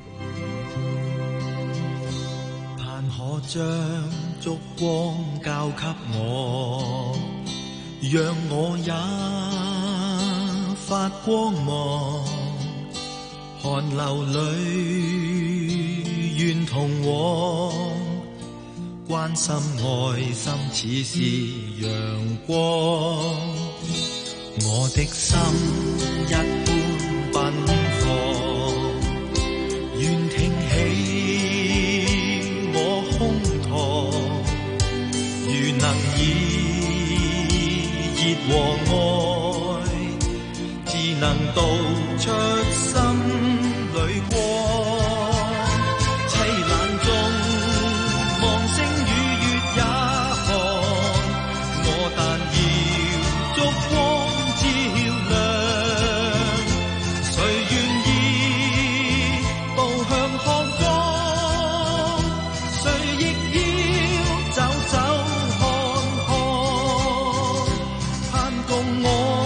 盼可將燭光交給我，讓我也發光芒，寒流裏願同往，關心愛心似是陽光，我的心一般奔放，願挺起我胸膛，如能以熱和愛能道出心裏光，凄冷中望星與月也寒，我但要燭光照亮，誰願意步向漢江，誰亦要走走看看，盼共我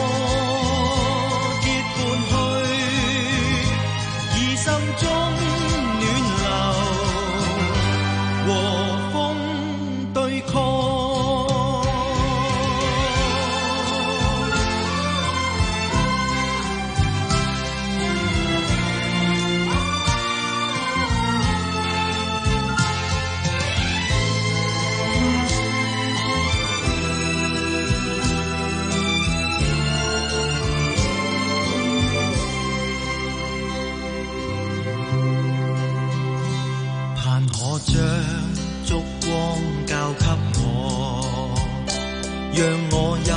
讓我也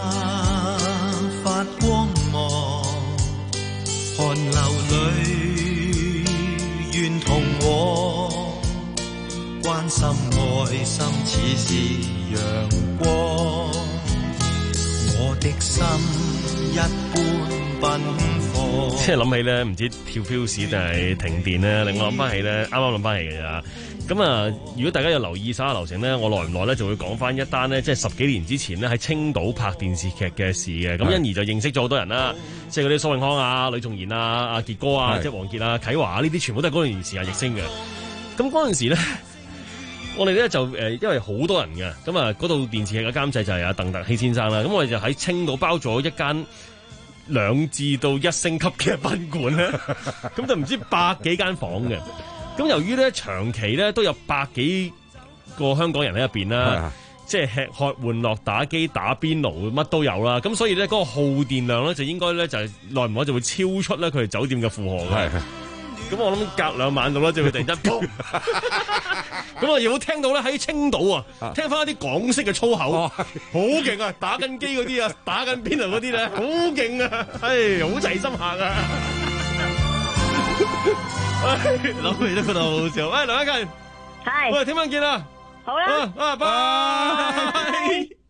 發光芒，寒流裏願同我關心愛心似是陽光，我的心一般奔放。 即係諗起咧，唔知跳 fuse 定係停電咧，令我諗翻起咧，啱啱諗翻起嘅咋。咁啊，如果大家有留意沙流程咧，我耐唔耐咧就會講翻一單咧，即係十幾年之前咧喺青島拍電視劇嘅事嘅。咁因而就認識咗好多人啦，即係嗰啲蘇永康啊、呂頌賢啊、阿傑哥啊、即係王傑啊、啟華啊，呢啲全部都係嗰段時間譯星嘅。咁嗰陣時咧，我哋咧就誒，因為好多人嘅，咁啊嗰套電視劇嘅監製就係阿鄧達希先生啦。咁我哋就喺青島包咗一間兩至到一星級嘅賓館咧，咁就唔知百幾間房嘅。咁由於咧長期咧都有百幾個香港人喺入邊啦，即係吃喝玩樂、打機、打邊爐，乜都有啦。咁所以咧嗰個耗電量咧就應該咧就係耐唔耐就會超出咧佢哋酒店嘅負荷嘅。咁我諗隔兩晚到啦，就會突然間砰！咁我又聽到咧喺青島啊，聽翻一啲港式嘅粗口，好勁啊！打緊機嗰啲啊，打緊邊爐嗰啲咧，好勁啊！唉，好齊心下噶。諗起都覺得好好笑。喂，梁一勤，係，喂，聽晚見啦。好啦，啊，拜拜。